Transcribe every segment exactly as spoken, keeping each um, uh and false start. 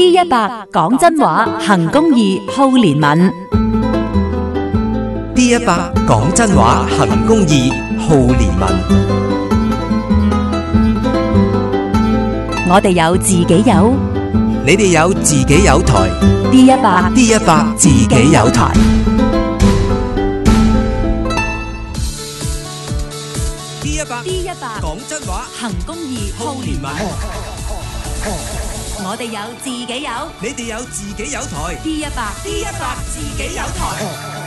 D 一百講真話，行公義，好憐憫。 D 一百講真話，行公義，好憐憫。 我哋有自己友， 你哋有自己友台。 D 一百 D 一百自己友台。D 一百 D 一百講真話， 行公義，好憐憫。我哋有自己友， 你哋有自己友台。 D 一百 D 一百自己友台。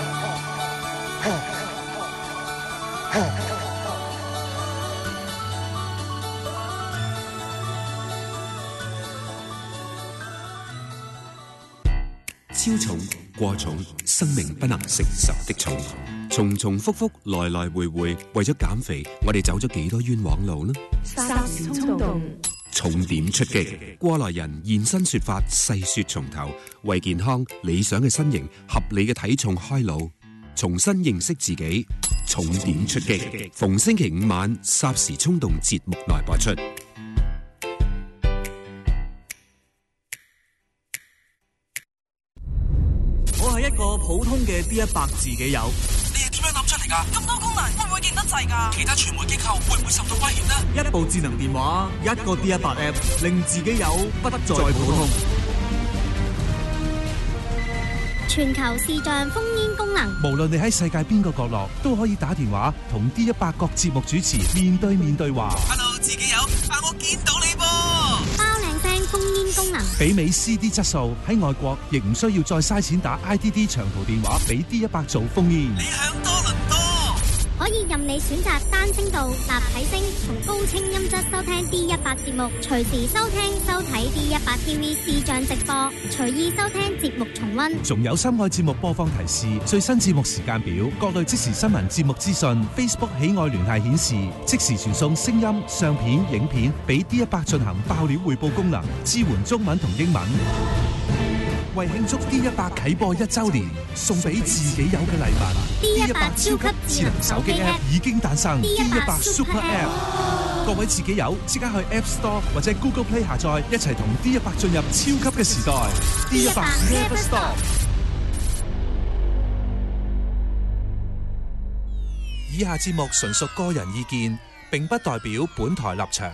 超重、過重，生命不能承受的重，重重複複，來來回回，為咗減肥，我哋走咗幾多冤枉路呢？ 霎時衝動， 重點出擊，過來人現身說法，細說從頭，為健康、理想嘅身形、合理嘅體重開路，重新認識自己。重點出擊，逢星期五晚霎時衝動節目內播出。 我係一個普通嘅 D 一百自己友。 你係點樣諗出嚟㗎？咁多功能會唔會勁得滯㗎？其他傳媒機構會唔會受到威脅呢？ 一部智能電話，一個 D 一百 App， 令自己友不再普通。 全球視像烽煙功能， 無論你喺世界邊個角落，都可以打電話同 D 一百個節目主持面對面對話。 Hello， 自己友，啊我見到你噃。 包靚聲烽煙功能， 媲美 C D 質素，喺外國亦唔需要再嘥錢打 I D D 長途電話俾 D 一百做烽煙。 你響多倫多， 可以任你選擇單聲道、立體聲同高清音質收聽 D 一百節目，隨時收聽收睇 D 一百 T V 視像直播，隨意收聽節目重溫。 仲有心愛節目播放提示、最新節目時間表、各類即時新聞節目資訊、Facebook 喜愛聯繫顯示、即時傳送聲音、相片、影片俾 D 一百進行爆料匯報功能，支援中文同英文。為慶祝 D 一百啟播一周年，送俾自己友嘅禮物 D 一百超級智能手機 App 已經誕生 D 一百 Super App， 各位自己友即刻去 App Store 或者 Google Play 下載，一齊同 D 一百進入超級嘅時代。D 一百 Never Stop。以下節目純屬個人意見，並不代表本台立場。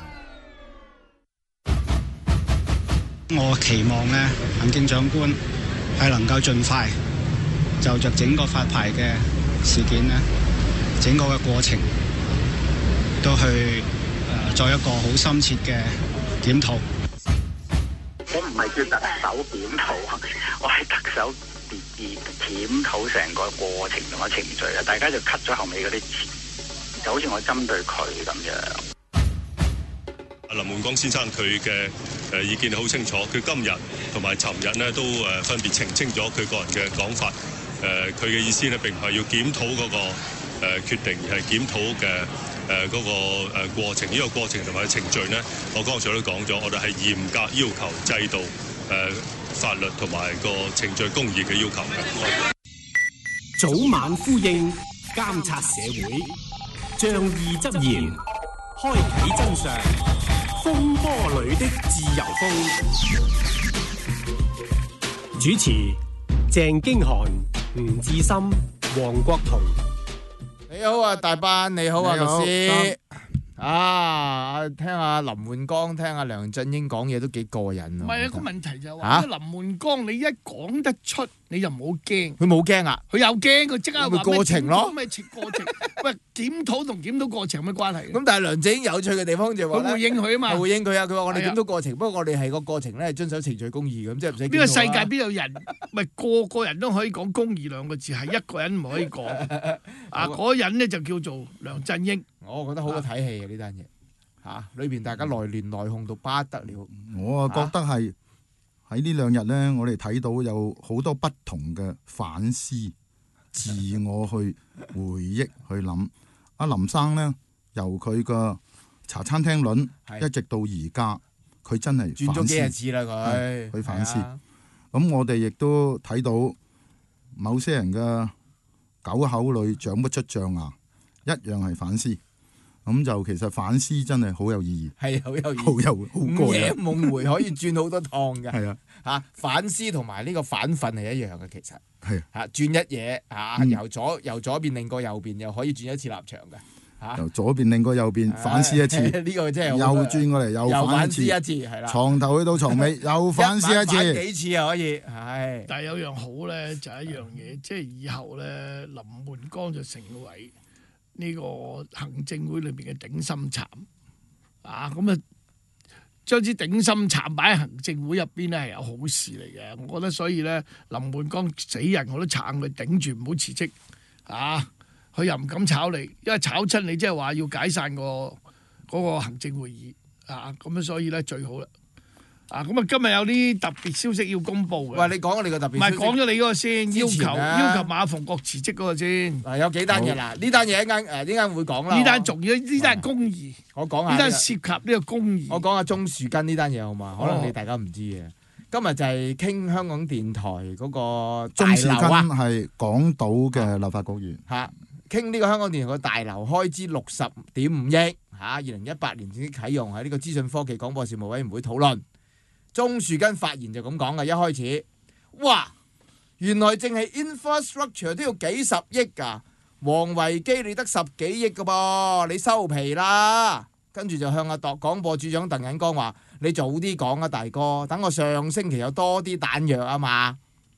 我期望咧，行政長官係能夠盡快就着整個發牌嘅事件咧，整個嘅過程都去誒作一個好深切嘅檢討。 我唔係叫特首檢討，我係特首檢檢討成個過程同埋程序啊！大家就 cut 咗後尾嗰啲詞，就好似我針對佢咁樣。 林煥光先生佢嘅誒意見好清楚，佢今日同埋尋日呢都誒分別澄清咗佢個人嘅講法。誒佢嘅意思呢並唔係要檢討嗰個誒決定，而係檢討嘅誒嗰個誒過程。呢個過程同埋程序呢，我剛才都講咗，我哋係嚴格要求制度、誒法律同埋個程序公義嘅要求嘅。 早晚呼應，監察社會，仗義執言，開啓真相。風波裏的自由風，主持鄭經翰、吳志森、黃國同。 你好啊，大班，你好啊，律師。啊，聽下林煥光，聽下梁振英講嘢都幾過癮啊！ 唔係啊，個問題就係話，林煥光你一講得出，你就唔好驚。 佢冇驚啊， 佢有驚，佢即刻話咩過程咯， 咩過程？喂，檢討同檢討過程有咩關係？ 咁但係梁振英有趣嘅地方就係話佢回應佢啊嘛， 回應佢啊，佢話我哋檢討過程，不過我哋係個過程咧係遵守程序公義咁，即係唔使。呢個世界邊有人？咪個個人都可以講公義兩個字，係一個人唔可以講。啊，嗰個人咧就叫做梁振英。 我覺得好過睇戲啊！呢單嘢嚇，裏邊大家內亂內訌到不得了。 我啊覺得係喺呢兩日咧，我哋睇到有好多不同嘅反思、自我去回憶、去諗。阿林生咧，由佢個茶餐廳論一直到而家，佢真係轉咗幾日次啦，佢佢反思。咁我哋亦都睇到某些人嘅狗口裏長不出象牙，一樣係反思。 咁就其實反思真係好有意義， 係好有意義， 好有好過午夜癮。 夢回可以轉好多趟嘅。 係啊， 嚇反思同埋呢個反瞓係一樣嘅，其實係嚇轉一嘢嚇， 嗯由左由左邊擰過右邊，又可以轉一次立場嘅嚇。 由左邊擰過右邊反思一次， 呢個真係又好多轉過嚟又又反一次， 反思一次係啦。 床頭去到床尾又反思一一晚反次。 幾次啊可以係。 但係有樣好咧，就係一樣嘢，即係以後咧，林煥光就成為呢個行政會裏邊嘅頂心杉啊！咁啊，將支頂心杉擺喺行政會入邊咧係有好事嚟嘅。我覺得所以咧，林煥光死人我都撐佢，頂住唔好辭職啊！佢又唔敢炒你，因為炒親你即係話要解散個嗰個行政會議啊！咁樣所以咧最好啦。啊，咁啊，今日有啲特別消息要公佈嘅。 喂，你講咗你個特別唔係消息講咗你嗰個先，要求之前啊要求馬逢國辭職嗰個先。 嗱，有幾單嘢嗱，呢單嘢一間誒呢間會講啦。 呢單重要，呢單係公義。 我講下呢單涉及呢個公義。 我講下鍾樹根呢單嘢好嘛？可能你大家唔知嘅。今日就係傾香港電台嗰個大鍾樹根樓啊， 係港島嘅立法局員。 嚇傾呢個香港電台個大樓開支六十點五億嚇，二零一八年正式啟用，喺呢個資訊科技廣播事務委員會討論。鍾樹根發言就咁講嘅，一開始，哇，原來淨係 infrastructure 都要幾十億㗎，王維基你得十幾億㗎噃，你收皮啦。跟住就向阿度廣播處長鄧忍光話：你早啲講啊，大哥，等我上星期有多啲彈藥啊嘛。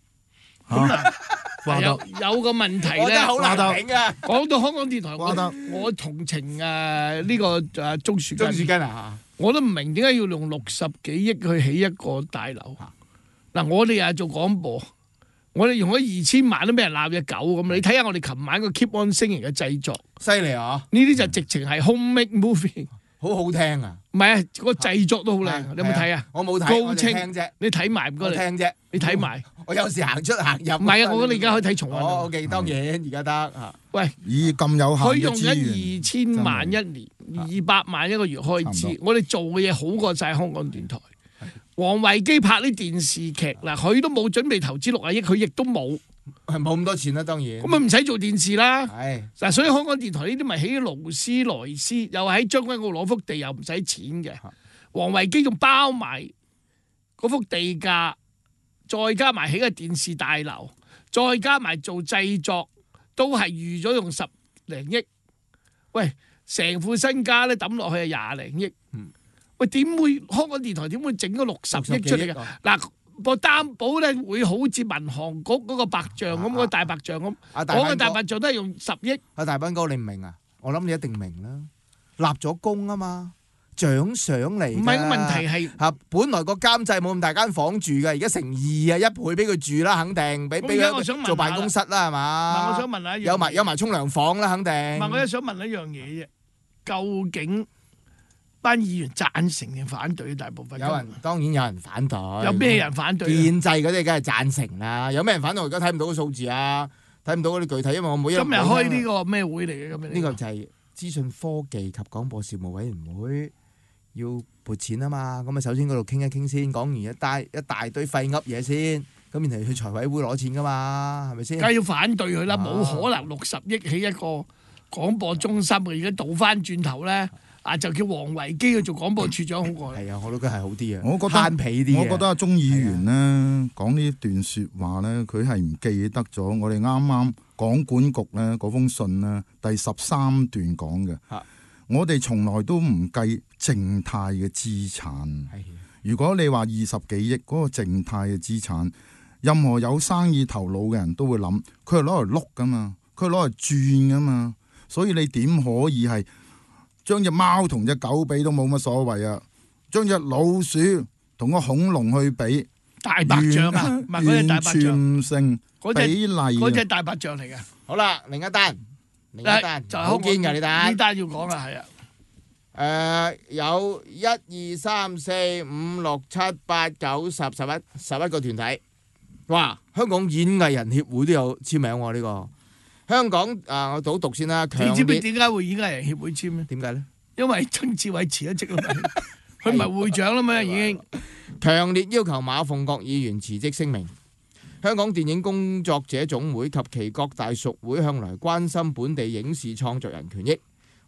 有有個問題咧， 我真係好難頂啊！ 講到香港電台，我我同情誒呢個誒鍾樹根。 鍾樹根啊！ 我都唔明點解要用六十幾億去起一個大樓。嗱，我哋又係做廣播，我哋用咗二千萬都俾人鬧隻狗咁。你睇下我哋琴晚個 Keep On Singing 嘅製作， 犀利啊！ 呢啲就直情係 home-made movie， 好好聽啊！ 唔係啊，個製作都好靚。你有冇睇啊？ 我冇睇， 高清我聽啫。 你睇埋唔該你。 我聽啫， 你睇埋。 我有時行出行入。 唔係啊，我覺得你而家可以睇重溫。 哦，OK，當然而家得啊。 喂， 以咁有限佢用嘅資源， 緊二千萬一年，二百萬一個月開支，我哋做嘅嘢好過晒香港電台。王維基拍啲電視劇嗱，佢都冇準備投資六啊億，佢亦都冇， 係冇咁多錢啦，當然。 咁咪唔使做電視啦。 係嗱，所以香港電台呢啲咪起勞斯萊斯，又喺將軍澳攞幅地，又唔使錢嘅。王維基仲包埋嗰幅地價，再加埋起個電視大樓，再加埋做製作，都係預咗用十零億。喂，成副身家咧抌落去係廿零億。 嗯、 喂，點會香港電台點會整咗六十億出嚟㗎？嗱，個擔保咧會好似民航局嗰個白象咁，嗰個大白象咁，嗰個大白象都係用十億。 阿大斌哥，你唔明啊？我諗你一定明啦，立咗功啊嘛。獎賞嚟， 唔係個問題係嚇，本來個監製冇咁大間房住嘅，而家成二啊，一倍俾佢住啦，肯定俾俾佢做辦公室啦，係嘛？ 我想問下， 有埋有埋沖涼房啦，肯定。 唔係，我一想問一樣嘢啫，究竟班議員贊成定反對？大部分有人當然有人反對。 有咩人反對？ 建制嗰啲梗係贊成啦。有咩人反對？我而家睇唔到個數字啊，睇唔到嗰啲具體，因為我每一今日開呢個咩會嚟嘅？咁呢個就係資訊科技及廣播事務委員會。要撥錢啊嘛，咁啊首先嗰度傾一傾先，講完一大一大堆廢噏嘢先，咁然後去財委會攞錢噶嘛，係咪先？ 梗係要反對佢啦，冇、啊、可能六十億起一個廣播中心嘅，而家倒翻轉頭咧，啊就叫王維基去做廣播處長好過。係啊，我都覺得係好啲啊， 我覺得慳皮啲。 我覺得阿鍾議員咧講呢段説話咧，佢係唔記得咗我哋啱啱廣管局咧嗰封信咧第十三段講嘅。 啊我哋從來都唔計靜態嘅資產。如果你話二十幾億嗰個靜態嘅資產，任何有生意頭腦嘅人都會諗，佢係攞嚟碌噶嘛，佢係攞嚟轉噶嘛。所以你點可以係將隻貓同隻狗比都冇乜所謂啊？將隻老鼠同個恐龍去比， 大白象啊，唔係嗰隻大白象， 完全唔成比例。 嗰隻大白象嚟嘅。 好啦，另一單。另一單就好堅㗎，呢單呢單要講啊，係啊。 誒、呃、有一二三四五六七八九十十一十一個團體，哇！香港演藝人協會都有簽名喎、啊，呢、呢個香港啊、呃，我讀讀先啦。 你知唔知點解會演藝人協會簽咧？ 點解咧？ 因為曾志偉辭咗職啦，佢唔係會長啦嘛，已經強烈要求馬逢國議員辭職聲明。香港電影工作者總會及其各大屬會向來關心本地影視創作人權益，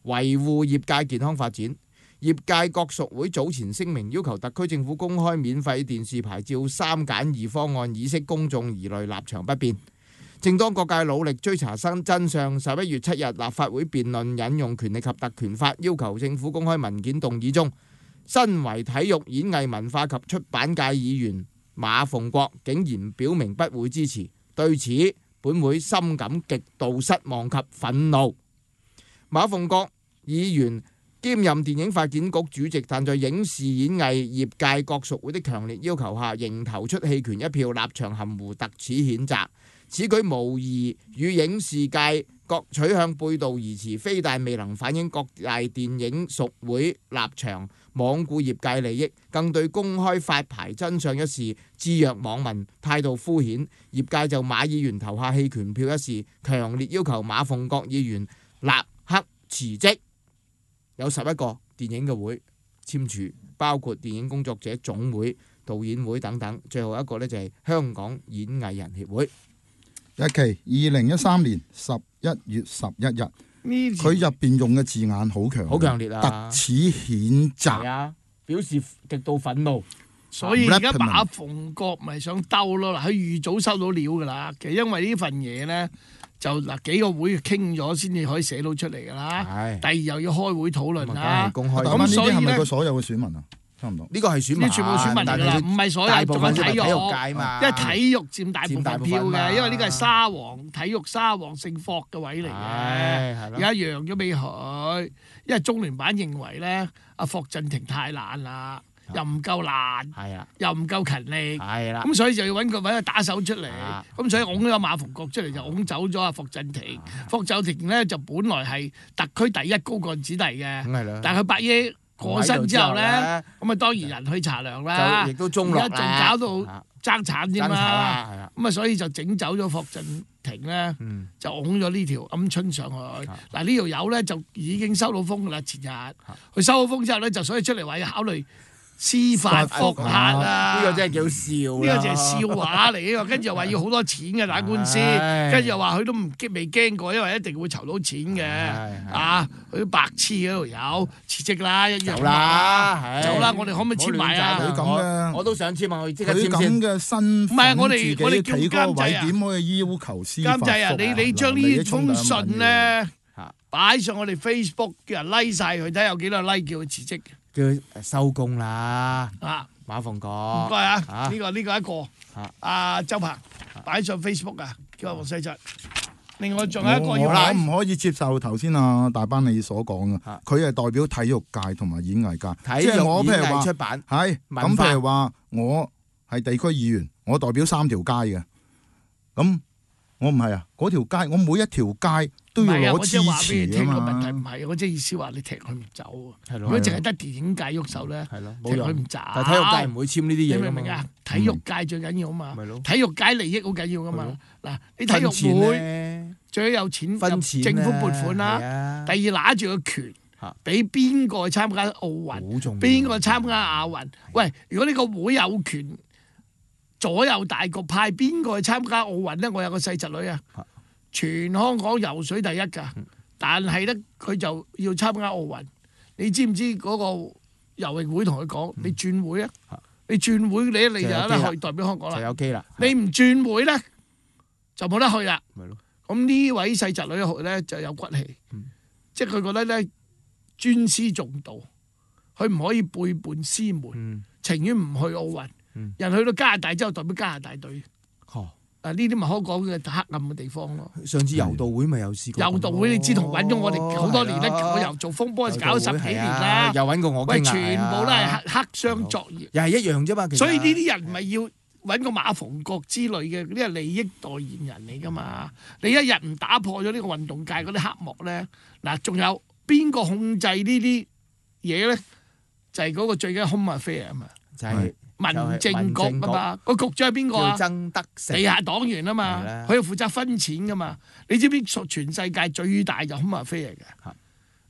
維護業界健康發展。業界各屬會早前聲明要求特區政府公開免費電視牌照三揀二方案，以釋公眾疑慮，立場不變。正當各界努力追查新真相，十一月七日立法會辯論引用權力及特權法，要求政府公開文件動議中，身為體育、演藝、文化及出版界議員馬逢國竟然表明不會支持，對此本會深感極度失望及憤怒。馬逢國議員兼任電影發展局主席，但在影視演藝業界各屬會的強烈要求下，仍投出棄權一票，立場含糊，特此譴責。此舉無疑與影視界各取向背道而馳，非但未能反映各大電影屬會立場，罔顧業界利益，更對公開發牌真相一事置若罔聞，態度敷衍。業界就馬議員投下棄權票一事，強烈要求馬逢國議員立刻辭職。有十一個電影嘅會簽署，包括電影工作者總會、導演會等等。最後一個呢，就係香港演藝人協會。 日期二零一三年十一月十一日，佢入邊用嘅字眼好強， 好強烈啊！ 特此譴責， 啊，表示極度憤怒。 所以而家馬逢國咪想兜咯，嗱，佢預早收到料噶啦。其實因為呢份嘢咧，就嗱幾個會傾咗先至可以寫到出嚟噶啦。第二又要開會討論啦。 公開咁所以係咪佢所有嘅選民啊？差唔多。 呢個係選民， 全部選民嚟㗎啦，唔係所有，仲有體育界嘛。 因為體育佔大部分票嘅，因為呢個係沙皇體育沙皇聖霍嘅位嚟嘅，而家讓咗俾佢。因為中聯辦認為咧，阿霍震霆太懶啦。又唔夠爛，又唔夠勤力，咁所以就要揾個揾個打手出嚟，咁所以拱咗馬逢國出嚟就拱走咗阿霍震霆。霍震霆咧就本來係特區第一高幹子弟嘅，但係佢伯爺過身之後咧，咁啊當然人去茶涼啦， 亦都中落啦， 而家仲搞到爭產添嘛，咁啊所以就整走咗霍震霆咧，就拱咗呢條鵪鶉上去。嗱呢條友咧就已經收到風㗎啦，前日佢收到風之後咧，就所以出嚟話要考慮司法覆核啊！ 呢個真係叫笑， 呢個就係笑話嚟嘅。跟住又話要好多錢嘅打官司，跟住又話佢都唔驚未驚過，因為一定會籌到錢嘅。啊，佢都白痴嗰度有辭職啦，一樣啦，走啦！我哋可唔可以簽埋啊？ 佢咁嘅， 我都想簽啊！佢即刻簽先。 佢咁嘅身份， 唔係我哋我哋叫監製啊！ 點可以要求司法覆核？ 監製啊！你你將呢封信咧擺上我哋 Facebook，叫人 like 曬佢，睇下有幾多 like 叫佢辭職。 叫佢收工啦！ 啊， 馬逢國， 唔該啊！呢個呢個一個，阿周鵬擺上 Facebook 啊，叫阿黃世澤。另外仲有一個要我唔可以接受頭先啊大班你所講嘅，佢係代表體育界同埋演藝界，即係我譬如話出版係咁，譬如話我係地區議員，我代表三條街嘅，咁我唔係啊，嗰條街我每一條街都要攞支持啊嘛。 個問題唔係，我即係意思話你踢佢唔走啊。如果淨係得電影界喐手咧，踢佢唔走。 但係體育界唔會簽呢啲嘢。 你明唔明啊？體育界最緊要啊嘛，體育界利益好緊要噶嘛。嗱，你體育會最有錢分錢，政府撥款啦。第二拿住個權，俾邊個去參加奧運？邊個參加亞運？喂，如果呢個會有權左右大局，派邊個去參加奧運咧？我有個細侄女啊。全香港游水第一㗎，但係咧佢就要參加奧運。你知唔知嗰個游泳會同佢講？你轉會啊！你轉會你一嚟就有得去代表香港啦。 就有機啦！ 你唔轉會咧，就冇得去啦。咪咯。咁呢位細侄女咧就有骨氣，即係佢覺得咧尊師重道，佢唔可以背叛師門，情願唔去奧運。人去到加拿大之後代表加拿大隊。啊！呢啲咪可講嘅黑暗嘅地方咯。 上次柔道會咪有試過？ 柔道會你知同揾咗我哋好多年咧，我由做風波搞咗十幾年啦。 又揾過我傾啊！ 喂，全部都係黑黑箱作業。 又係一樣啫嘛。 所以呢啲人咪要揾個馬逢國之類嘅呢啲係利益代言人嚟㗎嘛。你一日唔打破咗呢個運動界嗰啲黑幕咧，嗱，仲有邊個控制呢啲嘢咧？就係嗰個最緊 Home Affairs 啊嘛。就係。民政局啊嘛，個局長係邊個啊？曾德成，地下黨員啊嘛，佢要負責分錢噶嘛。你知唔知全世界最大就 Home Affairs 嘅？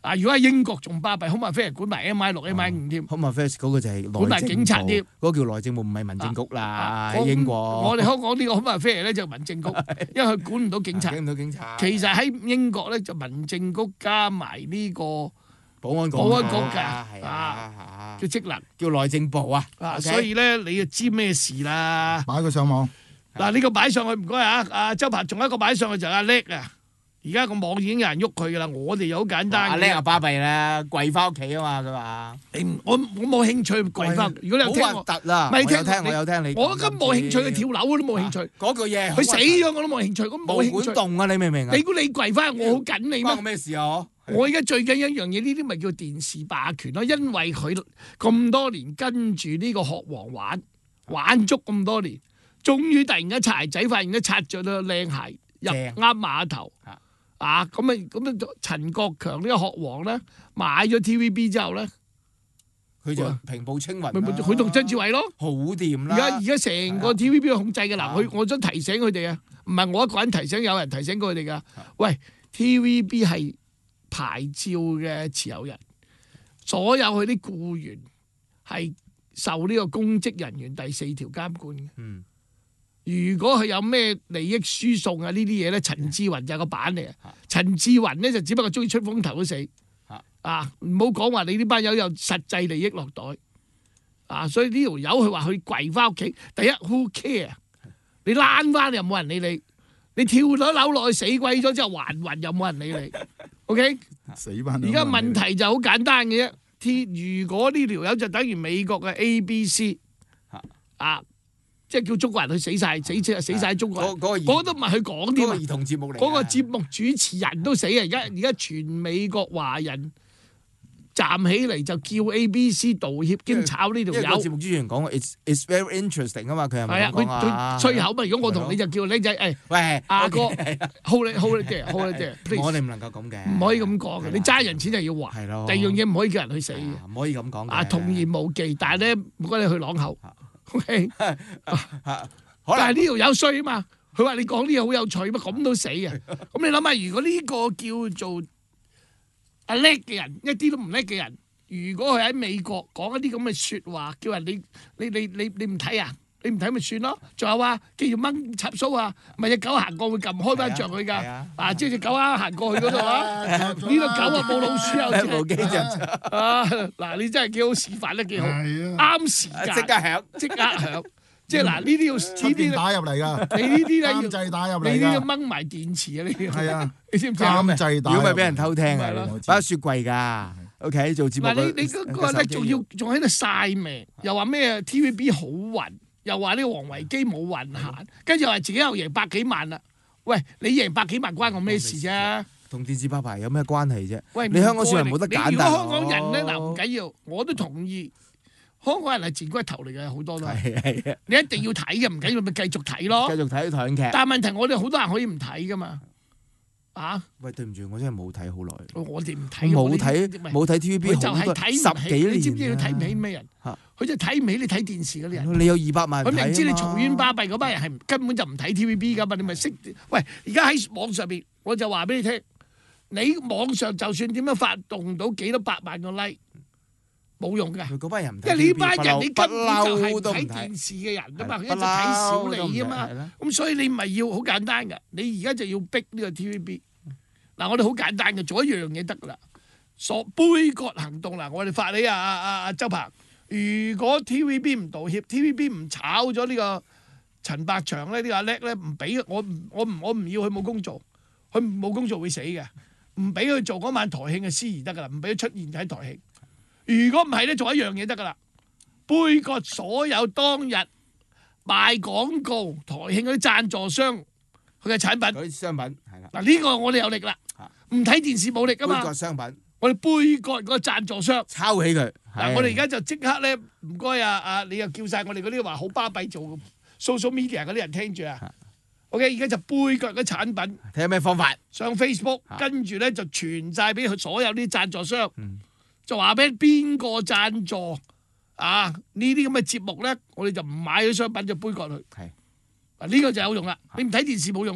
啊！如果喺英國仲巴閉，Home Affairs管埋 M I 六、M I 五添。 Home Affairs 嗰個就係管埋警察添， 嗰個叫內政部，唔係民政局啦。 喺英國， 我哋香港呢個 Home Affairs 咧就民政局，因為佢管唔到警察。 管唔到警察。 其實喺英國咧就民政局加埋呢個保安局。 保安局㗎， 啊嘅職能叫內政部啊。 啊，所以咧你就知咩事啦。 擺佢上網。 嗱，呢個擺上去唔該啊！阿周柏，仲有一個擺上去就係阿叻啊！而家個網已經有人喐佢噶啦，我哋又好簡單。 阿叻啊巴閉啦，跪翻屋企啊嘛，佢話。 我我冇興趣跪翻。如果你有聽我， 好核突啦！ 咪聽我有聽，我有聽你。 我根本冇興趣，佢跳樓我都冇興趣。 嗰句嘢， 佢死咗我都冇興趣，咁冇興趣。 冇管動啊！你明唔明啊？ 你估你跪翻，我好緊你咩？ 關我咩事啊？ 我而家最緊一樣嘢，呢啲咪叫電視霸權咯。因為佢咁多年跟住呢個學王玩，玩足咁多年，終於突然間擦鞋仔發現咗擦咗對靚鞋入啱碼頭。啊，咁啊，咁啊，陳國強呢個學王咧買咗 T V B 之後咧， 佢就平步青雲。 佢同曾志偉咯， 好掂啦。 而家而家成個 T V B 控制嘅嗱，佢我想提醒佢哋啊，唔係我一個人提醒，有人提醒過佢哋噶。喂 ，T V B 係牌照嘅持有人，所有佢啲僱員係受呢個公職人員第四條監管嘅。嗯。如果佢有咩利益輸送啊呢啲嘢咧，陳志雲就係個板嚟啊！陳志雲咧就只不過中意出風頭都死啊！唔好講話你呢班友有實際利益落袋啊！所以呢條友佢話佢跪翻屋企，第一 who care？ 你躝翻又冇人理你，你跳咗樓落去死鬼咗之後還魂又冇人理你。OK？ 死翻！而家問題就好簡單嘅啫。T 如果呢條友就等於美國嘅 A B C 啊。即係叫中國人去死晒，死死死曬中國人。嗰嗰都唔係佢講啲嘛。 兒童節目嚟。 嗰個節目主持人都死啊！而家而家全美國華人站起嚟就叫 A B C 道歉，兼炒呢條友。因為個節目主持人講，it's it's very interesting 啊嘛，佢係咪講啊？佢佢吹口嘛。如果我同你就叫僆仔，誒，喂，阿哥 hold it hold it there，hold it there。 我哋唔能夠咁嘅。 唔可以咁講嘅，你揸人錢就要還。係咯。第二樣嘢唔可以叫人去死嘅。 唔可以咁講。 啊，童言無忌，但係咧唔該你去啷口。OK，但係呢條友衰啊嘛，佢話你講啲嘢好有趣，乜咁都死啊！咁你諗下，如果呢個叫做阿叻嘅人，一啲都唔叻嘅人，如果佢喺美國講一啲咁嘅説話，叫人你你你你你唔睇啊？你唔睇咪算咯？仲有啊，叫住掹插須啊，咪隻狗行過會撳開翻着佢㗎。啊，即係隻狗啱行過去嗰度啊，呢個狗啊冇老鼠有冇機就啊！嗱，你真係幾好示範得幾好，啱時間即刻響， 即刻響。即係嗱，呢啲要呢啲打入嚟㗎。 你呢啲咧要監製打入嚟㗎。 你呢啲要掹埋電池啊！呢啲係啊， 你知唔知啊？ 監製打。 如果咪俾人偷聽啊！擺喺雪櫃㗎。OK， 做節目。 嗱，你你嗰個咧仲要仲喺度晒命，又話咩 T V B 好運。又話呢個王維基冇運行，跟住話自己又贏百幾萬啦。喂，你贏百幾萬關我咩事啫？ 同電視拍牌有咩關係啫？ 喂， 你香港市民冇得揀。 如果香港人咧，嗱唔緊要，我都同意。香港人係賤骨頭嚟嘅，好多都係。係係。你一定要睇嘅，唔緊要咪繼續睇咯。 繼續睇台劇。 但係問題，我哋好多人可以唔睇噶嘛。啊！ 喂，對唔住，我真係冇睇好耐。 我哋唔睇。 冇睇冇睇 T V B 好多十幾年。 你知唔知佢睇唔起咩人？佢就睇唔起你睇電視嗰啲人。 你有二百萬睇啊嘛。 佢明知你嘈冤巴閉嗰班人係根本就唔睇 T V B 噶嘛，你咪識？喂，而家喺網上邊，我就話俾你聽，你網上就算點樣發動到幾多百萬個 like， 冇用㗎。 嗰班人唔睇， 因為呢班人你根本就係唔睇電視嘅人啊嘛，佢一直睇小你啊嘛。咁所以你咪要好簡單㗎，你而家就要逼呢個 T V B。嗱，我哋好簡單嘅，做一樣嘢得噶啦。所杯葛行動嗱，我哋發你啊啊啊啊周鵬，如果 T V B 唔道歉 ，T V B 唔炒咗呢個陳百祥咧，呢個阿叻咧，唔俾我唔我唔我唔要佢冇工做，佢冇工做會死嘅，唔俾佢做嗰晚台慶嘅司儀得噶啦，唔俾佢出現喺台慶。如果唔係咧，做一樣嘢得噶啦，杯葛所有當日賣廣告台慶嗰啲贊助商佢嘅產品， 嗰啲商品係啦。 嗱呢個我哋有力啦。唔睇電視冇力噶嘛？ 杯葛商品， 我哋杯葛嗰個贊助商， 抄起佢。 嗱，我哋而家就即刻咧，唔該啊啊！你又叫晒我哋嗰啲話好巴閉做 social media 嗰啲人聽住啊。OK， 而家就杯葛嗰產品， 睇下咩方法上 Facebook， 跟住咧就傳晒俾佢所有啲贊助商，嗯、就話俾邊個贊助啊呢啲咁嘅節目咧，我哋就唔買咗商品就杯葛佢。係啊，呢個就有用啦。你唔睇電視冇用噶。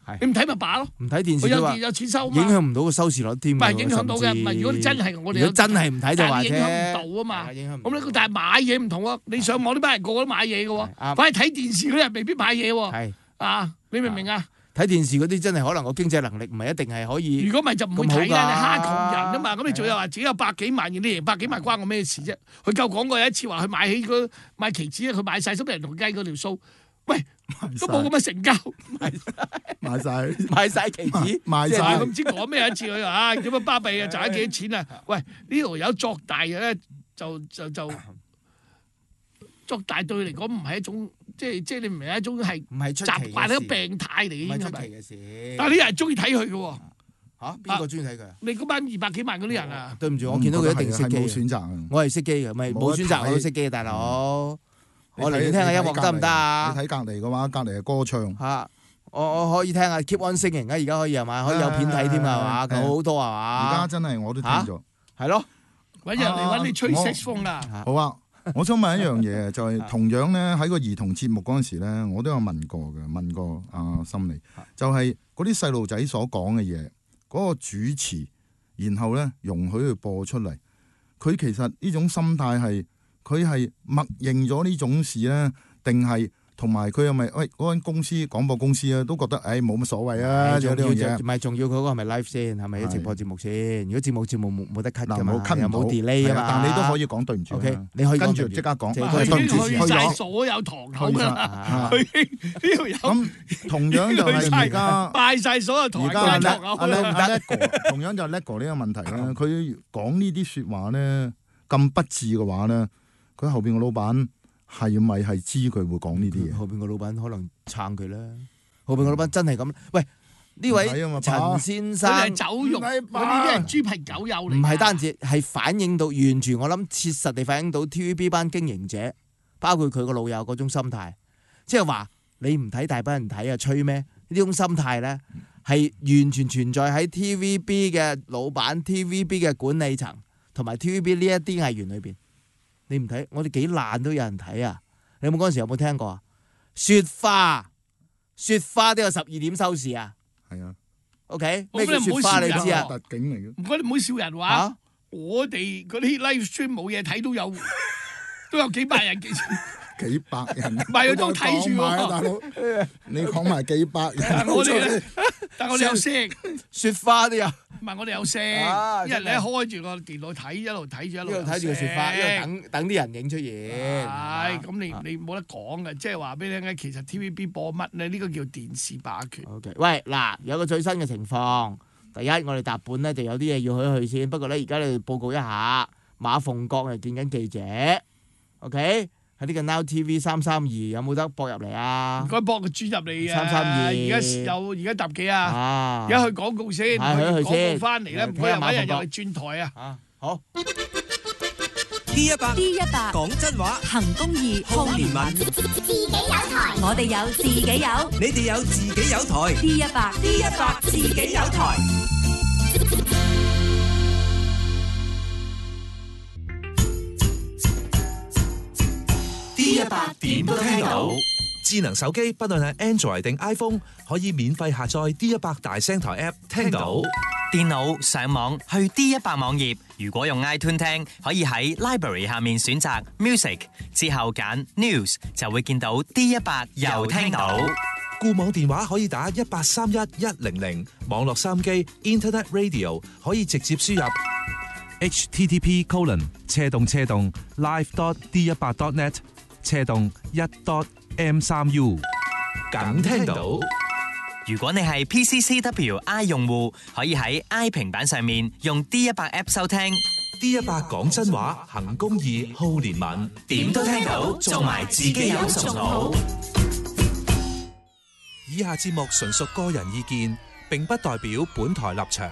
你唔睇咪罷咯。 唔睇電視佢有嘅話有錢收嘛， 影響唔到個收視率添。 唔係影響到嘅，唔係如果你真係我哋有如果真係唔睇就話啫， 影響唔到啊嘛。咁你但係買嘢唔同喎，你上網呢班人個個都買嘢嘅喎，反而睇電視嗰啲人未必買嘢喎。 係啊，你明唔明啊？ 睇電視嗰啲真係可能個經濟能力唔係一定係可以。 如果唔係就唔會睇啦，你蝦窮人啊嘛。咁你仲有話自己有百幾萬，你贏百幾萬關我咩事啫？佢夠講過有一次話佢買起個買期指，佢買晒，所有人同佢計嗰條數。喂，都冇咁嘅成交， 買晒買晒期指， 買晒。 佢唔知講咩一次佢啊，點樣巴閉啊，賺咗幾多錢啊？喂，呢條友作大嘅咧，就就就作大對佢嚟講唔係一種。即係即係你唔係一種係唔係習慣，係一個病態嚟嘅，已經係咪？ 嘅事。 但係啲人中意睇佢嘅喎。 嚇？邊個中意睇佢啊？ 你嗰班二百幾萬嗰啲人啊？ 對唔住，我見到佢一定熄機。 冇選擇， 我係熄機嘅，咪冇選擇我都熄機嘅，大佬。我嚟聽下音樂得唔得啊？ 你睇隔離嘅話，隔離係歌唱。 嚇！我我可以聽下 Keep On Singing 啊！而家可以係嘛？可以有片睇添啊嘛？好多係嘛？ 而家真係我都聽咗。 係咯。 揾人嚟揾你吹色風啦。 好啊。我想問一樣嘢，就係同樣咧喺個兒童節目嗰陣時咧，我都有問過嘅，問過阿心理，就係嗰啲細路仔所講嘅嘢，嗰個主持，然後咧容許佢播出嚟，佢其實呢種心態係佢係默認咗呢種事咧，定係？同埋佢又咪喂嗰間公司廣播公司啊，都覺得誒冇乜所謂啊，有呢樣嘢。 唔係仲要佢嗰個係咪 live 先？係咪啲直播節目先？如果節目節目冇冇得 cut 㗎嘛， 冇 cut 唔到， 冇 delay 啊嘛。 但你都可以講對唔住。O K， 你可以跟住即刻講。 佢已經去曬所有堂口㗎啦。佢呢條友咁同樣就係而家拜曬所有堂口。 而家阿叻阿叻哥同樣就係叻哥呢個問題咧。佢講呢啲説話咧咁不智嘅話咧，佢後邊個老闆。係咪係知佢會講呢啲嘢？ 後邊個老闆可能撐佢啦。後邊個老闆真係咁。喂，呢位陳先生， 佢係走肉，佢呢啲係豬朋狗友嚟。 唔係單止係反映到完全，我諗切實地反映到 T V B 班經營者，包括佢個老友嗰種心態，即係話你唔睇大班人睇啊，吹咩？呢種心態咧係完全存在喺 T V B 嘅老闆、T V B 嘅管理層同埋 T V B 呢一啲藝員裏邊。你唔睇，我哋幾爛都有人睇啊！你有冇嗰陣時有冇聽過啊？雪花，雪花都有十二點收視啊！ 係啊 ，OK，咩叫雪花你知啊？ 特警嚟嘅。 唔該你唔好笑人話，我哋嗰啲 live stream 冇嘢睇都有，都有幾百人幾幾百人， 唔係都睇住喎， 大佬，你講埋幾百人， 我哋，但我哋有聲， 雪花都有。 唔係我哋有聲，一日你開住個電腦睇，一路睇住一路睇住個雪花，一路等等啲人影出嘢。 係咁，你你冇得講嘅，即係話俾你聽，其實 T V B 播乜咧？呢個叫電視霸權。 OK， 喂，嗱，有個最新嘅情況，第一我哋踏本咧就有啲嘢要去去先，不過咧而家你哋報告一下，馬鳳國係見緊記者 ，OK。喺呢個 Now T V 三三二有冇得播入嚟啊？ 唔該播個豬入嚟啊！ 三三二而家有而家搭幾啊？而家去廣告先，去廣告翻嚟咧，唔該有揾人又嚟轉台啊！ 啊，好。 D 一百 D 一百講真話， 行公義，好憐憫， 自己有台， 我哋有自己有， 你哋有自己有台。 D 一百 D 一百自己有台。 D 一百點都聽到， 智能手機不論係 Android 定 iPhone，可以免費下載 D 一百大聲台 App 聽到。 電腦上網去 D 一百網頁，如果用 iTunes 聽，可以喺 Library 下面選擇 Music， 之後揀 News 就會見到 D 一百又聽到。 固網電話可以打一八三一一零零，網絡收音機 Internet Radio 可以直接輸入 H T T P colon 車動車動 live dot d 一百 dot net 車動一 dot m 三 u， 梗聽到。 如果你係 P C C W I 用戶，可以喺 I 平板上面用 D 一百 App 收聽。 D 一百講真話，行公義，好憐憫， 點都聽到，做埋自己有仲好。 以下節目純屬個人意見，並不代表本台立場。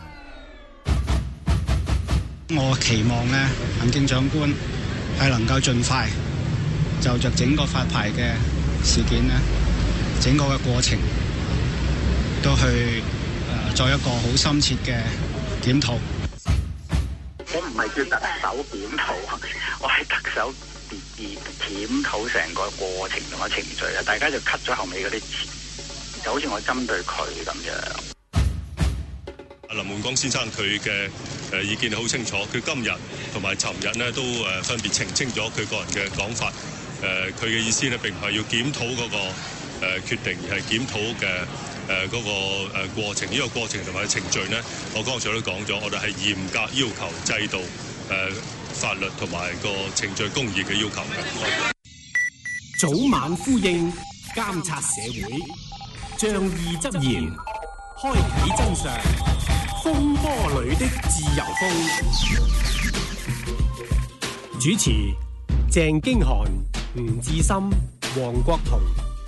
我期望咧，行政長官係能夠盡快就着整個發牌嘅事件咧，整個嘅過程都去誒、呃、作一個好深切嘅檢討。 我唔係叫特首檢討，我係特首檢檢討成個過程同埋程序啊！大家就 cut 咗後尾嗰啲詞。 就好似我針對佢咁樣。 林煥光先生佢嘅誒意見好清楚，佢今日同埋尋日呢都誒分別澄清咗佢個人嘅講法。誒佢嘅意思呢並唔係要檢討嗰個誒決定，而係檢討嘅誒嗰個誒過程。呢個過程同埋程序呢，我剛才都講咗，我哋係嚴格要求制度、誒法律同埋個程序公義嘅要求嘅。 早晚呼應，監察社會，仗義執言，開啓真相，風波裏的自由風。主持：鄭經翰、吳志森、黃國同。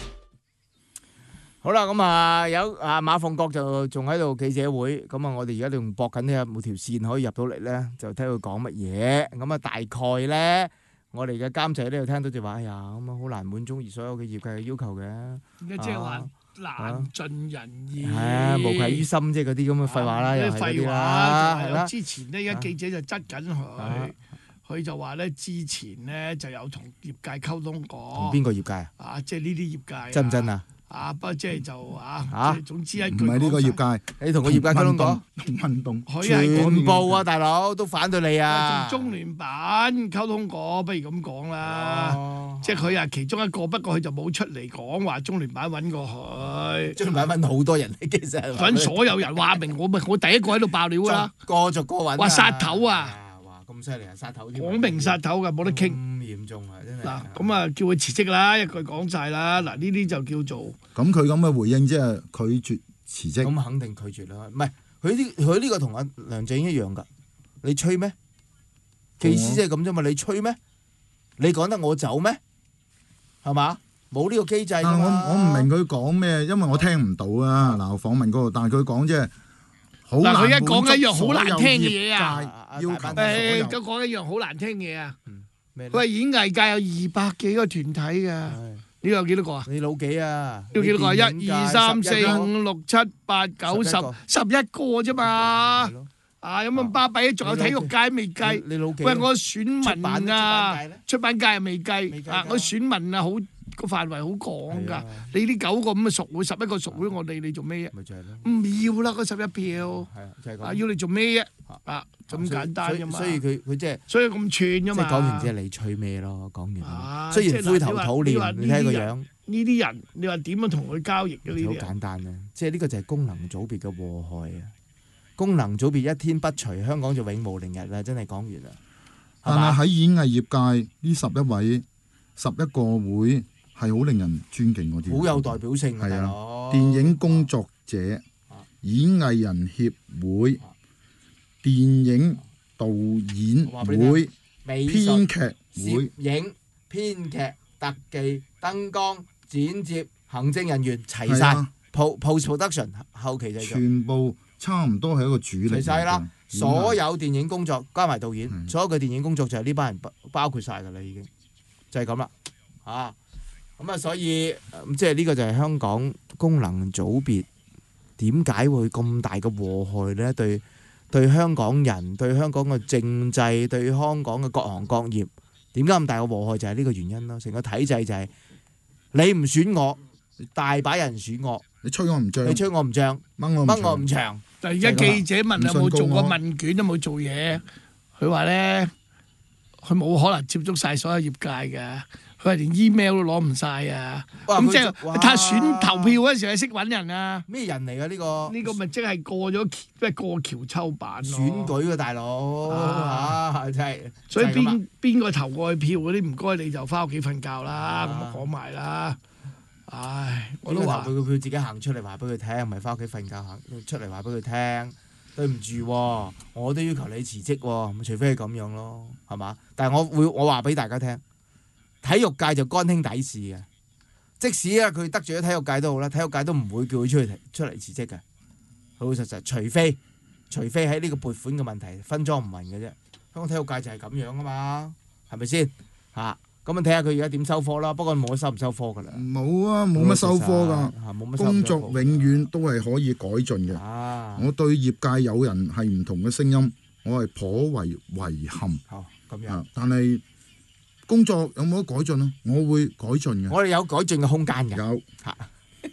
好啦，咁啊有啊馬鳳國就仲喺度記者會，咁啊我哋而家仲搏緊呢有冇條線可以入到嚟咧，就睇佢講乜嘢。咁啊大概咧，我哋嘅監製咧又聽到就話：哎呀，咁啊好難滿足所有嘅業界嘅要求嘅。 即係話難盡人意。 係啊，無愧於心，即係嗰啲咁嘅廢話啦，又係嗰啲啦，係啦。 之前呢，而家記者就質緊佢。佢就話咧，之前咧就有同業界溝通過。同邊個業界啊？ 啊，即係呢啲業界。 真唔真啊？ 啊，不過即係就啊， 啊即係總之一句。 唔係呢個業界， 你同個業界溝通過？ 運動， 全部啊，大佬都反對你啊！ 同中聯辦溝通過，不如咁講啦。即係佢係其中一個，不過佢就冇出嚟講話中聯辦揾過佢。 中聯辦揾好多人，其實揾所有人話明我咪我第一個喺度爆料啦。 個逐個揾。 話殺頭啊！ 咁犀利啊！殺頭添， 講明殺頭㗎，冇得傾。 咁嚴重啊！真係。 嗱，咁啊，叫佢辭職啦，一句講晒啦。嗱，呢啲就叫做。 咁佢咁嘅回應即係拒絕辭職。 咁肯定拒絕啦，唔係佢呢？佢呢個同阿梁振英一樣㗎。你吹咩？嘅意思即係咁啫嘛。你吹咩？你講得我走咩？係嘛？冇呢個機制㗎嘛。 我我唔明佢講咩，因為我聽唔到啊。嗱，我訪問嗰個，但係佢講即係。 嗱，佢一講一樣好難聽嘅嘢啊！ 要求誒，都講一樣好難聽嘅嘢啊！佢話演藝界有二百幾個團體㗎，你有幾多個啊？ 你老幾啊？ 要幾多個啊？一二三四五六七八九十十一個啫嘛！啊，咁啊巴閉，仲有體育界未計。 你老幾？ 喂，我選民啊，出版界又未計啊！我選民啊，好。個範圍好廣㗎，你呢九個咁嘅屬會，十一個屬會，我哋你做咩啫？ 咪就係咯， 唔要啦，嗰十一票，啊要你做咩啫？啊咁簡單啫嘛。 所以佢佢即係， 所以咁串啫嘛。 即係講完即係你吹咩咯？講完，雖然灰頭土臉，你睇個樣。 呢啲人，你話點樣同佢交易嘅呢啲？ 好簡單啊！即係呢個就係功能組別嘅禍害啊！功能組別一天不除，香港就永無寧日啦！真係講完啦。 但係喺演藝業界呢十一位十一個會。係好令人尊敬嗰啲， 好有代表性嘅。 係啊，電影工作者、演藝人協會、電影導演會、編劇會、 攝影、編劇、特技、燈光、剪接、行政人員齊晒 ，post production 後期製作， 全部差唔多係一個主力。 齊晒啦，所有電影工作加埋導演，所有嘅電影工作就係呢班人包括晒㗎啦，已經就係咁啦，啊！咁啊，所以即係呢個就係香港功能組別點解會咁大嘅禍害咧？對對香港人、對香港嘅政制、對香港嘅各行各業，點解咁大嘅禍害？就係呢個原因咯。成個體制就係你唔選我，大把人選我， 你吹我唔漲， 你吹我唔漲， 掹我掹我唔長。 但係而家記者問有冇做過問卷，有冇做嘢？佢話咧，佢冇可能接觸晒所有業界嘅。佢話連 email 都攞唔晒啊！咁即係睇下選投票嗰陣時係識揾人啊！ 咩人嚟㗎呢個？ 呢個咪即係過咗即係過橋抽板咯！ 選舉嘅大佬啊，真係。 所以邊邊個投過去票嗰啲唔該你就翻屋企瞓覺啦，咁啊講埋啦。唉，我都話佢佢自己行出嚟話俾佢聽，唔係翻屋企瞓覺行出嚟話俾佢聽。對唔住喎，我都要求你辭職喎，除非係咁樣咯，係嘛？但係我會我話俾大家聽。體育界就肝兄弟事嘅，即使啊佢得罪咗體育界都好啦，體育界都唔會叫佢出去出嚟辭職嘅，老老實實，除非除非喺呢個撥款嘅問題分贓唔勻嘅啫。香港體育界就係咁樣啊嘛，係咪先嚇？咁啊睇下佢而家點收科啦。不過冇乜收唔收科㗎啦。 冇啊，冇乜收科㗎。工作永遠都係可以改進嘅。啊、我對業界有人係唔同嘅聲音，我係頗為遺憾。 好咁樣， 啊、但係。工作有冇得改進啊？我會改進嘅。 我哋有改進嘅空間嘅。 有，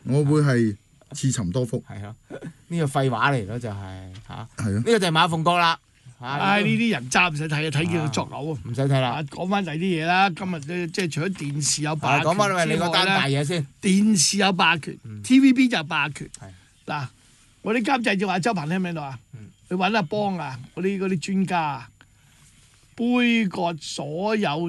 我會係自尋多福。 係咯，呢個廢話嚟咯，就係嚇。 係啊， 呢個就係馬鳳國啦。 唉，呢啲人渣唔使睇啊，睇見佢作嘔啊！ 唔使睇啦。 講翻第啲嘢啦，今日咧即係除咗電視有霸權講翻你嗰單大嘢先。 電視有霸權 ，T V B 就有霸權。嗱，我啲監製就話周鵬聽唔聽到啊？你揾阿邦啊，嗰啲嗰啲專家啊，杯葛所有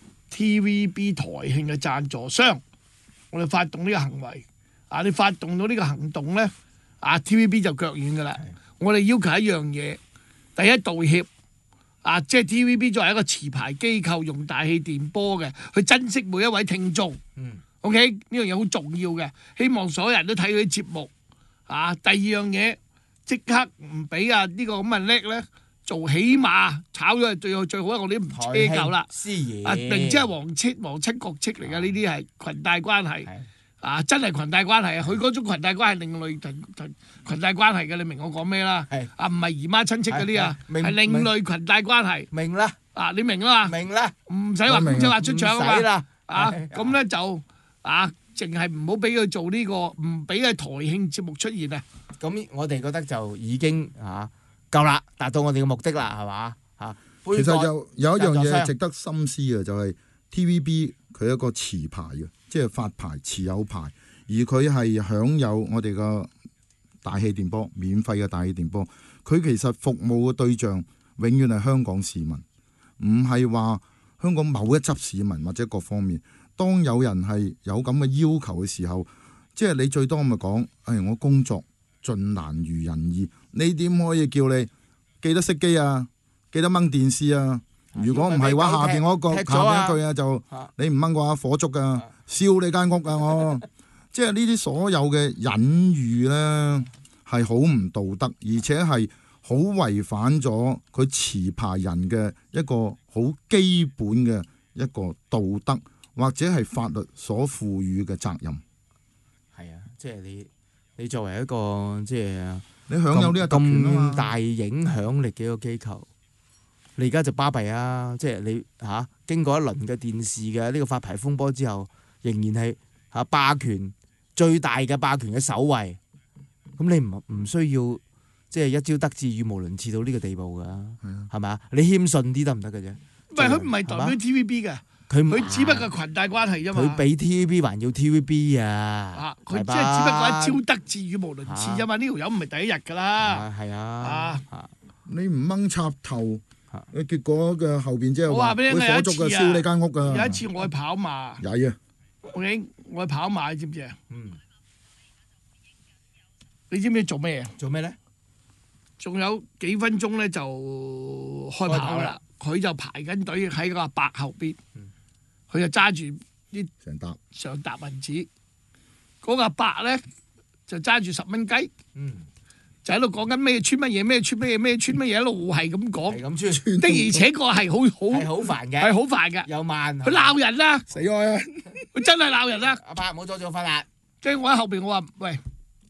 T V B 台慶嘅贊助商，我哋發動呢個行為。啊，你發動到呢個行動咧，啊 T V B 就腳軟噶啦。我哋要求一樣嘢。第一道歉，啊，即係 T V B 作為一個持牌機構，用大氣電波嘅，去珍惜每一位聽眾。嗯，OK，呢樣嘢好重要嘅，希望所有人都睇佢啲節目。啊，第二樣嘢，即刻唔俾啊呢個咁嘅叻咧做，起碼炒咗係最好最好，我哋唔車夠啦。 司儀啊，明知係黃戚黃戚國戚嚟㗎，呢啲係裙帶關係。啊！真係裙帶關係啊！佢嗰種裙帶關係另類裙裙帶關係嘅，你明我講咩啦？啊，唔係姨媽親戚嗰啲啊，係另類裙帶關係。 明啦， 啊，你明啦嘛？ 明啦， 唔使話唔使話出場啊嘛。啊， 係咁咧就啊，淨係唔好俾佢做呢個，唔俾佢台慶節目出現啊。 咁我哋覺得就已經嚇夠啦，達到我哋嘅目的啦，係嘛嚇？ 其實有有一樣嘢值得深思嘅，就係 T V B 佢一個持牌嘅。即係發牌持有牌，而佢係享有我哋嘅大氣電波，免費嘅大氣電波。佢其實服務嘅對象永遠係香港市民，唔係話香港某一輯市民或者各方面。當有人係有咁嘅要求嘅時候，即係你最多咪講，誒、哎、我工作盡難如人意，你點可以叫你記得熄機啊，記得掹電視啊？如果唔係話，下邊嗰個下邊一句啊，就你唔掹嘅話火燭啊！燒你間屋啊！我即係呢啲所有嘅隱喻呢，係好唔道德，而且係好違反咗佢持牌人嘅一個好基本嘅一個道德或者係法律所賦予嘅責任。 係啊，即係你你作為一個即係你享有呢個特權啊嘛， 咁大影響力嘅一個機構，你而家就巴閉啊！即係你嚇、啊、經過一輪嘅電視嘅呢個發牌風波之後。仍然係嚇霸權最大嘅霸權嘅首位，咁你唔唔需要即係一朝得志語無倫次到呢個地步㗎，係咪啊？你謙遜啲得唔得嘅啫？ 唔係佢唔係代表 T V B 嘅， 佢佢只不過裙帶關係啫嘛。 佢比 T V B 還要 T V B 啊！ 啊，佢即係只不過一朝得志語無倫次啫嘛。呢條友唔係第一日㗎啦。 係啊，啊你唔掹插頭，結果嘅後邊即係我話俾你聽， 會火燭嘅燒你間屋㗎。 有一次我去跑馬。 曳啊！ OK，我去跑馬，你知唔知啊？嗯。你知唔知做咩啊？ 做咩咧？ 仲有幾分鐘咧就開跑啦。佢就排緊隊喺個阿伯後邊，佢就揸住啲成沓上沓銀紙。嗰個阿伯咧就揸住十蚊雞。嗯。就喺度講緊咩穿乜嘢咩穿乜嘢咩穿乜嘢，一路係咁講， 係咁穿， 的而且確係好好係好煩嘅， 係好煩嘅， 又慢。 佢鬧人啦， 死我啊！ 佢真係鬧人啦！ 阿伯唔好阻住我發達。 即係我喺後邊，我話喂，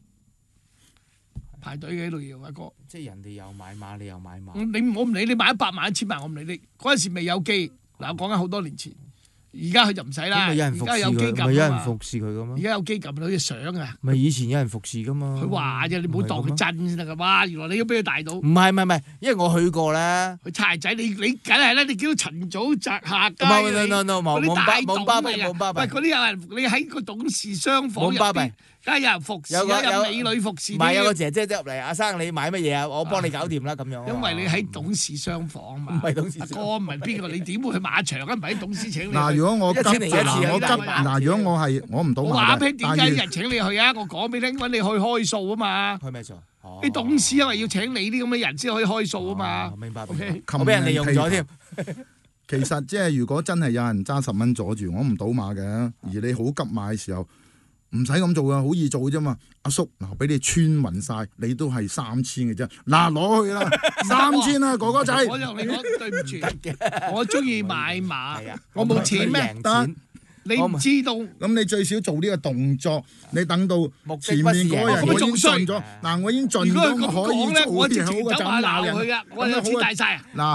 排隊嘅喺度要阿哥。 即係人哋又買馬，你又買馬。 你我唔理你買一百萬一千萬，我唔理你。嗰陣時未有機，嗱我講緊好多年前。而家佢就唔使啦，而家有機撳， 咪有人服侍佢噶嘛？ 而家有機撳，好似相啊！ 咪以前有人服侍噶嘛？ 佢話啫，你唔好當佢真先得噶嘛！原來你都俾佢大到。唔係唔係唔係，因為我去過咧。 佢柴仔，你你梗係啦，你叫陳祖澤下街。 冇冇冇冇冇冇巴冇巴閉冇巴閉。 喂，嗰啲有人你喺個董事商房入邊，梗係有人服侍，有美女服侍。 唔係有個姐姐入嚟，阿生你買乜嘢啊？我幫你搞掂啦咁樣。 因為你喺董事商房嘛。 唔係董事。 阿哥唔係邊個？你點會去馬場啊？唔係董事請你。 嗱，如果我急嗱，我急嗱，如果我係我唔到馬嘅。我話俾點解人請你去啊？我講俾你聽，揾你去開數啊嘛。 開咩數？ 啲董事因為要請你啲咁嘅人先可以開數啊嘛。 明白。我俾人利用咗添。 其實即係如果真係有人揸十蚊阻住，我唔賭馬嘅。而你好急買嘅時候，唔使咁做噶，好易做啫嘛。阿叔嗱，俾你穿勻晒，你都係三千嘅啫。嗱，攞去啦，三千啊，哥哥仔。 我就你講對唔住，我中意買馬，我冇錢咩？ 得。 你唔知道， 咁你最少做呢個動作，你等到前面嗰個人我已經盡咗，嗱我已經盡咗可以做嘅好嘅，就咁鬧人。 我有錢大晒啊！ 嗱，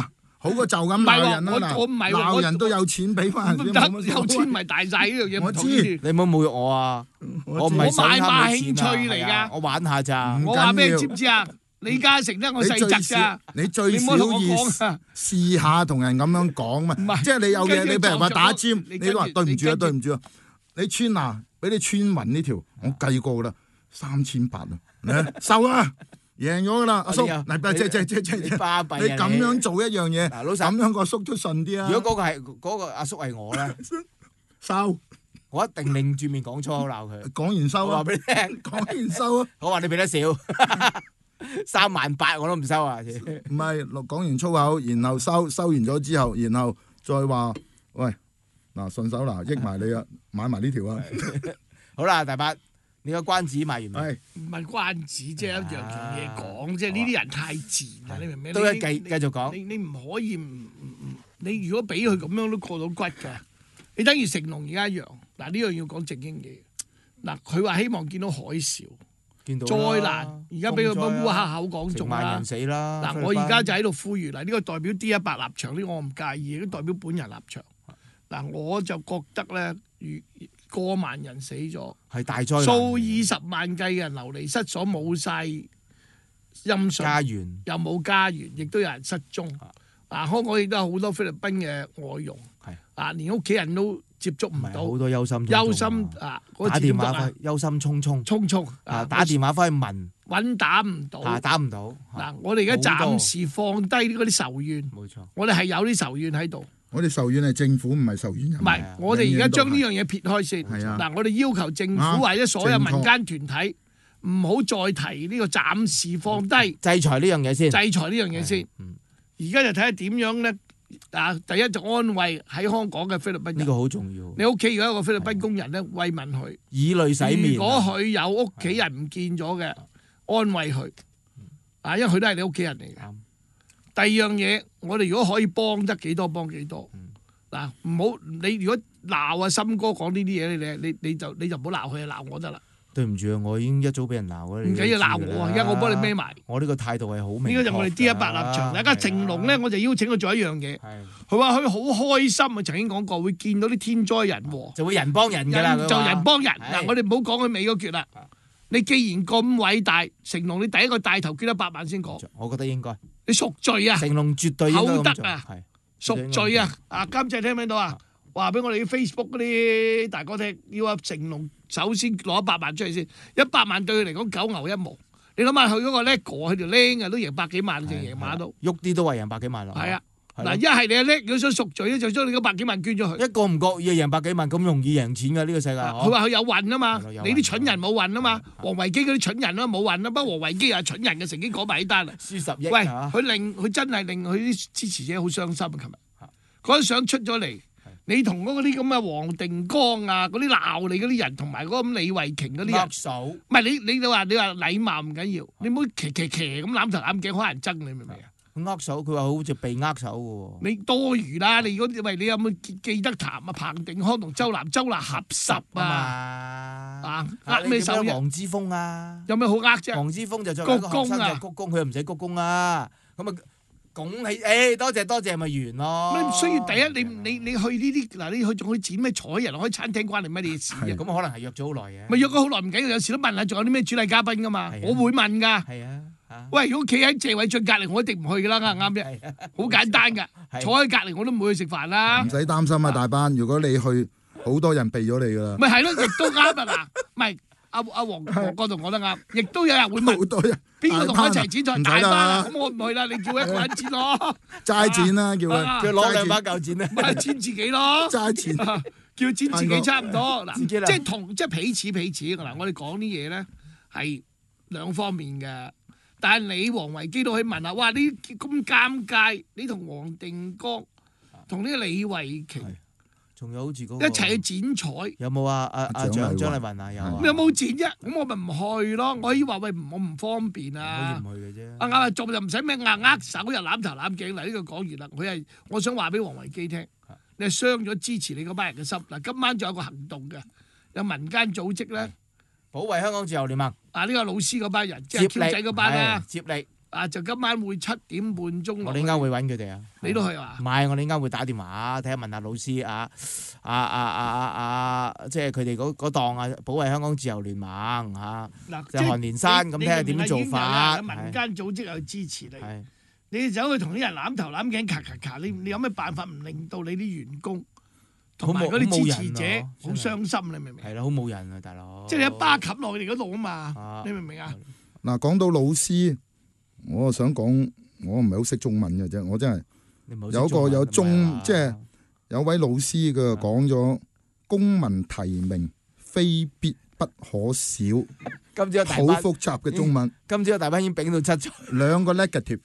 好過就咁唔係喎鬧人啦。嗱， 我我唔係喎我鬧人都有錢俾翻人唔先，冇乜得，有所謂錢咪大晒呢樣嘢。 我唔同知意你唔好侮辱我啊！我唔係我想貪買馬你錢啊興趣嚟係啊㗎我玩下咋。 我話俾你知唔知啊？李嘉誠咧，我細侄㗎。 你最你唔好同我少要講啊！ 試下同人咁樣講嘛，即係你有嘢，你譬如話打尖，你都話對唔住啊，對唔住啊，你穿嗱俾你穿暈呢條，我計過啦，三千八啊，嚟收啦，贏咗噶啦，阿叔，嗱，即即即即你巴閉啊你咁樣做一樣嘢， 老實咁樣個阿叔都順啲啊。 如果嗰個係嗰個阿叔係我咧， 收， 我一定擰住面講粗口鬧佢。 講完收啊！ 我話俾你聽， 講完收啊！ 我話你俾得少，三萬八我都唔收啊！ 唔係講完粗口，然後收收完咗之後，然後再話喂嗱順手嗱益埋你啊，買埋呢條啊！ 好啦，大伯，你個關子賣完未？ 唔係關子，即係一樣樣嘢講，即係呢啲人太賤啦！你明唔明？ 都係你繼繼續講你你唔可以唔唔唔，你如果俾佢咁樣都過到骨㗎。你等於成龍而家一樣，嗱呢樣要講正經嘢。嗱佢話希望見到海嘯。 見到災難，而家俾佢乜烏黑口講中啦， 成萬人死啦！ 嗱，我而家就喺度呼籲，嗱呢個代表 D 一百立場，呢個我唔介意，都代表本人立場。嗱，我就覺得咧，如過萬人死咗， 係大災難， 數以十萬計嘅人流離失所，冇晒音訊， 家園又冇家園，亦都有人失蹤。嗱，香港亦都有好多菲律賓嘅外傭，啊，連屋企人都接觸唔到， 好多憂心憂心啊！ 打電話翻，憂心忡忡， 忡忡啊！打電話翻去問， 揾打唔到， 啊打唔到。 嗱，我哋而家暫時放低嗰啲仇怨， 冇錯， 我哋係有啲仇怨喺度。 我哋仇怨係政府，唔係仇怨人。 唔係，我哋而家將呢樣嘢撇開先。 係啊， 嗱，我哋要求政府或者所有民間團體唔好再提呢個暫時放低制裁呢樣嘢先， 制裁呢樣嘢先。而家就睇下點樣咧。啊！第一就安慰喺香港嘅菲律賓人， 呢個好重要。 你屋企如果有一個菲律賓工人咧，慰問佢， 以淚洗面。 如果佢有屋企人唔見咗嘅，安慰佢。啊，因為佢都係你屋企人嚟嘅。第二樣嘢，我哋如果可以幫得幾多幫幾多。嗱，唔好你如果鬧阿森哥講呢啲嘢，你你你就你就唔好鬧佢，鬧我得啦。 對唔住啊，我已經一早俾人鬧啦。 唔緊要鬧我啊，而家我幫你孭埋。 我呢個態度係好明確。 呢個就我哋 D 一百立場。大家成龍咧，我就邀請佢做一樣嘢。佢話佢好開心啊！曾經講過會見到啲天災人禍， 就會人幫人㗎啦。 就人幫人嗱，我哋唔好講佢尾嗰橛啦。你既然咁偉大，成龍你第一個帶頭捐一百萬先講。 我覺得應該。 你贖罪啊！ 成龍絕對應該咁做。 厚德啊！贖罪啊！啊監製聽唔聽到啊？話俾我哋啲 Facebook 嗰啲大哥聽，要阿成龍首先攞一百萬出嚟先，一百萬對佢嚟講九牛一毛。你諗下佢嗰個叻哥，佢條僆啊都贏百幾萬，淨贏馬都喐啲都話贏百幾萬啦。 係啊，嗱一係你係叻，如果想贖罪咧，就將你嗰百幾萬捐咗佢。 一個唔覺意贏百幾萬咁容易贏錢㗎呢個世界。 佢話佢有運啊嘛，你啲蠢人冇運啊嘛，王維基嗰啲蠢人啦冇運啊，不過王維基又係蠢人嘅，曾經講埋呢單啊。 輸十億。 喂，佢令佢真係令佢啲支持者好傷心啊！琴日嗰張相出咗嚟。你同嗰啲咁嘅黃定光啊，嗰啲鬧你嗰啲人，同埋嗰個李慧瓊嗰啲人， 握手， 唔係你你你話你話禮貌唔緊要，你唔好騎騎騎咁攬頭攬頸，好人憎你明唔明啊？ 握手，佢話好似被握手嘅喎。 你多餘啦！你如果喂你有冇記記得談啊？彭定康同周南周南合十啊！啊，握咩手啫？ 黃之鋒啊， 有咩好握啫？ 黃之鋒就作為一個學生就鞠躬，佢又唔使鞠躬啊，咁啊。拱起，誒多謝多謝咪完咯。 你唔需要第一，你你你去呢啲嗱，你去仲去剪咩彩人開餐廳關你乜嘢事啊？ 咁可能係約咗好耐嘅。 咪約咗好耐唔緊要，有時都問下仲有啲咩主禮嘉賓噶嘛，我會問噶。 係啊， 喂，如果企喺謝偉俊隔離，我一定唔去噶啦，啱唔啱啫？好簡單噶，坐喺隔離我都唔會去食飯啦。 唔使擔心啊，大班，如果你去，好多人避咗你噶啦。 咪係咯，亦都啱啊嗱，唔係。阿阿黃黃哥同講得啱，亦都有人會問， 好多人邊個同我一齊剪彩大班啊？咁我唔去啦，你叫一個人剪咯， 齋剪啦，叫佢， 叫攞兩把嚿剪咧， 咪剪自己咯， 齋剪， 叫剪自己差唔多嗱，即係同即係彼此彼此嗱，我哋講啲嘢咧係兩方面嘅，但係你黃維基都可以問下，哇！你咁尷尬，你同黃定光同呢個李慧瓊。 仲有好似嗰個一齊去剪彩， 有冇啊？阿阿張張麗雲啊，有啊。 你有冇剪啫？咁我咪唔去咯。我可以話喂，我唔方便啊。 可以唔去嘅啫。 啊啱做就唔使咩硬握手又攬頭攬頸嚟。呢個講完啦。佢係我想話俾黃維基聽，你係傷咗支持你嗰班人嘅心。嗱，今晚仲有個行動嘅，有民間組織咧， 保衞香港自由聯盟。 啊，呢個老師嗰班人，即係 Q 仔嗰班啦， 接力。 啊，就今晚會七點半鐘。 我哋應該會揾佢哋啊。 你都去啊？ 唔係，我哋應該會打電話睇下問下老師啊啊啊啊啊！即係佢哋嗰嗰檔啊，保衞香港自由聯盟嚇， 嗱， 就韓連山咁睇下點樣做法。 民間組織又支持你，你走去同啲人攬頭攬頸，咔咔咔，你你有咩辦法唔令到你啲員工同埋嗰啲支持者好傷心？你明唔明？ 係啦，好冇癮啊，大佬！ 即係你一巴冚落佢哋嗰度啊嘛，你明唔明啊？ 嗱，講到老師，我想講，我唔係好識中文嘅啫，我真係有個有中，即係有位老師嘅講咗公民提名非必不可少。 今朝有大好複雜嘅中文。 今朝有大班已經丙到七咗。 兩個 negative。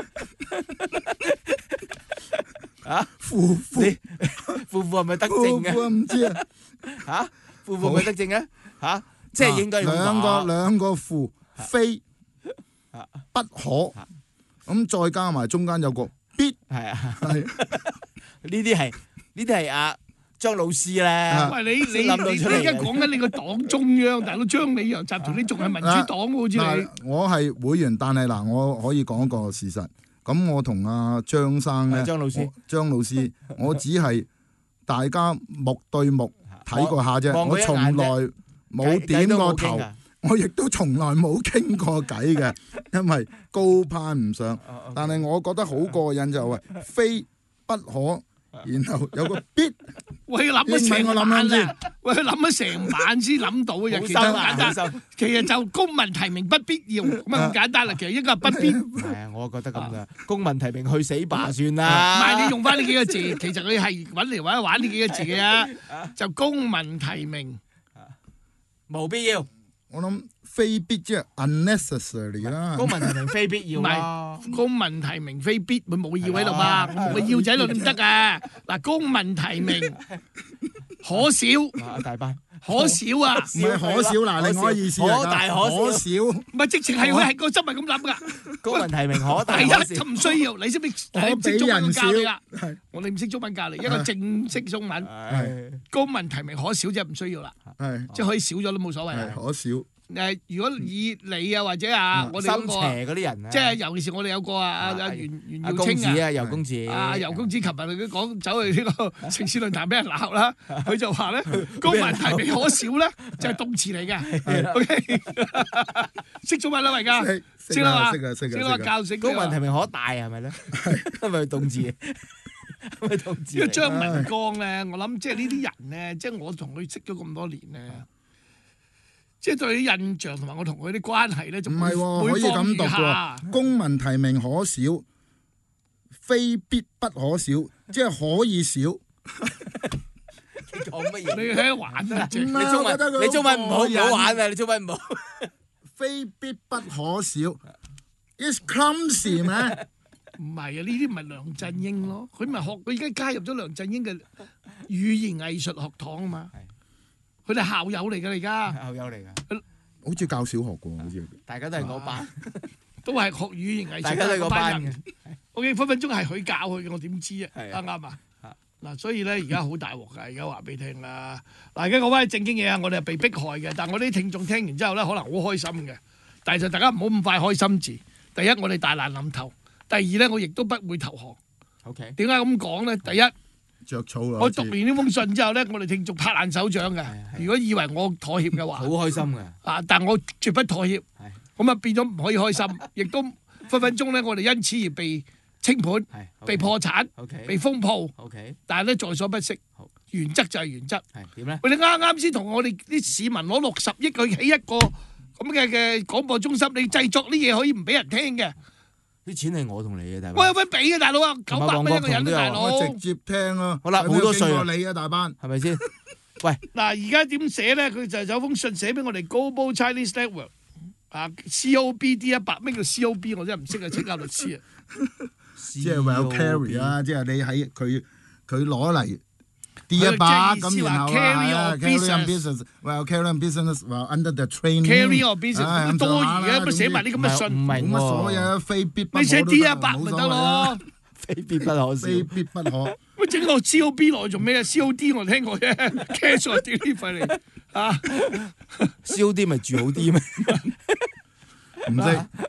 啊， 夫婦， 夫婦係咪得正嘅？ 夫婦唔知啊。 嚇，夫婦係咪得正嘅？嚇，即係應該兩個兩個負，非不可。咁再加埋中間有個必， 係啊，係呢啲係呢啲係阿張老師咧。 喂，你你你而家講緊你個黨中央，大佬張李陽集團，你仲係民主黨喎？好似你。 我係會員，但係嗱，我可以講個事實。咁我同阿張生咧， 張老師， 張老師，我只係大家目對目睇過下啫，我從來冇點過頭。我亦都從來冇傾過偈嘅，因為高攀唔上。但係我覺得好過癮就係非不可，然後有個必。 喂，諗咗成晚啦！喂，諗咗成晚先諗到嘅，其實好簡單。其實就公民提名不必要，咁啊咁簡單啦。其實應該係不必。 係啊，我覺得咁噶。公民提名去死吧算啦。 唔係你用翻呢幾個字，其實佢係揾嚟揾去玩呢幾個字嘅啫。就公民提名， 冇必要。 我諗非必即係 unnecessary 啦。 公民提名非必要啦。公民提名非必，佢冇要喺度嘛，冇要仔喺度點得㗎？嗱，公民提名可少。 啊，大班可少啊！ 唔係可少嗱，另外意思可大可少。 唔係直情係佢係個真係咁諗㗎。 公民提名可大可少。 第一就唔需要，你識唔識？你唔識中文教你啦。我哋唔識中文教你，一個正式中文。公民提名可少即係唔需要啦。即係可以少咗都冇所謂。 係可少。 誒，如果以你啊或者啊，我哋嗰個邪嗰啲人， 即係尤其是我哋有個啊啊啊袁袁耀清啊，游公子啊，游公子，琴日佢講走去呢個城市論壇俾人鬧啦，佢就話咧公民提名可少咧，就係動詞嚟嘅。O K， 識中文啦，而家識啦嘛，識啊識啊，教識。 公民提名可大係咪咧？係咪動詞？係咪動詞？ 因為張文光咧，我諗即係呢啲人咧，即係我同佢識咗咁多年咧。即係對啲印象同埋我同佢啲關係咧，就唔係喎，可以咁讀喎。公民提名可少，非必不可少，即係可以少。 講乜嘢？ 你喺度玩啊！ 你中文你中文唔好唔好玩啊！你中文唔好。 非必不可少 ，is clumsy 咩？ 唔係啊！呢啲唔係梁振英咯，佢咪學佢而家加入咗梁振英嘅語言藝術學堂啊嘛。佢哋校友嚟㗎，而家校友嚟㗎， 好似教小學㗎，好似大家都係嗰班， 都係學語言藝術， 大家都係嗰班嘅。 O K， 分分鐘係佢教佢嘅，我點知啊？啱啱啊？嗱，所以咧而家好大鑊㗎，而家話俾你聽啦。嗱，而家講翻正經嘢啊，我哋係被迫害嘅，但係我啲聽眾聽完之後咧，可能好開心嘅，但係就大家唔好咁快開心字。第一，我哋大難臨頭；第二咧，我亦都不會投降。 O K， 點解咁講咧？第一。 着草啦！ 我讀完呢封信之後咧，我哋聽眾拍爛手掌嘅。如果以為我妥協嘅話， 好開心嘅。 啊！但我絕不妥協。咁啊變咗唔可以開心，亦都分分鐘咧，我哋因此而被清盤、被破產、被封鋪。但係咧在所不惜，原則就係原則。 點咧？ 喂，你啱啱先同我哋啲市民攞六十億去起一個咁嘅嘅廣播中心，你製作啲嘢可以唔俾人聽嘅？ 啲錢係我同你嘅，大班。 喂，有咩俾嘅大佬啊？九百蚊一個人，大佬。 我直接聽啊！ 好啦，好多稅啊！ 你啊，大班， 係咪先？喂， 嗱，而家點寫咧？佢就有封信寫俾我哋 Global Chinese Network 啊 ，C O B D 一百，咩叫 C O B？ 我真係唔識啊，請教律師啊。 即係 well carry 啊，即係你喺佢佢攞嚟。D 一百咁，然後啊 carry on business，well carry on business，well under the training，carry on business 多餘嘅，乜寫埋啲咁嘅信？ 唔係乜所謂，非必不可。 你寫 D 一百咪得咯？ 非必不可， 非必不可。 乜整個 C O B 落去做咩啊 ？C O D 我聽過啫 ，cash on delivery 嚟啊 ，C O D 咪住好啲咩？ 唔識。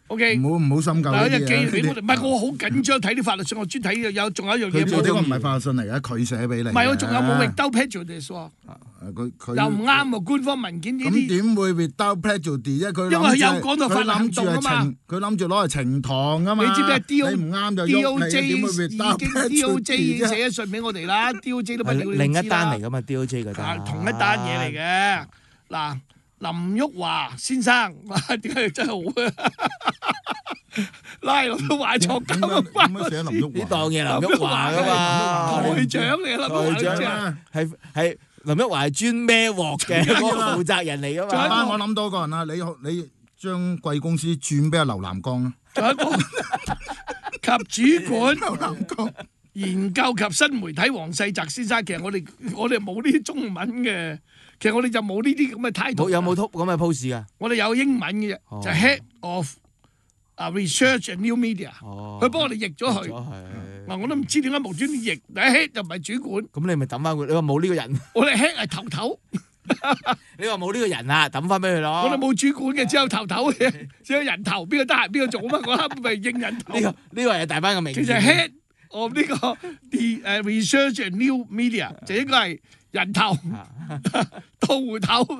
OK， 唔好唔好深究呢嗱， 啲一寄嘢。 俾我哋，唔係我好緊張睇啲法律信，我專睇有仲有一樣嘢佢呢個唔冇。 係法律信嚟嘅，佢寫俾你。 唔係，我仲有冇 without prejudice 喎？ 佢佢又唔啱喎，官方文件呢咁啲。 點會 without prejudice 啫？佢因為佢有諗住講到法律行動啊嘛佢諗住係呈佢諗住攞嚟呈堂啊嘛。 你知唔知啊？D O 你唔啱就 D 喐 O 你， J 點會已 without 經 D O J 已經 prejudice 啫？ 寫咗信俾我哋啦，D O J 都不了了之啦。 另一單嚟噶嘛 ，D O J 嗰單。 啊，同一單嘢嚟嘅。嗱，林旭華先生，哇，點解真係好啊？拉落都壞錯監啊！ 點解寫林旭華？ 呢檔嘢林旭華噶嘛， 台長嚟啦， 台長啊，係係林旭華係專孭鑊嘅嗰個負責人嚟噶嘛。 啊！我諗多個人啊，你你將貴公司轉俾阿劉南江啊。 仲有一個及主管劉南江研究及新媒體黃世澤先生，其實我哋我哋冇呢啲中文嘅，其實我哋就冇呢啲咁嘅態度。 冇有冇 top 咁嘅 pose 噶？ 我哋有英文嘅啫，就 Head of 啊 Research and New Media，佢幫我哋譯咗佢。嗱，我都唔知點解無端端譯，但係 Head 就唔係主管。 咁你咪抌翻佢？你話冇呢個人？ 我哋 Head 係頭頭。 你話冇呢個人啊，抌翻俾佢咯。 我哋冇主管嘅，只有頭頭嘅，只有人頭，邊個得閒邊個做啊嘛？嗰刻咪應人頭。 呢個呢個係大班嘅名。 其實 Head of 呢個 The 誒 Research and New Media 就應該係人頭、刀頭。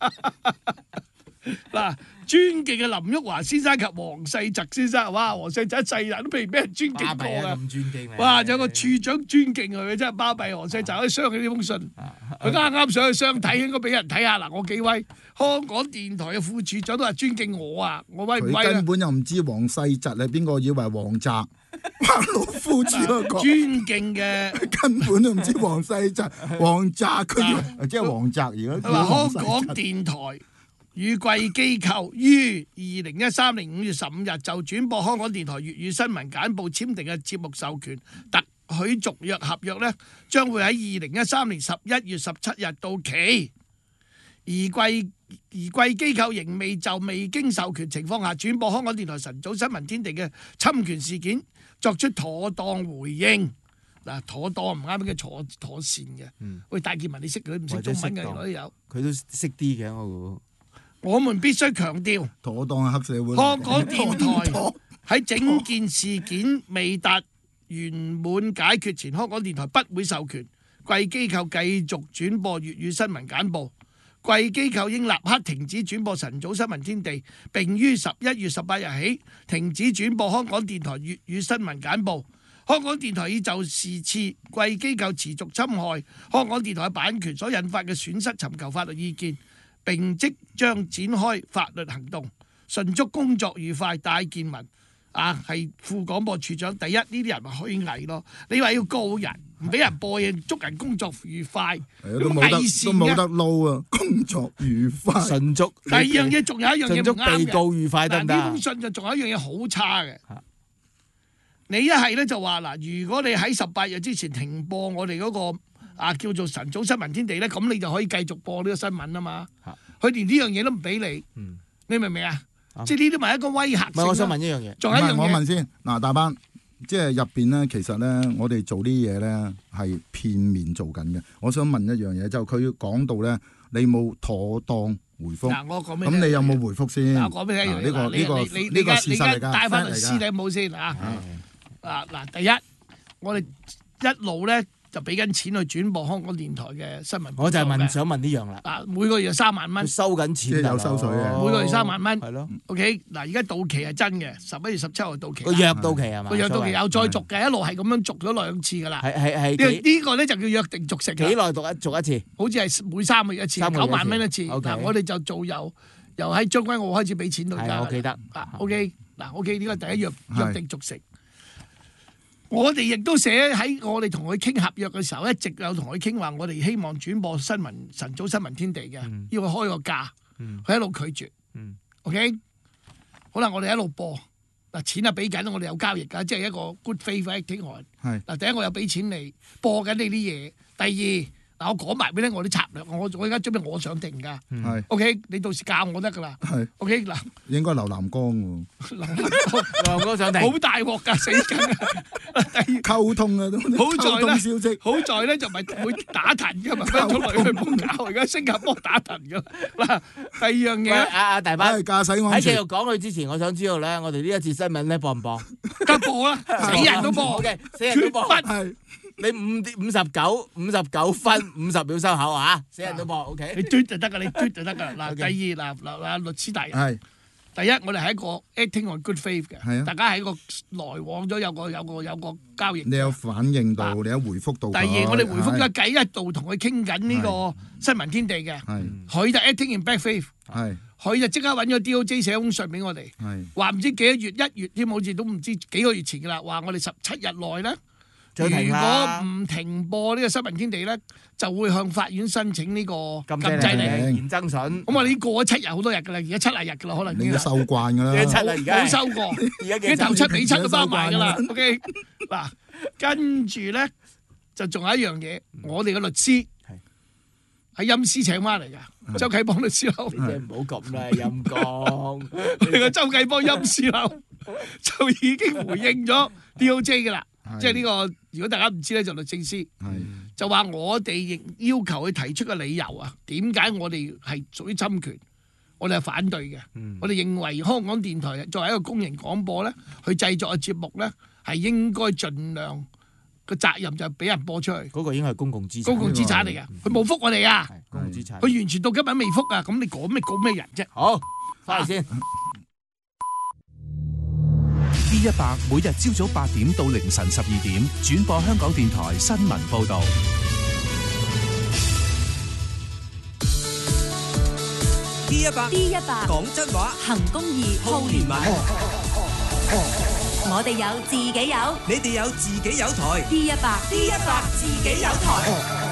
嗱，尊敬嘅林旭華先生及黃世澤先生，哇！黃世澤一世人都未俾人尊敬過嘅， 咁尊敬你。 哇！有個處長尊敬佢，真係巴閉。黃世澤可以雙起呢封信，佢啱啱上去相睇，應該俾人睇下嗱，我幾威！香港電台嘅副處長都係尊敬我啊，我威唔威佢啊？ 根本又唔知黃世澤係邊個，以為黃澤，老夫子嗰個尊敬嘅， 根本都唔知黃世澤、黃澤，佢以為即係黃澤而家。 香港電台與貴機構於二零一三年五月十五日就轉播香港電台粵語新聞簡報簽訂嘅節目授權特許續約合約呢，將會喺二零一三年十一月十七日到期。而貴而貴機構仍未就未經授權情況下轉播香港電台晨早新聞天地嘅侵權事件作出妥當回應。嗱，妥當唔啱，叫妥妥善嘅。 嗯、 喂，戴建文你識佢唔識中文嘅，原來都有。 佢都識啲嘅，我估。 我們必須強調， 妥當黑社會。 香港電台喺整件事件未達圓滿解決前，香港電台不會授權貴機構繼續轉播粵語新聞簡報。貴機構應立刻停止轉播晨早新聞天地，並於十一月十八日起停止轉播香港電台粵語新聞簡報。香港電台已就是次貴機構持續侵害香港電台版權所引發嘅損失尋求法律意見，並即將展開法律行動。順祝工作愉快，戴建文啊，係副廣播處長。第一，呢啲人咪虛偽咯。你話要告人，唔俾人播嘢，祝人工作愉快， 都冇得都冇得撈啊！工作愉快， 順祝。 第二樣嘢仲有一樣嘢唔啱嘅， 順祝被告愉快得唔得？ 呢封信就仲有一樣嘢好差嘅。你一係咧就話嗱，如果你喺十八日之前停播我哋嗰、嗰個啊叫做晨早新聞天地咧，咁你就可以繼續播呢個新聞啊嘛。佢連呢樣嘢都唔俾你，嗯、你明唔明啊？即係呢啲咪一個威嚇性。唔係， 我想問一樣嘢。 仲有一樣嘢，我問先嗱，大班即係入邊咧，其實咧，我哋做啲嘢咧係片面做緊嘅。我想問一樣嘢，就佢講到咧，你冇妥當回覆。嗱， 我講俾咁你有冇回覆先？ 我講俾你聽， 呢個呢個呢個事實嚟㗎， 帶翻律師你冇先啊？啊嗱，第一，我哋一路咧就俾緊錢去轉播香港電台嘅新聞。 我就係問想問呢樣啦。 啊，每個月三萬蚊， 收緊錢， 即係有收水嘅。 每個月三萬蚊。 係咯。 OK，嗱，而家到期係真嘅，十一月十七號到期。 個約到期係嘛？ 個約到期有再續嘅，一路係咁樣續咗兩次㗎啦。 係係係。 呢個咧就叫約定俗成。 幾耐續一續一次？ 好似係每三個月一次，九萬蚊一次。嗱，我哋就做由由喺將軍澳開始俾錢到而家。 我記得。 啊 OK，嗱 OK，呢個第一約約定俗成。我哋亦都寫喺我哋同佢傾合約嘅時候，一直有同佢傾話，我哋希望轉播新聞晨早新聞天地嘅，嗯、要佢開個價，佢、嗯、一路拒絕。嗯、OK， 好啦，我哋一路播嗱，錢啊俾緊，我哋有交易㗎，即係一個 good faith acting on。係嗱，第一我有俾錢你播緊你啲嘢，第二嗱，我講埋俾你我啲策略，我我而家準備我想定㗎。 係 OK，你到時教我得㗎啦。 係 OK 嗱， 應該劉南江喎， 劉南江想定， 好大鑊㗎，死緊啊！ 溝通啊都好在溝通消息咧，好在咧就唔係會打騰㗎嘛，分咗落去唔搞，而家新加坡打騰㗎。嗱，第二樣喂， 嘢， 阿阿大班係駕駛安全喺繼續講佢之前，我想知道咧，我哋呢一節新聞咧播唔播？ 梗係播啦，死人都播。 OK， 死人都播。 係你五五十九五十九分五十秒收口啊！死人都播 OK。 你嘟就得㗎，你嘟就得㗎。嗱，第二嗱嗱嗱律師大人。 係。 第一，我哋係一個 acting on good faith 嘅， 係啊大家喺個來往咗有個有個有個交易。 你有反應到，你有回覆到。 第二，我哋回覆咗計一度同佢傾緊呢個新聞天地嘅，佢就 acting in bad faith， 係佢就即刻揾咗 D O J 寫封信俾我哋，話唔知幾多月一月添，好似都唔知幾個月前㗎啦，話我哋十七日內咧。如果唔停播呢個新聞天地咧，就會向法院申請呢個禁制令、 嚴增審。 咁我哋已經過咗七日好多日㗎啦，而家七廿日㗎啦，可能已經。 你都收慣㗎啦。 幾七啦而家？ 冇收過， 而家幾啲頭七尾七都包埋㗎啦。OK， 嗱，跟住咧就仲有一樣嘢，我哋嘅律師係陰司請翻嚟㗎，周啟邦律師樓。 你真係唔好咁啦，陰公。 我哋個周啟邦陰司樓就已經回應咗 D O J 㗎啦。即係呢個，如果大家唔知咧，就律政司就話我哋亦要求佢提出嘅理由啊，點解我哋係屬於侵權，我哋係反對嘅。 嗯、 我哋認為香港電台作為一個公營廣播咧，去製作嘅節目咧，係應該盡量個責任就俾人播出去。 嗰個應該係公共資產， 公共資產嚟嘅，佢冇覆我哋啊！ 公共資產， 佢完全到今日未覆啊！咁你講咩告咩人啫？ 好，翻嚟先。 D 一百每日朝早八點到凌晨十二點轉播香港電台新聞報導。 D 一百 D 一百講真話， 行公義，好連環。我哋有，自己有， 你哋有，自己有台。 D 一百 D 一百自己有台。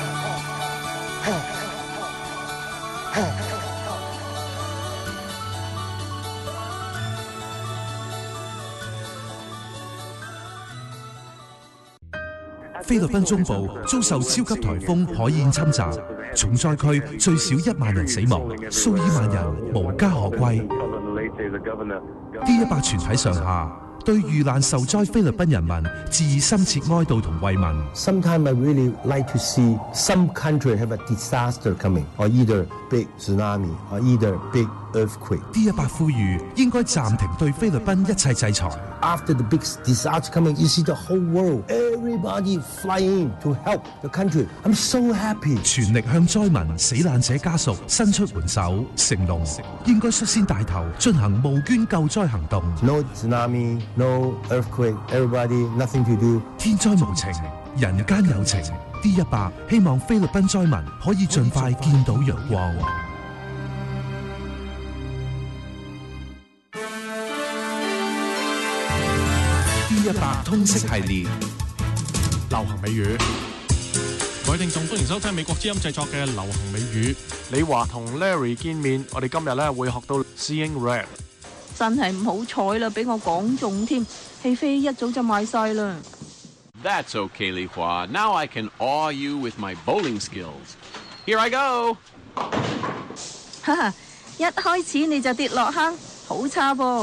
菲律賓中部遭受超級颱風海燕侵襲，重災區最少一萬人死亡，數以萬人無家可歸。D 一百全體上下對遇難受災菲律賓人民致以深切哀悼同慰問。 Sometimes I really like to see some country have a disaster coming, or either big tsunami, or either big earthquake. D 一百呼籲應該暫停對菲律賓一切制裁。 After the big disaster coming, you see the whole world, everybody flying to help the country. I'm so happy. 全力向災民、死難者家屬伸出援手，承諾應該率先帶頭進行募捐救災行動。 No tsunami, no earthquake, everybody, nothing to do. 天災無情，人間有情。D 一百希望菲律賓災民可以盡快見到陽光。D 一百通識系列流行美語，各位聽眾歡迎收聽美國之音製作嘅流行美語。你話同 Larry 見面，我哋今日咧會學到 Seeing Red。 真係唔好彩啦，俾我講中添，戲飛一早就賣晒啦。 That's okay, Li Hua. Now I can awe you with my bowling skills. Here I go. 哈哈，一開始你就跌落坑，好差噃。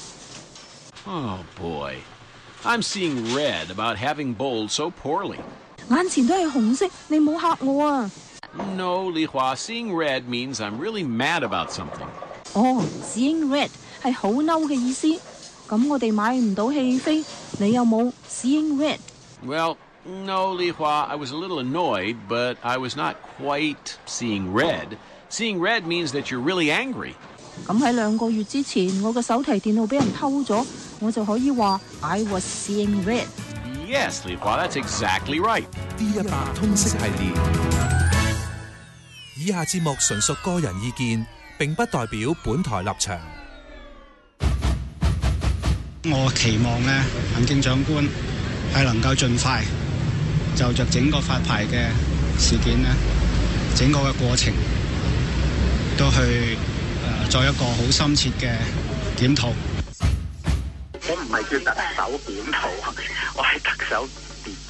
Oh boy. I'm seeing red about having bowled so poorly. 眼前都係紅色，你冇嚇我啊。 No, Li Hua, seeing red means I'm really mad about something. 哦 ，seeing red 係好嬲嘅意思。咁我哋買唔到戲飛，你有冇 seeing red？ Well, no, Li Hua, I was a little annoyed, but I was not quite seeing red. Seeing red means that you're really angry. 咁喺兩個月之前，我嘅手提電腦俾人偷咗，我就可以話 I was seeing red。 Yes, Li Hua, that's exactly right. D 一百通識系列，以下節目純屬個人意見，並不代表本台立場。 我期望咧，行政長官係能夠盡快就着整個發牌嘅事件咧，整個嘅過程都去誒作一個好深切嘅檢討。 我唔係叫特首檢討，我係特首別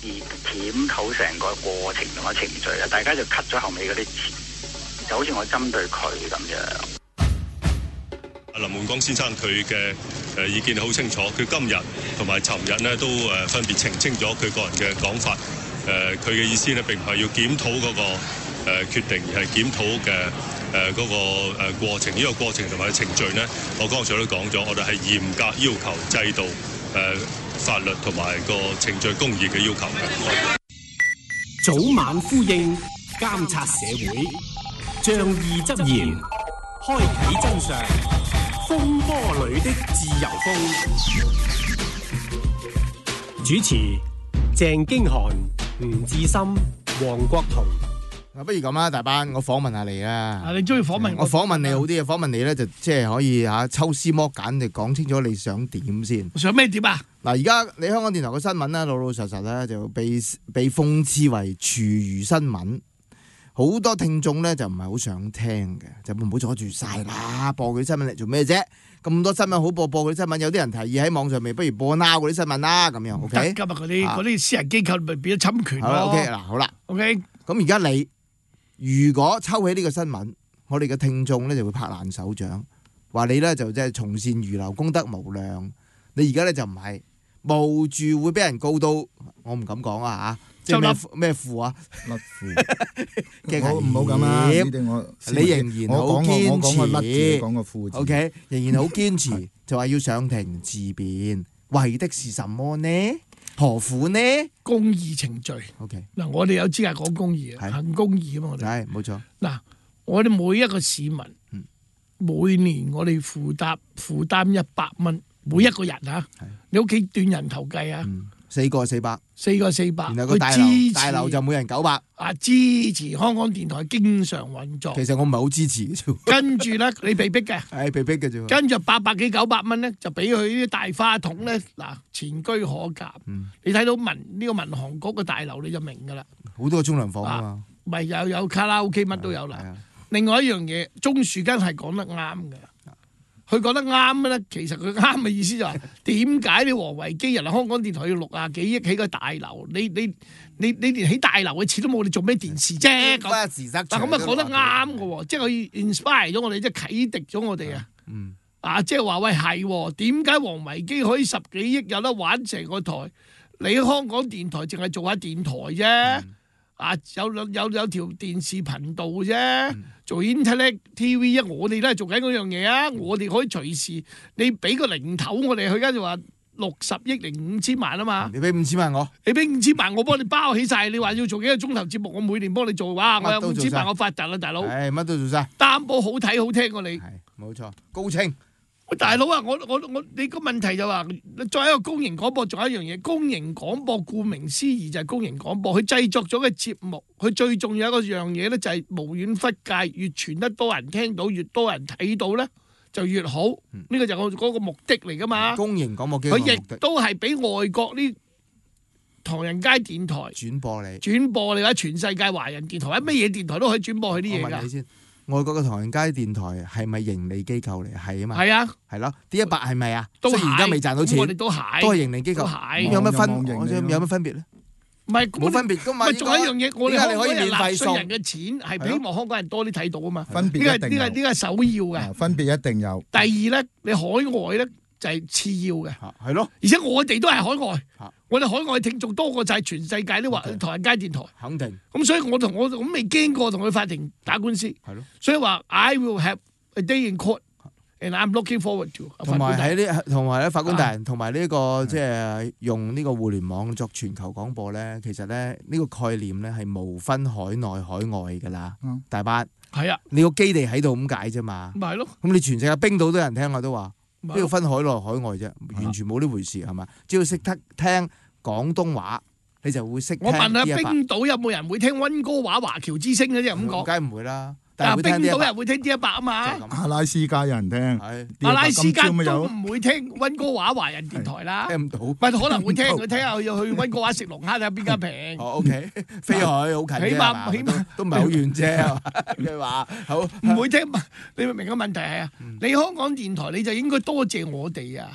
檢討成個過程同埋程序啊，大家就 cut 咗後尾嗰啲詞，就好似我針對佢咁樣。 林煥光先生佢嘅誒意見好清楚，佢今日同埋尋日呢都誒分別澄清咗佢個人嘅講法。誒佢嘅意思呢並唔係要檢討嗰個誒決定，而係檢討嘅誒嗰個誒過程。呢個過程同埋程序呢，我剛才都講咗，我哋係嚴格要求制度、誒法律同埋個程序公義嘅要求嘅。 早晚呼應，監察社會，仗義執言，開啓真相，風波裏的自由風。主持鄭經翰、吳志森、黃國同。 嗱，不如咁啦，大班，我訪問下你啊！ 啊，你中意訪問我？ 我訪問你好啲啊！訪問你咧就即係可以嚇抽絲剝繭，就講清楚你想點先。 想咩點啊？ 嗱，而家你香港電台嘅新聞咧，老老實實咧就被被諷刺為廚餘新聞，好多聽眾咧就唔係好想聽嘅，就唔好阻住晒啦，播佢啲新聞嚟做咩啫？咁多新聞好播，播佢啲新聞，有啲人提議喺網上面，不如播 now 嗰啲新聞啦，咁樣 OK？ 今日嗰啲嗰啲私人機構咪變咗侵權咯。 好啦 ，OK 嗱，好啦 ，OK。 咁而家你如果抽起呢個新聞，我哋嘅聽眾咧就會拍爛手掌，話你咧就即係從善如流，功德無量。你而家咧就唔係冒住會俾人告到，我唔敢講啊嚇，即係咩咩褲啊， 甩褲， 我唔好咁啊！呢啲我你仍然好堅持， 講個褲字 ，OK， 仍然好堅持，就話要上庭自辯，為的是什麼呢？何苦呢？ 公義程序。 OK， 嗱，我哋有資格講公義啊，行公義啊嘛，我哋係冇錯。 嗱，我哋每一個市民，嗯、每年我哋負擔負擔一百蚊，每一個人啊，你屋企斷人頭計啊， 嗯、四個四百， 四個四百， 然後個大樓大樓就每人九百。 啊，支持香港電台經常運作。 其實我唔係好支持嘅啫。 跟住咧，你被逼嘅， 係被逼嘅啫。 跟住八百幾九百蚊咧，就俾佢啲大花筒咧，嗱，前居可鑑。 嗯、 你睇到民呢、呢個民航局嘅大樓，你就明㗎啦。 好多沖涼房啊嘛。 咪有有卡拉 OK 乜都有啦。另外一樣嘢，鍾樹根係講得啱嘅。佢講得啱咧，其實佢啱嘅意思就係點解你王維基人香港電台要六啊幾億起個大樓？你你你你連起大樓嘅錢都冇，你做咩電視啫？咁啊咁啊講得啱嘅喎，即係佢 inspire 咗我哋，即係啟迪咗我哋啊！ 嗯、 啊，即係話喂係點解王維基可以十幾億有得玩成個台？你香港電台淨係做下電台啫。嗯啊，有有有有條電視頻道啫，嗯、做 Internet T V 啊，我哋都係做緊嗰樣嘢啊，我哋可以隨時你俾個零頭我哋，佢而家就話六十億零五千萬啊嘛， 你俾五千萬我， 你俾五千萬我幫你包起晒，你話要做幾個鐘頭節目，我每年幫你做，哇，我有五千萬我發達啦，大佬， 係乜都做晒， 擔保好睇好聽過你， 係冇錯，高清。 喂，大佬啊，我我我，你個問題就話，作為一個公營廣播，仲有一樣嘢，公營廣播顧名思義就係公營廣播，佢製作咗嘅節目，佢最重要一個樣嘢咧，就係無遠弗屆，越傳得多人聽到，越多人睇到咧，就越好。呢、嗯、個就係我嗰個目的嚟噶嘛。 公營廣播機， 佢亦都係俾外國呢唐人街電台轉播你， 轉播你或者全世界華人電台，或者乜嘢電台都可以轉播佢啲嘢㗎。 外國嘅唐人街電台係咪盈利機構嚟？係啊嘛， 係啊， 係咯。D 一百係咪啊？ 都雖然而家未賺到錢， 我哋都係， 都係盈利機構。 係有乜分？我想有乜分別咧？ 唔係冇分別噶嘛。 仲有一樣嘢，我哋香港人納稅人嘅錢係希望香港人多啲睇到啊嘛。 分別一定有。 呢個呢個係首要嘅。 分別一定有。 第二咧，你海外咧就係次要嘅。 係咯。 而且我哋都係海外。我哋海外聽眾多過就係全世界都話唐人街電台， 肯定。 咁所以我同我咁未驚過同佢法庭打官司， 係咯。 所以話 I will have a day in court and I'm looking forward to。 同埋喺呢，同埋咧法官大人，同埋呢個即係用呢個互聯網作全球廣播咧，其實咧呢個概念咧係無分海內海外㗎啦，大班。 係啊， 你個基地喺度咁解啫嘛。 咪係咯。咁你全世界冰島都有人聽我都話，邊度分海內海外啫？完全冇呢回事係嘛？只要識得聽廣東話，你就會識聽。 我問下冰島有冇人會聽溫哥華華僑之聲嘅啫？咁講， 梗係唔會啦。 但係冰島人會聽 D 一百啊嘛。 阿拉斯加有人聽， 阿拉斯加都唔會聽溫哥華華人電台啦。 聽唔到， 唔係可能會聽，佢聽下要去溫哥華食龍蝦睇下邊間平。 哦 OK， 飛去好近啫， 起碼起碼都唔係好遠啫。佢話好唔會聽，你明唔明個問題係啊？你香港電台你就應該多謝我哋啊！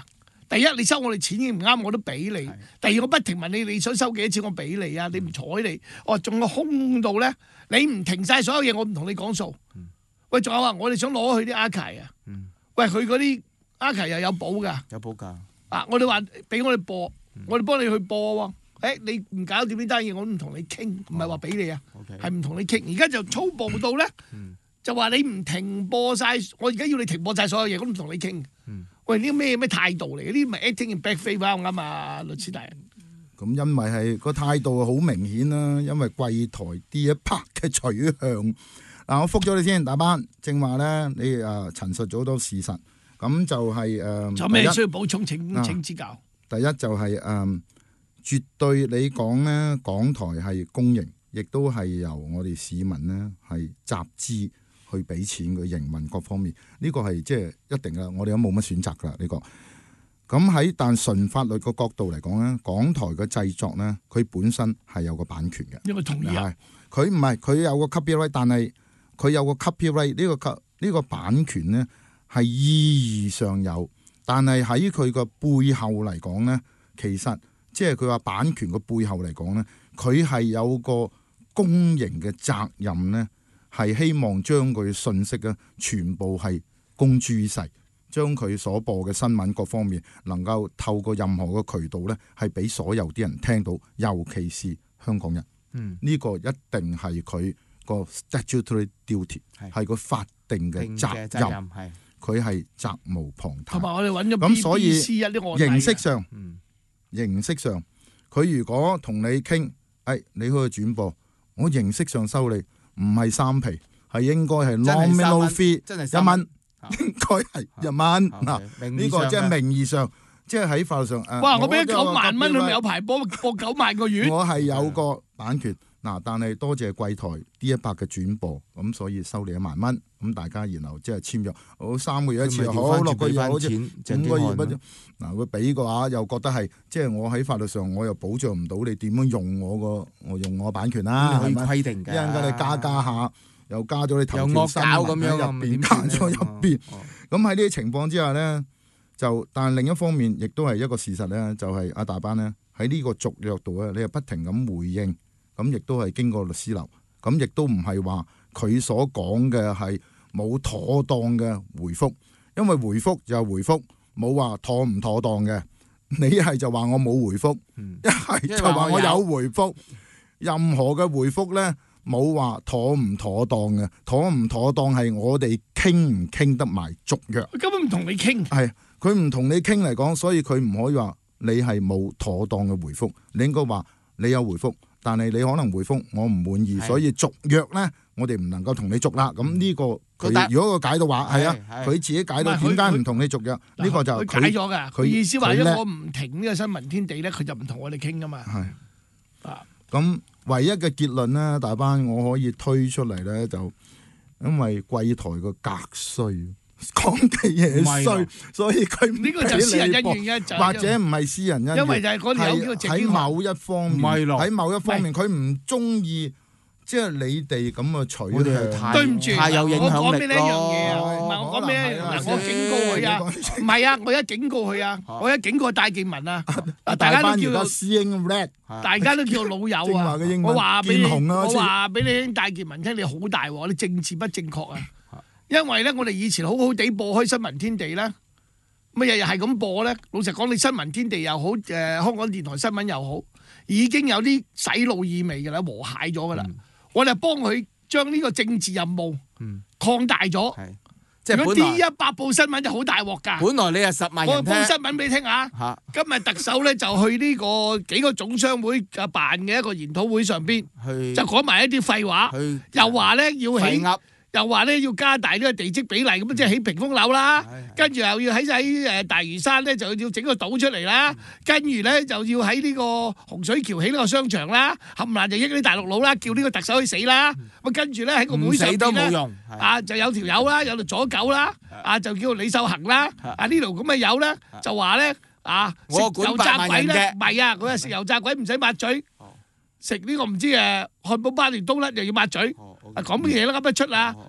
第一，你收我哋錢已經唔啱，我都俾你。第二，我不停問你，你想收幾多錢，我俾你啊！你唔睬你，我仲有空到咧，你唔停晒所有嘢，我唔同你講數。喂，仲有啊，我哋想攞佢啲 archive 啊。喂，佢嗰啲 archive 又有保㗎。 有保㗎。 啊，我哋話俾我哋播，我哋幫你去播喎。誒，你唔搞掂呢單嘢，我都唔同你傾，唔係話俾你啊，係唔同你傾。而家就粗暴到咧，就話你唔停播晒，我而家要你停播晒所有嘢，我都唔同你傾。喂，呢啲咩咩態度嚟？呢啲咪 acting in bad faith 啱唔啱啊，律師大人？ 咁因為係個態度好明顯啦，因為貴台 D 一百嘅取向。嗱，我覆咗你先，大班正話咧，你誒陳述咗好多事實，咁就係誒。 有咩需要補充？請請指教。 第一就係誒，絕對你講咧，港台係公營，亦都係由我哋市民咧係集資去俾錢佢營運各方面，呢個係即係一定噶，我哋都冇乜選擇噶呢個。咁喺但純法律個角度嚟講咧，港台嘅製作咧，佢本身係有個版權嘅。 因為同意啊， 佢唔係佢有個 copyright， 但係佢有個 copyright 呢個呢個版權咧係意義上有，但係喺佢個背後嚟講咧，其實即係佢話版權個背後嚟講咧，佢係有個公營嘅責任咧。係希望將佢信息咧，全部係公諸於世，將佢所播嘅新聞各方面能夠透過任何嘅渠道咧，係俾所有啲人聽到，尤其是香港人。嗯，呢個一定係佢個 statutory duty， 係個法定嘅責任，係佢係責無旁貸。 同埋我哋揾咗咁，所以 B B C 一啲案例形式上，嗯、形式上，佢如果同你傾，誒、哎，你可以轉播，我形式上收你。唔係三皮，係應該係 nominal fee 一蚊，應該係一蚊嗱。呢個即係名義上，即係喺法律上。 哇！我俾咗九萬蚊，佢咪有排播播九萬個月。 我係有個版權嗱，但係多謝貴台 D 一百嘅轉播，咁所以收你一萬蚊。咁大家然後即係簽約，好三個月一次，好六個月好似五個月不嗱，佢俾嘅話又覺得係即係我喺法律上我又保障唔到你點樣用我個我用我版權啦， 係咪？規定㗎， 一陣間你加加下，又加咗你頭條新聞咁樣入邊，加咗入邊。咁喺呢啲情況之下咧，就但另一方面亦都係一個事實咧，就係阿大班咧喺呢個續約度咧，你係不停咁回應，咁亦都係經過律師樓，咁亦都唔係話佢所講嘅係冇妥當嘅回覆，因為回覆就係回覆，冇話妥唔妥當嘅。你係就話我冇回覆，一係、嗯、就話我有回覆。任何嘅回覆咧，冇話妥唔妥當嘅，妥唔妥當係我哋傾唔傾得埋續約。 根本唔同你傾， 係佢唔同你傾嚟講，所以佢唔可以話你係冇妥當嘅回覆。你應該話你有回覆，但係你可能回覆我唔滿意，所以續約咧，我哋唔能夠同你續啦。咁呢、這個佢如果佢解到話係啊，佢自己解到點解唔同你續約？呢個就佢解咗㗎。佢意思話因為我唔停呢個新聞天地咧，佢就唔同我哋傾㗎嘛。 係啊，咁唯一嘅結論咧，大班我可以推出嚟咧，就因為貴台個格衰，講嘅嘢衰，所以佢呢個就私人恩怨嘅， 或者唔係私人恩怨， 因為就係嗰條友叫喺某一方面，喺某一方面佢唔中意。即係你哋咁嘅取向， 對唔住， 太有影響力咯。 我講俾你一樣嘢啊，唔係我講咩？嗱，我警告佢啊，唔係啊，我一警告佢啊，我一警告戴建文啊，大家都叫做師兄 Red， 大家都叫老友啊。我話俾你，我話俾你聽，戴建文聽你好大鑊，你政治不正確啊。因為咧，我哋以前好好地播開新聞天地咧，咁日日係咁播咧。老實講，你新聞天地又好，誒香港電台新聞又好，已經有啲洗腦意味㗎啦，和諧咗㗎啦。我哋幫佢將呢個政治任務擴大咗，嗯、即係如果 D 一百報新聞就好大鑊㗎。 本來你係十萬人聽， 我報新聞俾你聽下。啊、今日特首咧就去呢個幾個總商會嘅辦嘅一個研討會上邊，就講埋一啲廢話，又話咧要起。又話咧要加大呢個地積比例，咁即係起屏風樓啦，跟住又要喺喺誒大嶼山咧就要整個島出嚟啦，跟住咧就要喺呢個洪水橋起呢個商場啦，冚唪唥就益啲大陸佬啦，叫呢個特首去死啦，咁跟住咧喺個會上邊咧，啊就有條友啦，有條左狗啦，啊就叫李秀恒啦，啊呢度咁嘅友咧就話咧啊食油炸鬼咧，唔係啊，佢話食油炸鬼唔使抹嘴。食呢個唔知誒漢堡包定冬甩又要抹嘴，講乜嘢啦？噏得出啊！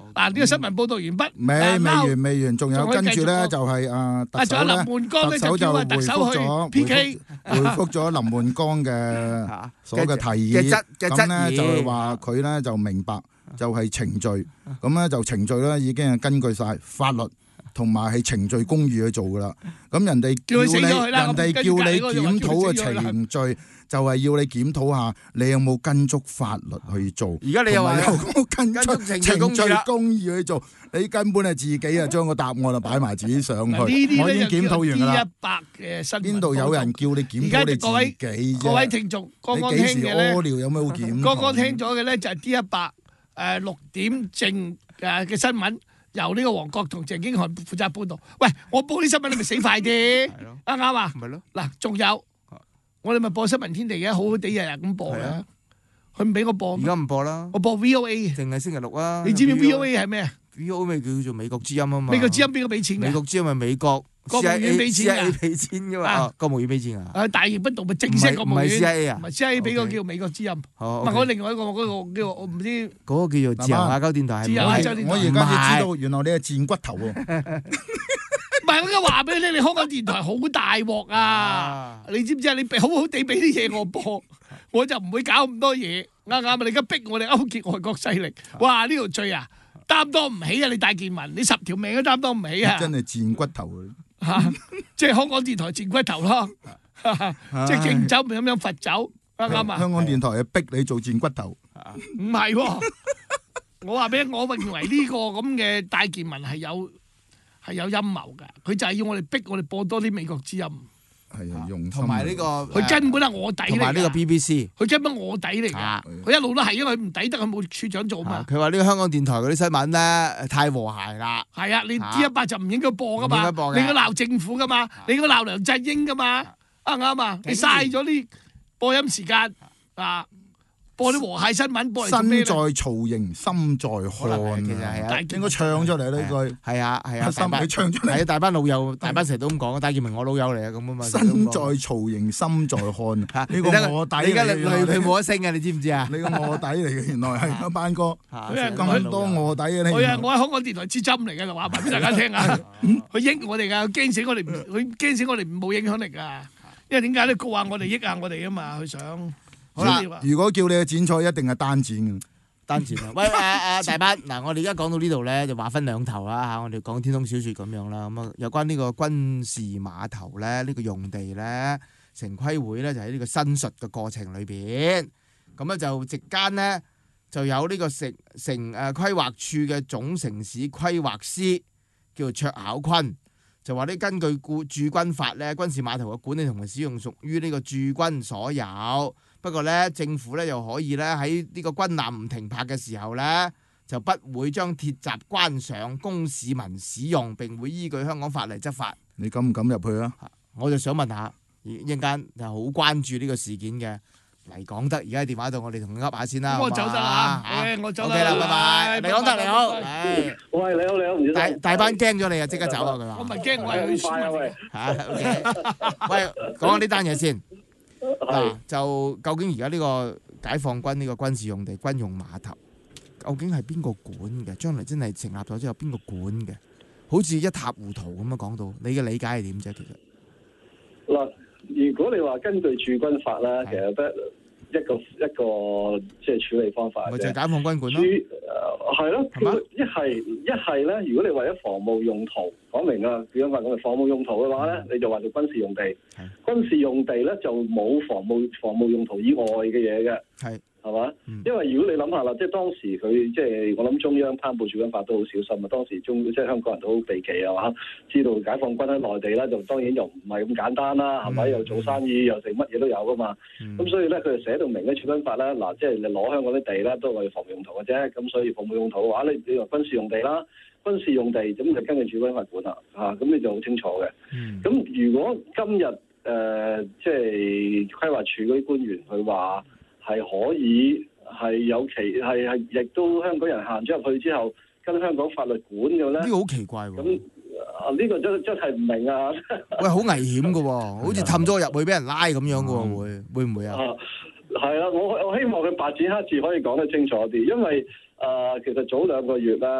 嗱，呢個新聞報導完畢。 未未完未完，仲有跟住咧就係啊特首咧，特首就回覆咗回覆回覆咗林煥光嘅所嘅提議，咁咧就係話佢咧就明白就係程序，咁咧就程序咧已經係根據晒法律。同埋係程序公義去做噶啦，咁人哋叫你，人哋叫你檢討嘅程序，就係要你檢討下，你有冇跟足法律去做？ 而家你又話有冇跟足程序公義去做？你根本係自己啊，將個答案啊擺埋自己上去。我已經檢討完噶啦。一百嘅新聞邊度有人叫你檢討你自己啫？ 各位聽眾，剛剛聽嘅咧， 屙尿有咩好檢？ 剛剛聽咗嘅咧就係 D 一百誒六點正誒嘅新聞。由呢個黃國同鄭經翰負責報導。喂，我報啲新聞你咪死快啲，啱啱啊？ 咪咯。 嗱，仲有我哋咪播新聞天地嘅，好好地日日咁播嘅。佢唔俾我播。 而家唔播啦。 我播 V O A。淨係星期六啊。 你知唔知 V O A 係咩啊 ？V O A 咪叫做美國之音啊嘛。 美國之音邊個俾錢嘅？ 美國之音咪美國。 國務院俾錢㗎。C I A 俾錢㗎嘛。國務院俾錢啊。 啊，大逆不道咪正式國務院。 唔係 C I A 啊。 唔係 C I A 俾個叫美國之音。唔係我另外一個嗰個叫我唔知。 嗰個叫做自由亞洲電台。 自由亞洲電台。 我而家先知道，原來你係賤骨頭喎。 唔係，我而家話俾你聽，你香港電台好大鑊啊！你知唔知啊？你好好地俾啲嘢我播，我就唔會搞咁多嘢。啱啱啊！你而家逼我哋勾結外國勢力，哇！呢條罪啊，擔當唔起啊！你戴建文，你十條命都擔當唔起啊！ 真係賤骨頭啊！ 嚇，即係香港電台賤骨頭咯，即係敬酒唔咁樣罰酒，啱啱啊？ 香港電台係逼你做賤骨頭， 唔係喎。我話俾你，我認為呢個咁嘅戴建文係有係有陰謀㗎，佢就係要我哋逼我哋播多啲美國之音。 係啊，用同埋呢個佢根本係我底嚟。同埋呢個 B B C， 佢根本我底嚟㗎。佢一路都係因為佢唔抵得，佢冇處長做嘛。 佢話呢個香港電台嗰啲新聞咧太和諧啦。 係啊，你 D 一百就唔應該播㗎嘛。你應該鬧政府㗎嘛，你應該鬧梁振英㗎嘛。啱唔啱啊？你嘥咗啲播音時間啊！播啲和諧新聞，播嚟做咩咧？ 身在曹營心在漢， 其實係啊， 應該唱出嚟呢句。 係啊係啊， 心你唱出嚟。 係啊，大班老友，大班成日都咁講，戴建明我老友嚟啊，咁啊嘛。 身在曹營心在漢，呢個臥底嚟嘅。 你而家佢佢冇得升嘅，你知唔知啊？ 你個臥底嚟嘅，原來係一班哥。咁多臥底嘅咧。 我係我喺香港電台之針嚟嘅，話埋俾大家聽啊！佢益我哋㗎，驚死我哋，佢驚死我哋冇影響力㗎。因為點解咧？告下我哋，益下我哋啊嘛，佢想。 好啦，如果叫你去剪彩，一定係單剪嘅， 單剪啊！喂，阿阿大班，嗱，我哋而家講到呢度咧，就話分兩頭啦嚇，我哋講天空小説咁樣啦，咁啊，有關呢個軍事碼頭咧，呢個用地咧，城規會咧就喺呢個申述嘅過程裏邊，咁咧就席間咧就有呢個城城誒規劃處嘅總城市規劃師叫做卓巧坤。就話呢，根據駐軍法咧，軍事碼頭嘅管理同埋使用屬於呢個駐軍所有。不過咧，政府咧又可以咧喺呢個軍艦唔停泊嘅時候咧，就不會將鐵閘關上供市民使用，並會依據香港法例執法。 你敢唔敢入去啊？ 我就想問下，一陣間就好關注呢個事件嘅黎廣德，而家喺電話度，我哋同佢噏下先啦。 我走得啦，我走啦。 OK 啦，拜拜。黎廣德你好， 喂，你好你好，唔大大班驚咗你啊，即刻走啊！佢話我唔係驚，我係去輸喂。 嚇 OK，喂，講下呢單嘢先。嗱，就究竟而家呢個解放軍呢個軍事用地軍用碼頭，究竟係邊個管嘅？將來真係成立咗之後，邊個管嘅？好似一塌糊塗咁樣講到，你嘅理解係點啫？其實嗱，如果你話根據駐軍法啦，其實得一個一個即係處理方法嘅， 咪就係解放軍管咯。 誒係咯，一係一係咧，如果你為咗防務用途，講明啊，點樣話咁啊？防務用途嘅話咧，你就話做軍事用地。軍事用地咧就冇防務防務用途以外嘅嘢嘅。係。係嘛？嗯、因為如果你諗下啦，即係當時佢即係我諗中央頒布駐軍法都好小心啊。當時中即係香港人都好避忌啊嘛，知道解放軍喺內地啦，就當然又唔係咁簡單啦，係咪、嗯？又做生意又成乜嘢都有噶嘛。咁、嗯、所以咧，佢就寫到明咧駐軍法咧，嗱，即係你攞香港啲地咧都係為防務用途嘅啫。咁所以防務用途嘅話，你你話軍事用地啦，軍事用地咁就根據駐軍法管啦。嚇、啊，咁你就好清楚嘅。咁、嗯、如果今日誒、呃、即係規劃處嗰啲官員佢話係可以。係有其係係，亦都香港人行咗入去之後，跟香港法律管嘅咧。呢個好奇怪喎。 咁啊，呢個真真係唔明啊！ 喂，好危險嘅喎，好似氹咗我入去俾人拉咁樣嘅喎，會會唔會啊？ 啊，係啊！我我希望佢白紙黑字可以講得清楚啲，因為誒、呃、其實早兩個月咧，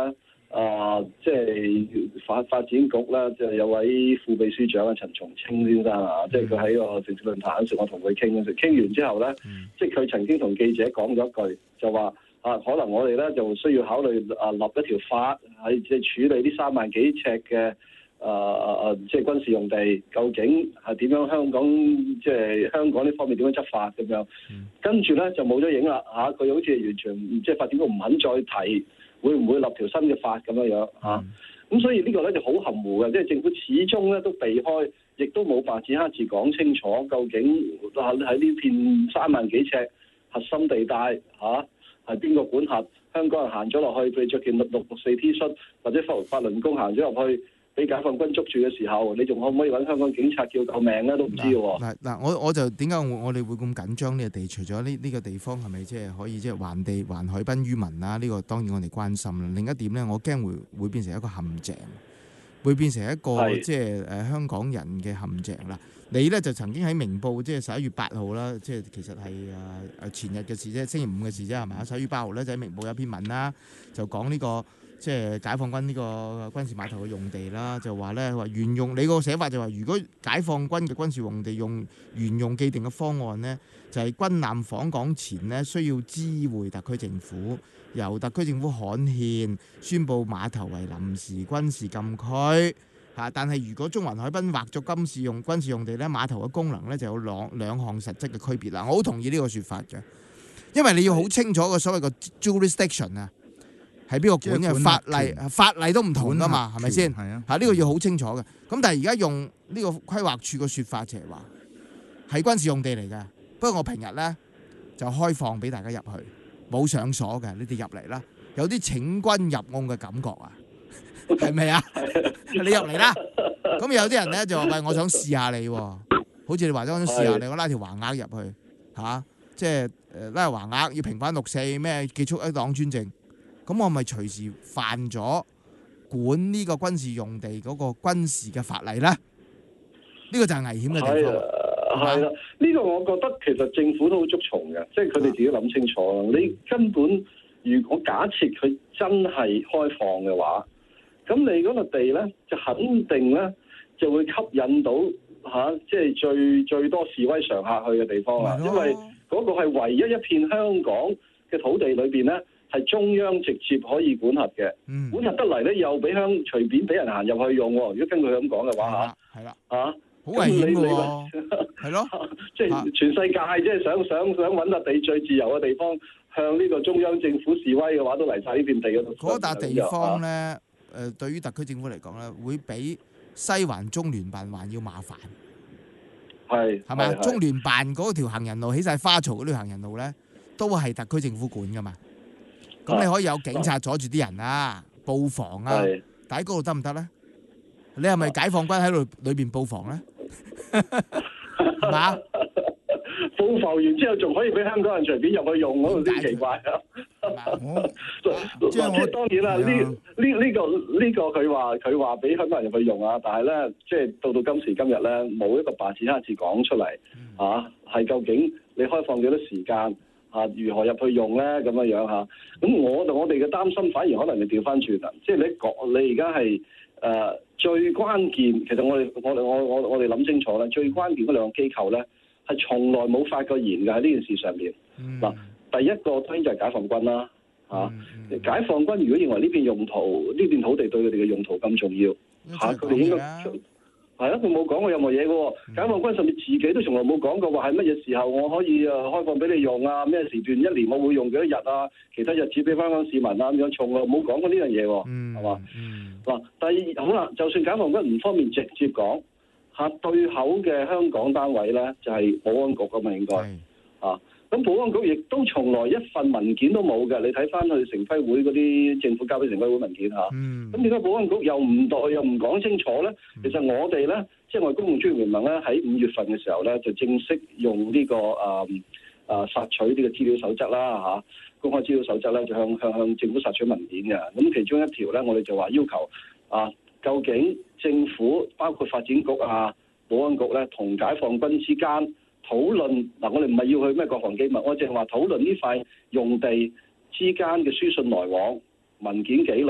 啊、呃，即係發發展局啦，就有位副秘書長啊陳松青先生啊，即係佢喺個城市論壇嗰時，我同佢傾嗰時，傾完之後咧，嗯、即係佢曾經同記者講咗一句，就話啊，可能我哋咧就需要考慮啊立一條法，係即係處理呢三萬幾尺嘅。誒誒誒，即係軍事用地，究竟係點樣？香港即係香港呢方面點樣執法咁樣？嗯、跟住咧就冇咗影啦嚇，佢、啊、好似完全即係發展局唔肯再提，會唔會立條新嘅法咁樣樣嚇？咁、嗯啊、所以個呢個咧就好含糊嘅，即係政府始終咧都避開，亦都冇白紙黑字講清楚，究竟喺喺呢片三萬幾尺核心地帶嚇係邊個管轄？香港人行咗落去，譬如着件六六六四 T 恤，或者法法輪功行咗入去。俾解放軍捉住嘅時候，你仲可唔可以揾香港警察叫救命咧？都唔知喎。 嗱嗱，我我就點解我我哋會咁緊張呢個地？除咗呢呢個地方係咪即係可以即係還地還海濱於民啊？呢個當然我哋關心啦。另一點咧，我驚會會變成一個陷阱，會變成一個即係誒香港人嘅陷阱啦。你咧就曾經喺明報即係十一月八號啦，即係其實係誒誒前日嘅事啫，星期五嘅事啫係咪？十一月八號咧就喺明報有篇文啦，就講呢個。即係解放軍呢個軍事碼頭嘅用地啦，就話咧話沿用你個寫法就話，如果解放軍嘅軍事用地用沿用既定嘅方案呢，就係、是、軍艦訪港前呢，需要知會特區政府，由特區政府刊憲宣佈碼頭為臨時軍事禁區嚇。但係如果中環海濱劃咗軍事用軍事用地呢，碼頭嘅功能呢就有兩兩項實質嘅區別啦。我好同意呢個説法嘅，因為你要好清楚個所謂個 jurisdiction 啊。係邊個管嘅法例？法例都唔同噶嘛，係咪先？係啊，嚇呢個要好清楚嘅。咁但係而家用呢個規劃處個説法就係話係軍事用地嚟嘅。不過我平日咧就開放俾大家入去，冇上鎖嘅，你哋入嚟啦。有啲請君入甕嘅感覺啊，係咪啊？你入嚟啦。咁有啲人咧就話：喂，我想試下你喎，好似你話咗，我想試下你，我拉條橫額入去嚇，即係誒拉條橫額要平反六四咩結束一黨專政。咁我咪隨時犯咗管呢個軍事用地嗰個軍事嘅法例咧？呢、呢個就係危險嘅地方。 係啦，呢個我覺得其實政府都好捉蟲嘅，即係佢哋自己諗清楚啦。你根本如果假設佢真係開放嘅話，咁你嗰個地咧就肯定咧就會吸引到嚇，即、啊、係、就是、最最多示威常客去嘅地方啦。因為嗰個係唯一一片香港嘅土地裏邊咧。係中央直接可以管轄嘅，嗯、管轄得嚟咧又俾香隨便俾人行入去用喎。如果跟佢咁講嘅話嚇，係啦嚇，好危險嘅喎，係咯，即係全世界即係想想想揾笪地最自由嘅地方，向呢個中央政府示威嘅話，都嚟晒呢片地嗰度。嗰笪地方咧，誒、啊呃、對於特區政府嚟講咧，會比西環中聯辦還要麻煩。係係咪啊？中聯辦嗰條行人路起晒花槽嗰條行人路咧，都係特區政府管噶嘛。咁你可以有警察阻住啲人啊，布防啊，但喺嗰度得唔得咧？你係咪解放軍喺度裏邊布防咧？係嘛？布防完之後，仲可以俾香港人隨便入去用，嗰度先奇怪啊！即係當然啦，呢呢呢個呢個佢話佢話俾香港人入去用啊，但係咧，即係到到今時今日咧，冇一個白紙黑字講出嚟啊，係究竟你開放幾多時間？啊，如何入去用咧？咁樣樣嚇，咁我我哋嘅擔心反而可能係調翻轉啦。即係你講，你而家係誒最關鍵，其實我哋我我我我哋諗清楚啦。最關鍵嗰兩個機構咧，係從來冇發過言嘅喺呢件事上面。嗱、嗯，第一個當然就係解放軍啦，嚇、啊。嗯、解放軍如果認為呢片用途、呢片土地對佢哋嘅用途咁重要，嚇佢哋應該。係啊，佢冇講過任何嘢嘅喎。解放軍甚至自己都從來冇講過話係乜嘢時候我可以誒開放俾你用啊？咩時段一年我會用幾多日啊？其他日子俾翻香港市民啊咁樣，從來冇講過呢樣嘢喎。係嘛？嗱，第二好啦，就算解放軍唔方便直接講嚇，對口嘅香港單位咧就係保安局㗎嘛，應該啊。咁保安局亦都從來一份文件都冇嘅，你睇翻去城規會嗰啲政府交俾城規會文件嚇。咁點解保安局又唔代又唔講清楚咧？其實我哋咧，即係我哋公共專業聯盟咧，喺五月份嘅時候咧，就正式用呢、這個誒誒索取呢個資料守則啦嚇、啊，公開資料守則咧就向向向政府索取文件嘅。咁其中一條咧，我哋就話要求啊，究竟政府包括發展局啊、保安局咧，同解放軍之間討論嗱，我哋唔係要去咩國防機密，我淨係話討論呢塊用地之間嘅書信來往、文件記錄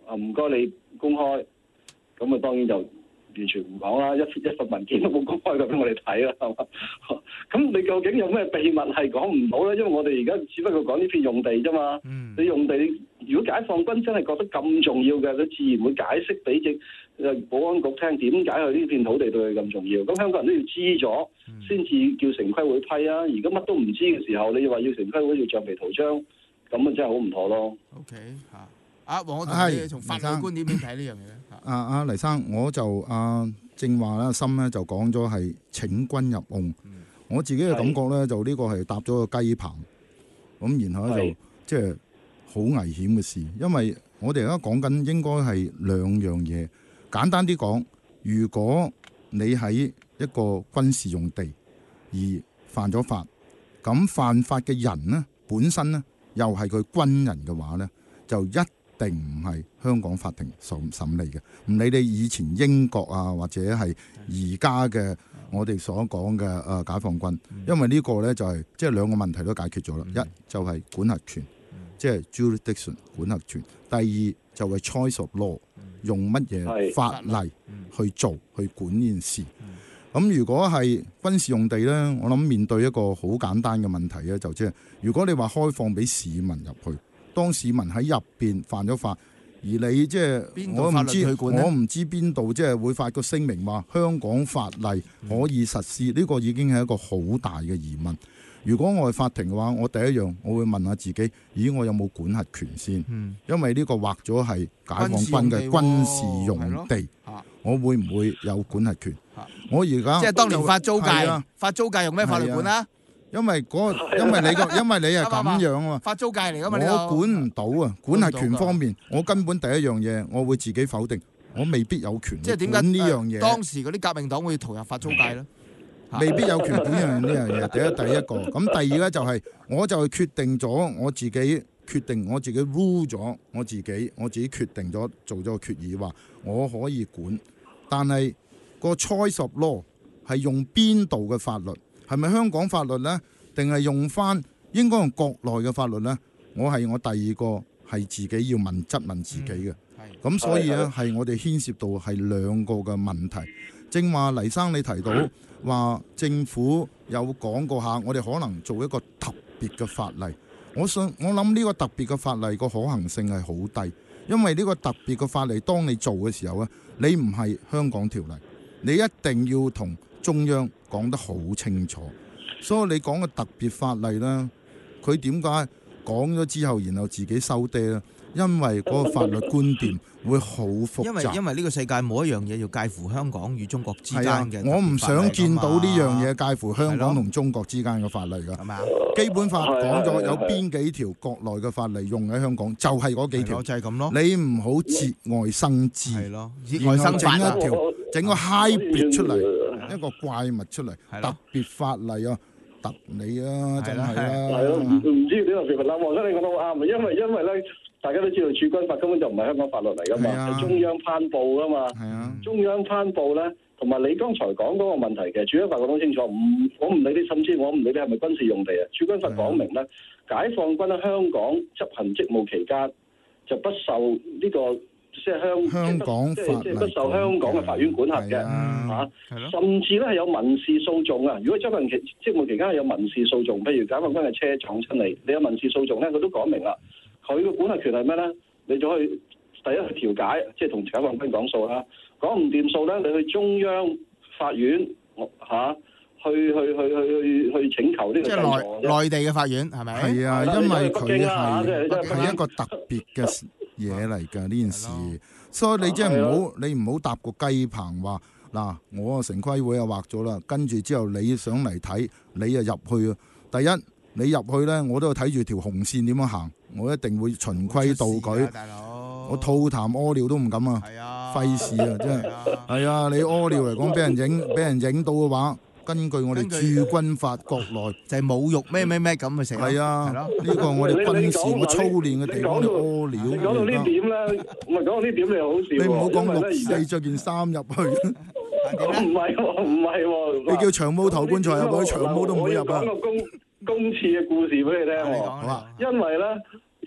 啊唔該你公開，咁啊當然就完全唔講啦，一一份文件都冇公開過俾我哋睇啦，係嘛？咁你究竟有咩秘密係講唔到咧？因為我哋而家只不過講呢片用地啫嘛。嗯、你用地，如果解放軍真係覺得咁重要嘅，佢自然會解釋俾只誒保安局聽點解佢呢片土地對佢咁重要。咁香港人都要知咗，先至叫城規會批啊。而家乜都唔知嘅時候，你又話要城規會要橡皮圖章，咁啊真係好唔妥咯。 OK 嚇，啊黃，我同你從法律觀點點睇呢樣嘢咧？ 啊啊黎生，我就啊正話啦，心咧就講咗係請軍入甕。嗯、我自己嘅感覺咧，就呢個係搭咗個雞棚，咁然後咧就即係好危險嘅事，因為我哋而家講緊應該係兩樣嘢。簡單啲講，如果你喺一個軍事用地而犯咗法，咁犯法嘅人呢本身呢又係佢軍人嘅話呢，就一定唔係香港法庭審審理嘅。唔理你以前英國啊，或者係而家嘅我哋所講嘅誒解放軍，因為呢個呢就係即係兩個問題都解決咗啦。一就係管轄權，即係 jurisdiction 管轄權；第二就係 choice of law， 用乜嘢法例去做去管呢件事。咁如果係軍事用地呢，我諗面對一個好簡單嘅問題咧，就即係如果你話開放俾市民入去，當市民喺入邊犯咗法，而你即係我唔知我唔知邊度即係會發個聲明話香港法例可以實施，呢、嗯、個已經係一個好大嘅疑問。如果我係法庭嘅話，我第一樣我會問下自己，咦我有冇管轄權先？嗯、因為呢個劃咗係解放軍嘅軍事用地，我會唔會有管轄權？我而家即係當年發租界，啊、發租界用咩法律管啊？ 因為嗰、那個，因為你個，因為你係咁樣啊嘛， 發租界嚟噶嘛， 我管唔到啊，管轄權方面，我根本第一樣嘢，我會自己否定，我未必有權即係點解呢樣嘢。 當時嗰啲革命黨會投入發租界咧？ 未必有權管樣呢樣嘢。第一，第一個，咁第二咧就係、是，我就係決定咗我自己決定，我自己 rule 咗我自己，我自己決定咗做咗個決議，話我可以管，但係個 choice of law 係用邊度嘅法律？係咪香港法律呢？定係用翻應該用國內嘅法律呢？我係我第二個係自己要問質問自己嘅。咁、嗯、所以咧係我哋牽涉到係兩個嘅問題。正話黎生你提到話政府有講過下，我哋可能做一個特別嘅法例。我想我諗呢個特別嘅法例個可行性係好低，因為呢個特別嘅法例當你做嘅時候咧，你唔係香港條例，你一定要同中央講得好清楚。所以你講嘅特別法例咧，佢點解講咗之後然後自己收爹咧？因為嗰個法律觀點會好複雜， 因為因為呢個世界冇一樣嘢要介乎香港與中國之間嘅、 啊。我唔想見到呢樣嘢介乎香港同中國之間嘅法例㗎。係咪啊？基本法講咗有邊幾條國內嘅法例用喺香港，就係、是、嗰幾條， 就係咁咯。 你唔好節外生枝， 係咯， 節外生整一條整個 hybrid 出嚟，一個怪物出嚟，特別法例啊！特你啊，真係啦， 係咯，唔唔知點特別法例。黃生你講得好啱，因為因為咧。大家都知道駐軍法根本就唔係香港法律嚟噶嘛，係、啊、中央頒布噶嘛。啊、中央頒布咧，同埋你剛才講嗰個問題嘅駐軍法講得清楚，唔我唔理你，甚至我唔理你係咪軍事用地啊。駐軍法講明咧，解放軍喺香港執行職務期間就不受呢、這個即係香香港即係即係不受香港嘅法院管轄嘅嚇、啊，甚至咧係有民事訴訟啊。如果執行期職務期間係有民事訴訟，譬如解放軍嘅車撞親你，你有民事訴訟咧，佢都講明啦。佢個管轄權係咩咧？你就可以第一去調解，即係同解放軍講數啦。講唔掂數咧，你去中央法院嚇、啊，去去去去去去請求呢個制裁。即係內內地嘅法院係咪？ 係啊，因為佢係係一個特別嘅嘢嚟㗎呢件事，所以你即係唔好你唔好搭個雞棚話嗱，我城規會又劃咗啦，跟住之後你想嚟睇，你又入去啊。第一你入去咧，我都要睇住條紅線點樣行。我一定會循規蹈矩，我吐痰屙尿都唔敢啊！費事啊，真係係啊！你屙尿嚟講，俾人影俾人影到嘅話，根據我哋駐軍法國內就係侮辱咩咩咩咁嘅成。 係啊，呢個我哋軍事我操練嘅地方，你屙尿。 講到呢點咧，唔係講到呢點你好笑。 你唔好講六四着件衫入去。 唔係喎，唔係喎。 你叫長毛頭棺材入去，長毛都唔會入啊。 公公廁嘅故事俾你聽喎，因為咧，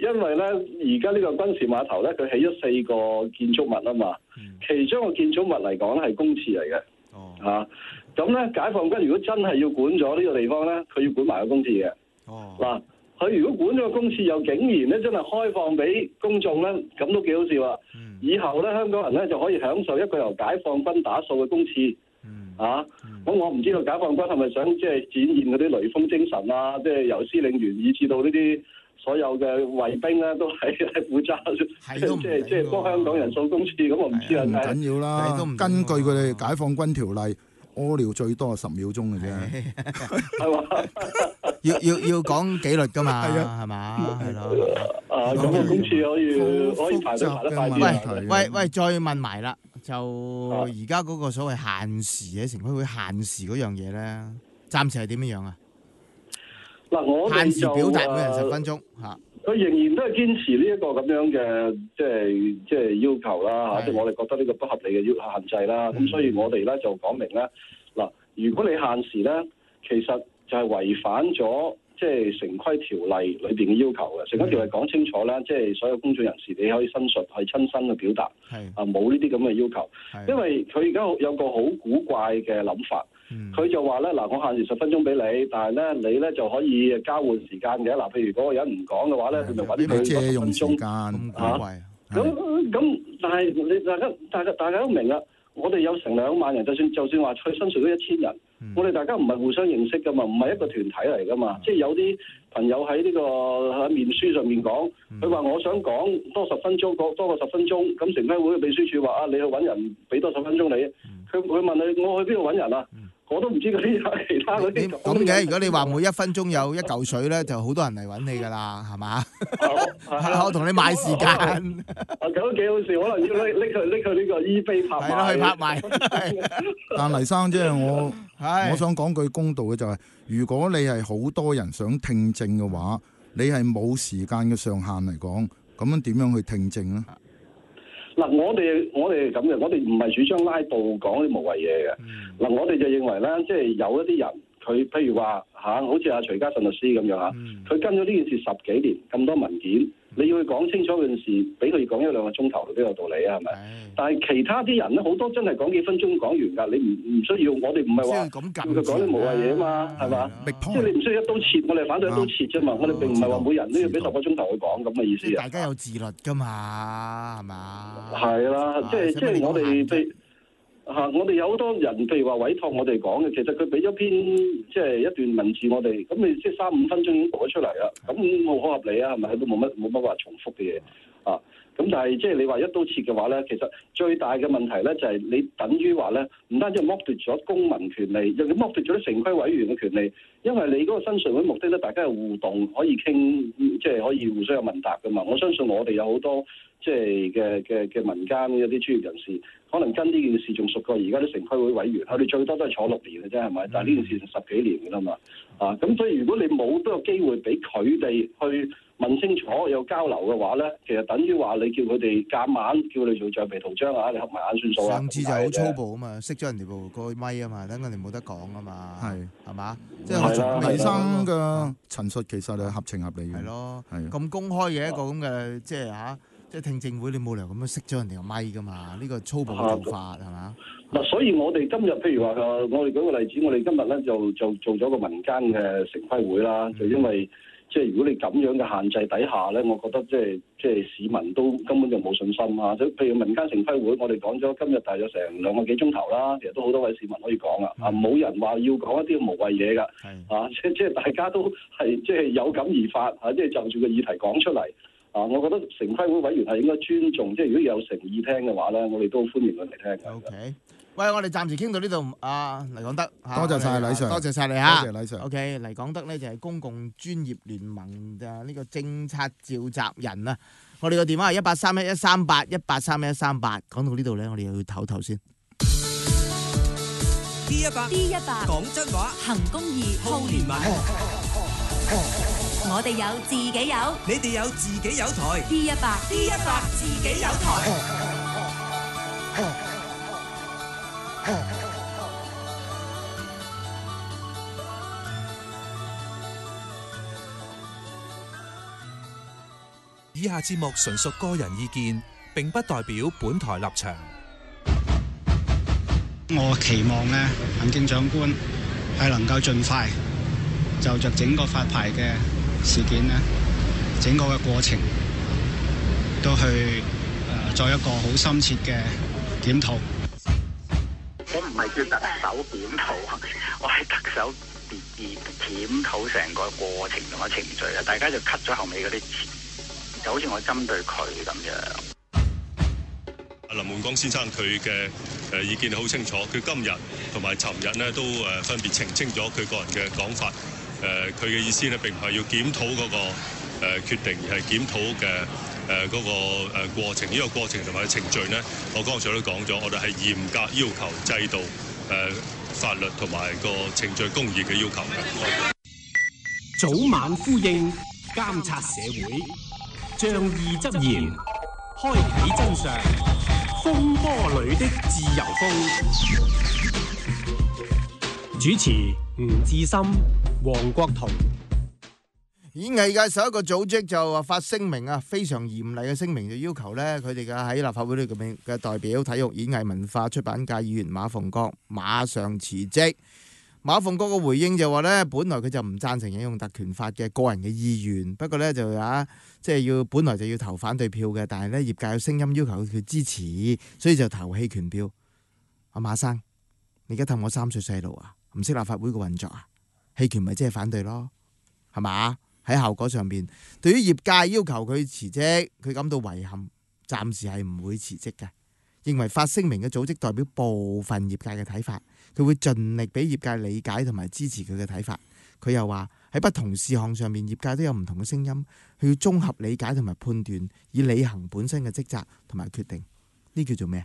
因為咧而家呢個軍事碼頭咧，佢起咗四個建築物啊嘛， 嗯、 其中個建築物嚟講咧係公廁嚟嘅。哦，嚇咁咧，解放軍如果真係要管咗呢個地方咧，佢要管埋個公廁嘅。哦，嗱，佢如果管咗個公廁，又竟然咧真係開放俾公眾咧，咁都幾好笑啊！嗯、以後咧香港人咧就可以享受一個由解放軍打掃嘅公廁。嗯，啊，咁、嗯、我唔知道解放軍係咪想即係展現嗰啲雷鋒精神啊？即係由司令員以至到呢啲所有嘅衛兵咧，都係係負責即係即係即係幫香港人掃公廁。咁我唔知啊， 唔緊要啦。根據佢哋解放軍條例。屙尿最多係十秒鐘嘅啫， 係嘛？ 要要要講紀律㗎嘛，係嘛？係咯。 啊，咁個公廁可以可以排得排得快啲。 喂喂喂，再問埋啦，就而家嗰個所謂限時嘅城規會限時嗰樣嘢咧，暫時係點樣樣啊？ 嗱，我哋就限時表達每人十分鐘嚇。 佢仍然都係堅持呢一個咁樣嘅即係即係要求啦嚇，即係我哋覺得呢個不合理嘅要限制啦。咁、嗯、所以我哋咧就講明咧，嗱，如果你限時咧，其實就係違反咗即係城規條例裏邊嘅要求嘅。城規條例講清楚啦，即係所有公眾人士你可以申述係親身去表達，啊冇呢啲咁嘅要求。因為佢而家有個好古怪嘅諗法。佢、嗯、就話咧，嗱，我限時十分鐘俾你，但係咧你咧就可以交換時間嘅。嗱，譬如嗰個人唔講嘅話咧，佢咪揾佢十分鐘嚇。咁咁，但係你大家大家大家都明啦，我哋有成兩萬人，就算就算話去申述咗一千人，嗯、我哋大家唔係互相認識噶嘛，唔係一個團體嚟噶嘛。即係有啲朋友喺呢個喺面書上面講，佢話、嗯、我想講多十分鐘，多多過十分鐘。咁城規會嘅秘書處話啊，你去揾人俾多十分鐘你。佢佢問你，我去邊度揾人啊？嗯我都唔知嗰啲其他嗰啲咁嘅。如果你話每一分鐘有一嚿水咧，就好多人嚟揾你噶啦，係嘛？係我同你買時間。 啊，咁都幾好笑，可能要拎拎佢拎佢呢個 eBay 拍賣。係咯， 去拍賣。 但黎生即係我，我想講句公道嘅就係、是，如果你係好多人想聽證嘅話，你係冇時間嘅上限嚟講，咁樣點樣去聽證咧？ 嗱，我哋我哋咁嘅，我哋唔係主張拉布講啲無謂嘢嘅。嗱、嗯，我哋就認為咧，即係有一啲人，佢譬如話嚇，好似阿徐家信律師咁樣嚇，佢、嗯、跟咗呢件事十幾年，咁多文件，你要去講清楚嗰件事，俾佢講一兩個鐘頭都有道理啊，係咪？但係其他啲人咧，好多真係講幾分鐘講完㗎，你唔唔需要，我哋唔係話叫佢講啲無謂嘢啊嘛，係嘛？即係你唔需要一刀切，我哋反對一刀切啫嘛，我哋並唔係話每人都要俾十個鐘頭去講咁嘅意思啊。 大家有自律㗎嘛，係嘛？ 係啦，即係即係我哋譬嚇，我哋有好多人，譬如話委託我哋講嘅，其實佢俾咗篇即係一段文字我哋，咁你即係三五分鐘已經讀咗出嚟啦，咁好合理啊，係咪？都冇乜冇乜話重複嘅嘢啊。咁但係即係你話一刀切嘅話咧，其實最大嘅問題咧就係你等於話咧，唔單止係剝奪咗公民權利，又要剝奪咗啲城規委員嘅權利，因為你嗰個申述會目的咧，大家係互動，可以傾，即係可以互相有問答噶嘛。我相信我哋有好多即係嘅嘅嘅民間嘅一啲專業人士，可能跟呢件事仲熟過而家啲城規會委員，佢哋最多都係坐六年嘅啫，係咪？但係呢件事十幾年㗎啦嘛，啊，咁所以如果你冇多個機會俾佢哋去問清楚有交流嘅話咧，其實等於話你叫佢哋夾硬叫你做橡皮圖章啊，你合埋眼算數啦。上次就好粗暴啊嘛，熄咗人哋部個咪啊嘛，等佢哋冇得講啊嘛，係係嘛？即係黎生嘅陳述其實係合情合理嘅。係咯，係咁公開嘅一個咁嘅即係嚇，即係聽證會，你冇理由咁樣熄咗人哋個咪噶嘛？呢個粗暴嘅做法係嘛？ 嗱，所以我哋今日譬如話我哋舉個例子，我哋今日咧就就做咗個民間嘅城規會啦，就因為。即係如果你咁樣嘅限制底下咧，我覺得即係即係市民都根本就冇信心啊！即譬如民間城規會，我哋講咗今日大約成兩個幾鐘頭啦，其實都好多位市民可以講啊！啊，冇人話要講一啲無謂嘢㗎，啊，即即係大家都係即係有感而發啊！即係就住個議題講出嚟啊！我覺得城規會委員係應該尊重，即係如果有誠意聽嘅話咧，我哋都歡迎佢嚟聽嘅。 OK。喂，我哋暫時傾到呢度，啊黎廣德， 多謝晒黎 Sir， 多謝晒你嚇， 多謝黎 Sir。 OK，黎廣德咧就係公共專業聯盟嘅呢個政策召集人啊。我哋個電話係一八三一一三八一八三一一三八。講到呢度咧，我哋又要唞唞先。 D 一百 D 一百講真話，行公義，好連環。我哋有自己有，你哋有自己有台。D 一百 D 一百自己有台。 以下節目純屬個人意見，並不代表本台立場。 我期望呢，行政長官係能夠盡快就着整個發牌嘅事件呢，整個嘅過程都去誒、呃、作一個好深切嘅檢討。 我唔係叫特首檢討，我係特首檢檢討成個過程同埋程序啊！大家就 cut 咗後尾嗰啲詞，就好似我針對佢咁樣。 林煥光先生佢嘅誒意見好清楚，佢今日同埋尋日呢都誒分別澄清咗佢個人嘅講法。誒佢嘅意思呢並唔係要檢討嗰個誒決定，而係檢討嘅誒嗰個誒過程。呢個過程同埋程序呢，我剛才都講咗，我哋係嚴格要求制度、誒法律同埋個程序公義嘅要求嘅。 早晚呼應，監察社會，仗義執言，開啓真相，風波裏的自由風。主持吳志森、黃國同。 演藝界十一個組織就話發聲明啊，非常嚴厲嘅聲明，就要求呢佢哋嘅喺立法會裏邊嘅代表、體育、演藝、文化、出版界議員馬逢國馬上辭職。馬逢國嘅回應就話呢，本來佢就唔贊成引用特權法嘅個人嘅意願，不過呢，就啊，即係要本來就要投反對票嘅，但係呢，業界有聲音要求佢支持，所以就投棄權票。阿馬生，你而家氹我三歲細路啊？唔識立法會嘅運作啊？棄權咪即係反對咯，係嘛？喺效果上邊，對於業界要求佢辭職，佢感到遺憾，暫時係唔會辭職嘅。認為發聲明嘅組織代表部分業界嘅睇法，佢會盡力俾業界理解同埋支持佢嘅睇法。佢又話喺不同事項上面，業界都有唔同嘅聲音，佢要綜合理解同埋判斷，以履行本身嘅職責同埋決定。呢叫做咩？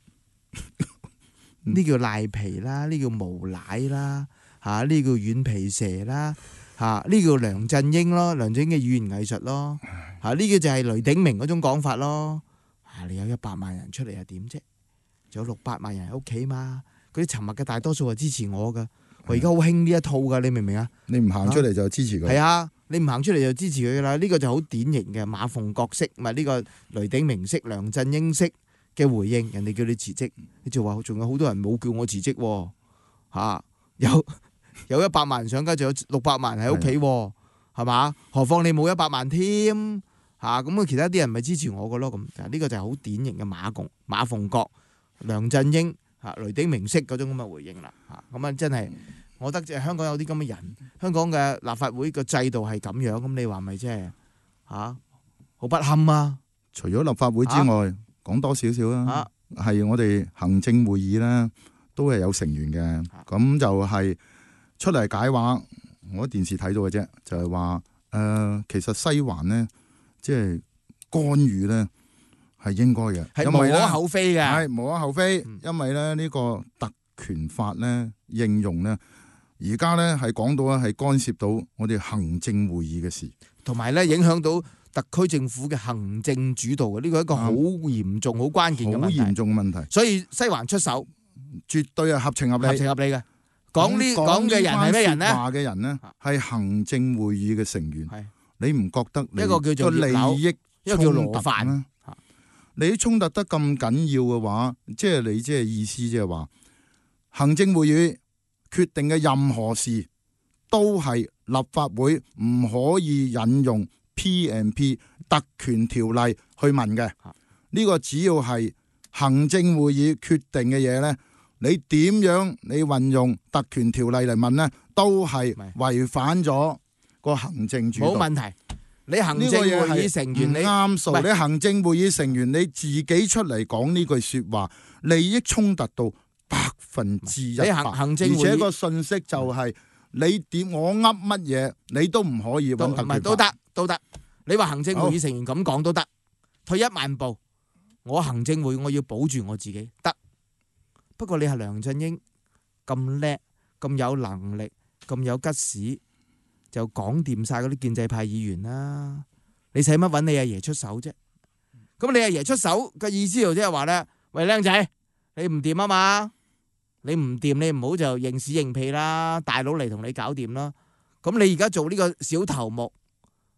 呢叫賴皮啦，呢叫無賴啦，嚇呢叫軟皮蛇啦，嚇呢叫梁振英咯，梁振英嘅語言藝術咯，嚇呢個就係雷鼎明嗰種講法咯。嚇你有一百萬人出嚟又點啫？仲有六百萬人喺屋企嘛？嗰啲沉默嘅大多數係支持我噶。我而家好興呢一套噶，你明唔明啊？ 你唔行出嚟就支持佢。 係啊，你唔行出嚟就支持佢噶啦。呢個就好典型嘅馬逢國式，唔係呢個雷鼎明式、梁振英式嘅回應。人哋叫你辭職，你就話仲有好多人冇叫我辭職喎。嚇有有一百萬人上街，仲有六百萬人喺屋企喎，係嘛？何況你冇一百萬添嚇，咁啊其他啲人咪支持我噶咯咁。呢個就係好典型嘅馬共馬逢國、梁振英嚇、雷鼎明式嗰種咁嘅回應啦嚇。咁啊真係，我覺得即係香港有啲咁嘅人，香港嘅立法會個制度係咁樣，咁你話咪即係嚇好不堪啊？ 除咗立法會之外，講、啊、多少少啦，係、啊、我哋行政會議咧都係有成員嘅，咁、啊、就係出嚟解話，我喺電視睇到嘅啫，就係話誒，其實西環呢，即係干預咧係應該嘅， 係無可厚非嘅， 係無可厚非，嗯、因為咧呢個特權法咧應用咧，而家咧係講到咧係干涉到我哋行政會議嘅事，同埋咧影響到特區政府嘅行政主導嘅，呢個係一個好嚴重、好、嗯、關鍵嘅問題，好嚴重嘅問題。 所以西環出手， 絕對係合情合理， 合情合理嘅。講呢講嘅人係咩人咧？ 話嘅人咧係行政會議嘅成員。你唔覺得你一個叫做利益一個叫羅範？ 你衝突得咁緊要嘅話，即係你即係意思即係話，行政會議決定嘅任何事都係立法會唔可以引用 P and P 特權條例去問嘅。呢個只要係行政會議決定嘅嘢咧，你點樣你運用特權條例嚟問咧，都係違反咗個行政主導。冇問題。你行政會議成員，你啱數。你行政會議成員你自己出嚟講呢句說話，利益衝突到百分之一百。你行行政會議，而且個信息就係、是、你點我噏乜嘢，你都唔可以揾特權法。 都得都得。你話行政會議成員咁講都得。退一萬步，我行政會我要保住我自己得。不過你係梁振英咁叻、咁有能力、咁有吉屎。就講掂晒嗰啲建制派議員啦，你使乜揾你阿爺出手啫？咁你阿爺出手嘅意思就即係話咧，喂靚仔，你唔掂啊嘛？你唔掂，你唔好就認屎認屁啦，大佬嚟同你搞掂啦。咁你而家做呢個小頭目，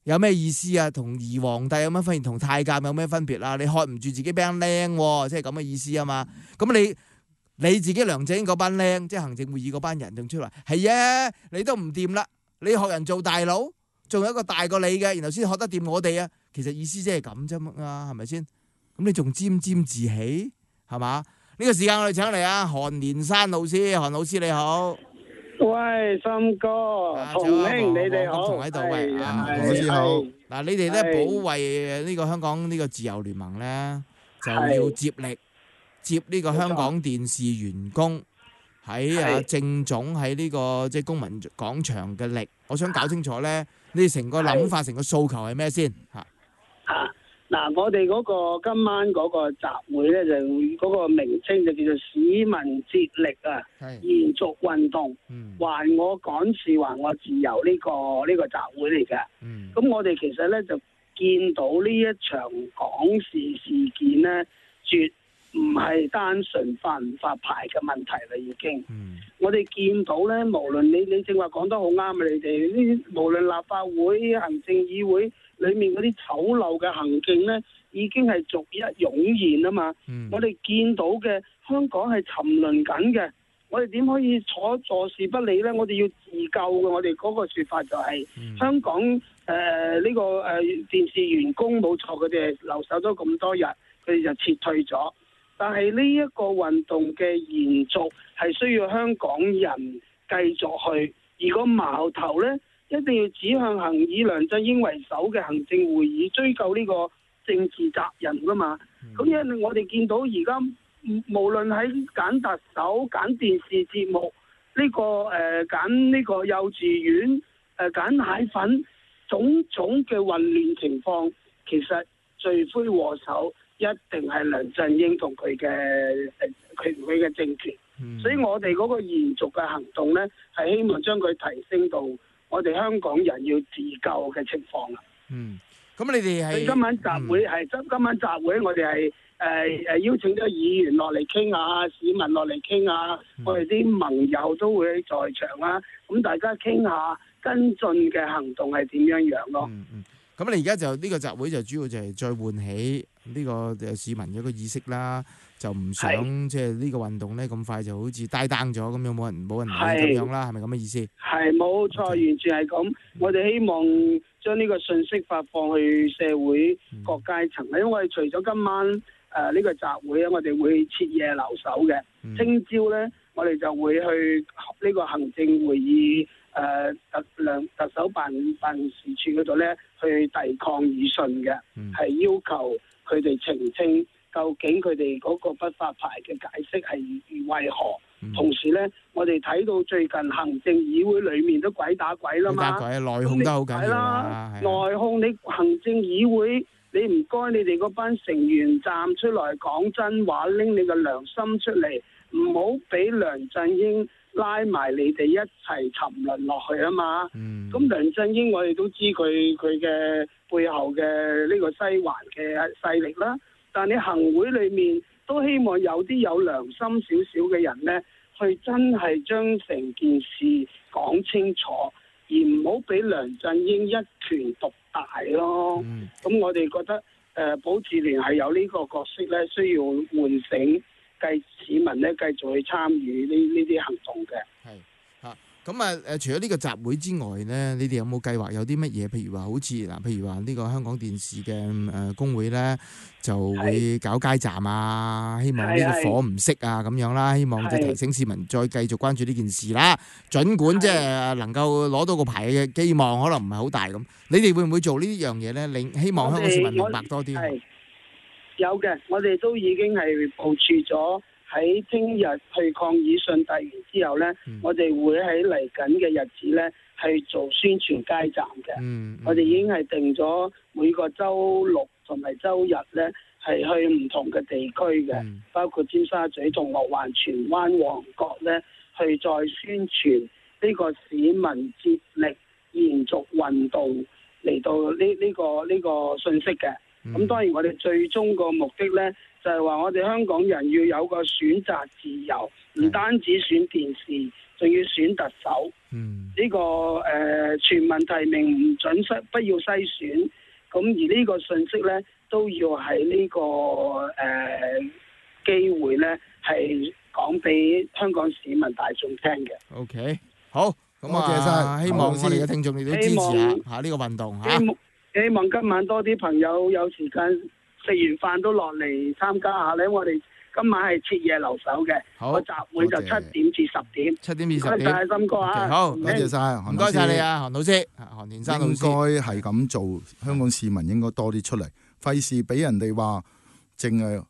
有咩意思啊？同兒皇帝有乜分別？同太監有咩分別啊？你喝唔住自己班僆喎，即係咁嘅意思啊嘛。咁你你自己梁振英嗰班僆，即係行政會議嗰班人仲出嚟，係啊，你都唔掂啦，你學人做大佬，仲有一個大過你嘅，然後先學得掂我哋啊。其實意思即係咁啫嘛，係咪先？咁你仲沾沾自喜係嘛？呢個時間我哋請嚟啊，韓連山老師，韓老師你好。 喂，森哥、洪兄，你哋好。 同喺度喂， 韓老師好。 嗱，你哋咧保衛呢個香港呢個自由聯盟咧，就要接力接呢個香港電視員工喺啊政總喺呢個即係公民廣場嘅力。我想搞清楚咧，你哋成個諗法、成個訴求係咩先嚇？ 嚇！嗱，我哋嗰個今晚嗰個集會咧，就嗰個名稱就叫做市民接力啊，延續運動， 嗯、 還我趕事還我自由呢、呢個呢、呢個集會嚟嘅。咁、嗯、我哋其實咧就見到呢一場港視事件咧，絕唔係單純發唔發牌嘅問題啦，已經。嗯、我哋見到咧，無論你你正話講得好啱啊，你哋呢無論立法會、行政議會裏面嗰啲醜陋嘅行徑咧，已經係逐一湧現啊嘛。嗯、我哋見到嘅香港係沉淪緊嘅，我哋點可以坐坐視不理咧？我哋要自救嘅。我哋嗰個説法就係、是嗯、香港誒呢、呃這個誒、呃、電視員工冇錯，佢哋留守咗咁多日，佢哋就撤退咗。但係呢一個運動嘅延續係需要香港人繼續去，而個矛頭咧，一定要指向行以梁振英為首嘅行政會議，追究呢個政治責任噶嘛。咁、嗯、因為我哋見到而家無論喺揀特首、揀電視節目呢、呢個誒揀呢個幼稚園誒揀奶粉，種種嘅混亂情況，其實罪魁禍首一定係梁振英同佢嘅誒佢佢嘅政權。嗯、所以我哋嗰個延續嘅行動咧，係希望將佢提升到我哋香港人要自救嘅情況啦。 嗯，咁你哋係今晚集會係今、嗯、今晚集會，我哋係誒誒邀請咗議員落嚟傾下，市民落嚟傾下，嗯、我哋啲盟友都會在場啦。咁大家傾下跟進嘅行動係點樣樣咯。 嗯嗯。咁你而家就呢、呢個集會就主要就係再喚起呢個市民嘅一個意識啦，就唔想即係呢個運動咧咁快就好似 die down 咗咁樣，冇人冇人理咁樣啦，係咪咁嘅意思？ 係冇錯，完全係咁。我哋希望將呢個信息發放去社會各階層。因為除咗今晚誒呢、呃呢個集會咧，我哋會徹夜留守嘅。聽朝咧，我哋就會去呢個行政會議。誒、呃、特兩特首辦辦事處嗰度咧，去遞抗議信嘅，係、嗯、要求佢哋澄清究竟佢哋嗰個不發牌嘅解釋係為何。嗯、同時咧，我哋睇到最近行政議會裡面都鬼打鬼啦嘛， 鬼內控都好緊要啦。 內控你行政議會，你唔該你哋嗰班成員站出來講真話，拎你個良心出嚟，唔好俾梁振英拉埋你哋一齊沉淪落去啊嘛！咁、嗯、梁振英我哋都知佢佢嘅背後嘅呢個西環嘅勢力啦，但你行會裏面都希望有啲有良心少少嘅人呢，去真係將成件事講清楚，而唔好俾梁振英一權獨大咯。咁、嗯、我哋覺得誒、呃、保智聯係有呢個角色呢，需要喚醒。繼市民咧繼續去參與呢呢啲行動嘅。 係嚇，咁啊誒，除咗呢個集會之外咧，你哋有冇計劃有啲乜嘢？譬如話好似嗱，譬如話呢個香港電視嘅誒工會咧，就會搞街站啊，希望呢個火唔熄啊咁樣啦，希望就提醒市民再繼續關注呢件事啦。儘管即係能夠攞到個牌嘅機望可能唔係好大咁，你哋會唔會做呢樣嘢咧？令希望香港市民明白多啲。 有嘅，我哋都已經係部署咗喺聽日去抗議信遞完之後呢、嗯、我哋會喺嚟緊嘅日子呢係做宣傳街站嘅。嗯嗯、我哋已經係定咗每個週六同埋週日呢係去唔同嘅地區嘅，嗯、包括尖沙咀、銅鑼灣、荃灣、旺角呢去再宣傳呢個市民接力延續運動嚟到呢呢、呢個呢、呢個信息嘅。咁、嗯、當然我哋最終個目的呢， 就係話我哋香港人要有個選擇自由，唔單止選電視，仲要選特首。 嗯， 呢、這個誒、呃、全民提名唔準篩，不要篩選。咁而呢個信息咧，都要喺呢、這個誒、呃、機會咧，係講俾香港市民大眾聽嘅。 OK， 好，咁多謝啊， 晒希望好我哋嘅聽眾你都支持下希望嚇呢個運動嚇。 希望希望今晚多啲朋友有時間食完飯都落嚟參加下咧。我哋今晚係徹夜留守嘅，個集會就七點至十點。 七點至十點。 唔該晒森哥啊， 好， 多謝晒， 唔該晒你啊，韓老師，韓田生老應該師。 係咁做，香港市民應該多啲出嚟，費事俾人哋話淨係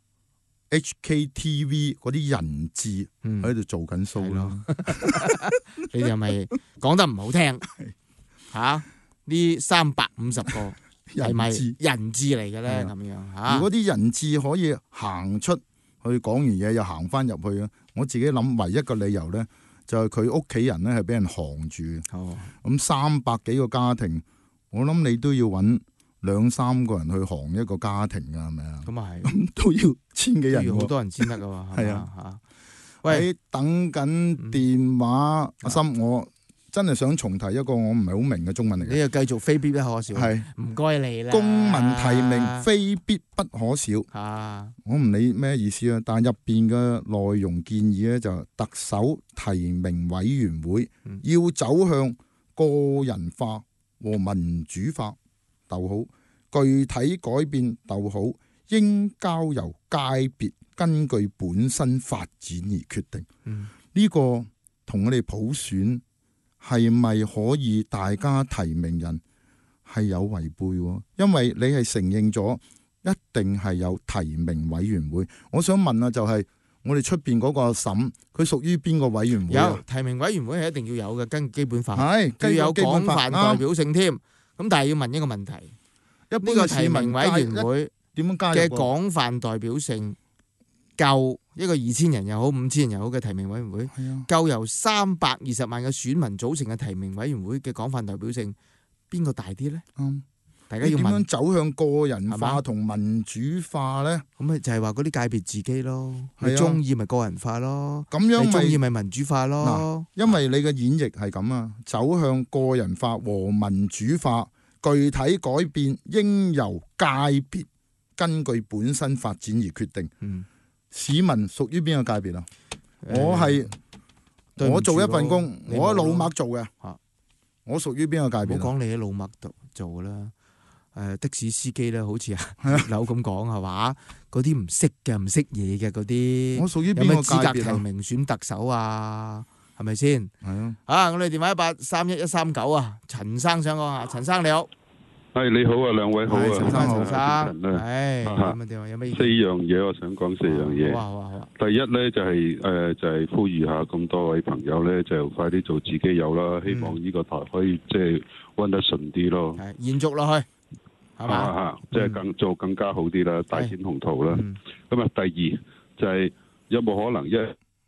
H K T V 嗰啲人質喺度做緊 show 咯。 你哋係咪講得唔好聽嚇？呢三百五十個係咪人質嚟嘅咧？咁樣嚇。 如果啲人質可以行出去講完嘢又行翻入去啊，我自己諗唯一個理由咧，就係佢屋企人咧係俾人行住。 哦， 咁三百幾個家庭，我諗你都要揾兩三個人去行一個家庭㗎，係咪啊？ 咁啊係， 咁都要千幾人， 要好多人先得㗎喎。 係啊嚇。 喂，等緊電話，阿森，我真係想重提一個我唔係好明嘅中文嚟嘅。 你又繼續非必不可少。 係， 唔該你啦。 公民提名非必不可少。 啊， 我唔理咩意思啊，但入邊嘅內容建議咧就特首提名委員會要走向個人化和民主化，逗號，具體改變，逗號，應交由界別根據本身發展而決定。 嗯， 呢個同我哋普選係咪可以大家提名人係有違背喎？因為你係承認咗一定係有提名委員會。我想問啊，就係我哋出邊嗰個審，佢屬於邊個委員會？ 有提名委員會係一定要有嘅，根據基本法係要有廣基本法泛代表性添。咁但係要問一個問題，呢個提名委員會點樣加入嘅廣泛代表性夠一個二千人又好，五千人又好嘅提名委員會，夠由三百二十萬嘅選民組成嘅提名委員會嘅廣泛代表性，邊個大啲呢？ 嗯， 大家要問點樣走向個人化同民主化呢？ 咁咪就係話嗰啲界別自己咯， 係啊你中意咪個人化咯， 咁樣你中意咪民主化咯。 因為你嘅演繹係咁啊，走向個人化和民主化，具體改變應由界別根據本身發展而決定。 嗯， 市民屬於邊個界別啊？ 呃、 我係我做一份工， 你我喺老麥做嘅。我屬於邊個界別？ 唔好講你喺老麥度做啦。誒、呃、的士司機咧，好似啊柳咁講係嘛？嗰啲唔識嘅、唔識嘢嘅嗰啲， 我屬於有邊個界別啊？ 咩資格提名選特首啊？係咪先？ 係啊！ 啊，我哋電話一八三一一三九啊，陳生想講啊，陳生你好。 係你好啊，兩位好啊， 陳生，陳生， 係係咁啊？點啊？有咩意見？ 四樣嘢我想講四樣嘢。 好啊，好啊，好啊。 第一咧就係誒就係呼籲下咁多位朋友咧，就快啲做自己友啦。希望呢個台可以即係溫得順啲咯。 係延續落去，係嘛？ 啊，即係更做更加好啲啦，大展宏圖啦。咁啊，第二就係有冇可能一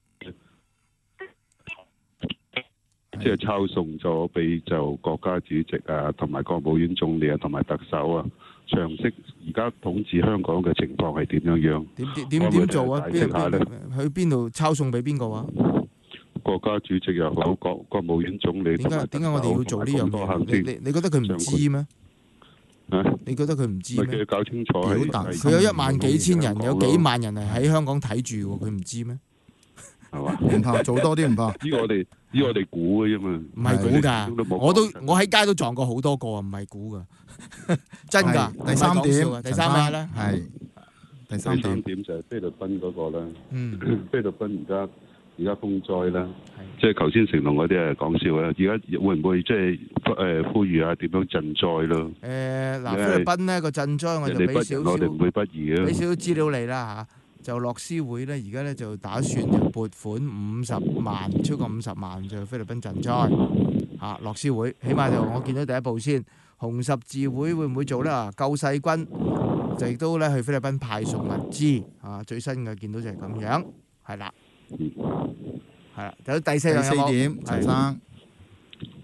即係抄送咗俾就國家主席啊，同埋國務院總理啊，同埋特首啊，詳細而家統治香港嘅情況係點樣樣？ 點點點點做啊？邊邊去邊度抄送俾邊個啊？ 國家主席又好，國國務院總理。 點解點解我哋要做呢樣嘢？你你你覺得佢唔知咩？ 啊？你覺得佢唔知咩？ 佢搞清楚表達，佢有一萬幾千人，有幾萬人係喺香港睇住喎，佢唔知咩？ 係嘛？ 唔怕做多啲唔怕。 呢個我哋呢個我哋估嘅啫嘛。 唔係估㗎，我都我喺街都撞過好多個啊，唔係估㗎，真㗎。 第三點， 第三咩咧？ 係第三點。 第三點就係菲律賓嗰個啦。 嗯。 菲律賓而家而家風災啦，即係頭先成龍嗰啲係講笑啦。而家會唔會即係誒呼籲下點樣賑災咯？ 誒嗱，菲律賓呢個賑災我就俾少少， 我哋唔會不義嘅。 俾少少資料你啦嚇。就樂施會咧，而家咧就打算就撥款五十萬，超過五十萬就菲律賓賑災嚇。樂施會起碼就我見到第一步先，紅十字會會唔會做咧？救世軍就亦都咧去菲律賓派送物資啊！最新嘅見到就係咁樣，係啦，係啦。有第四樣有冇？ 第四點，陳生。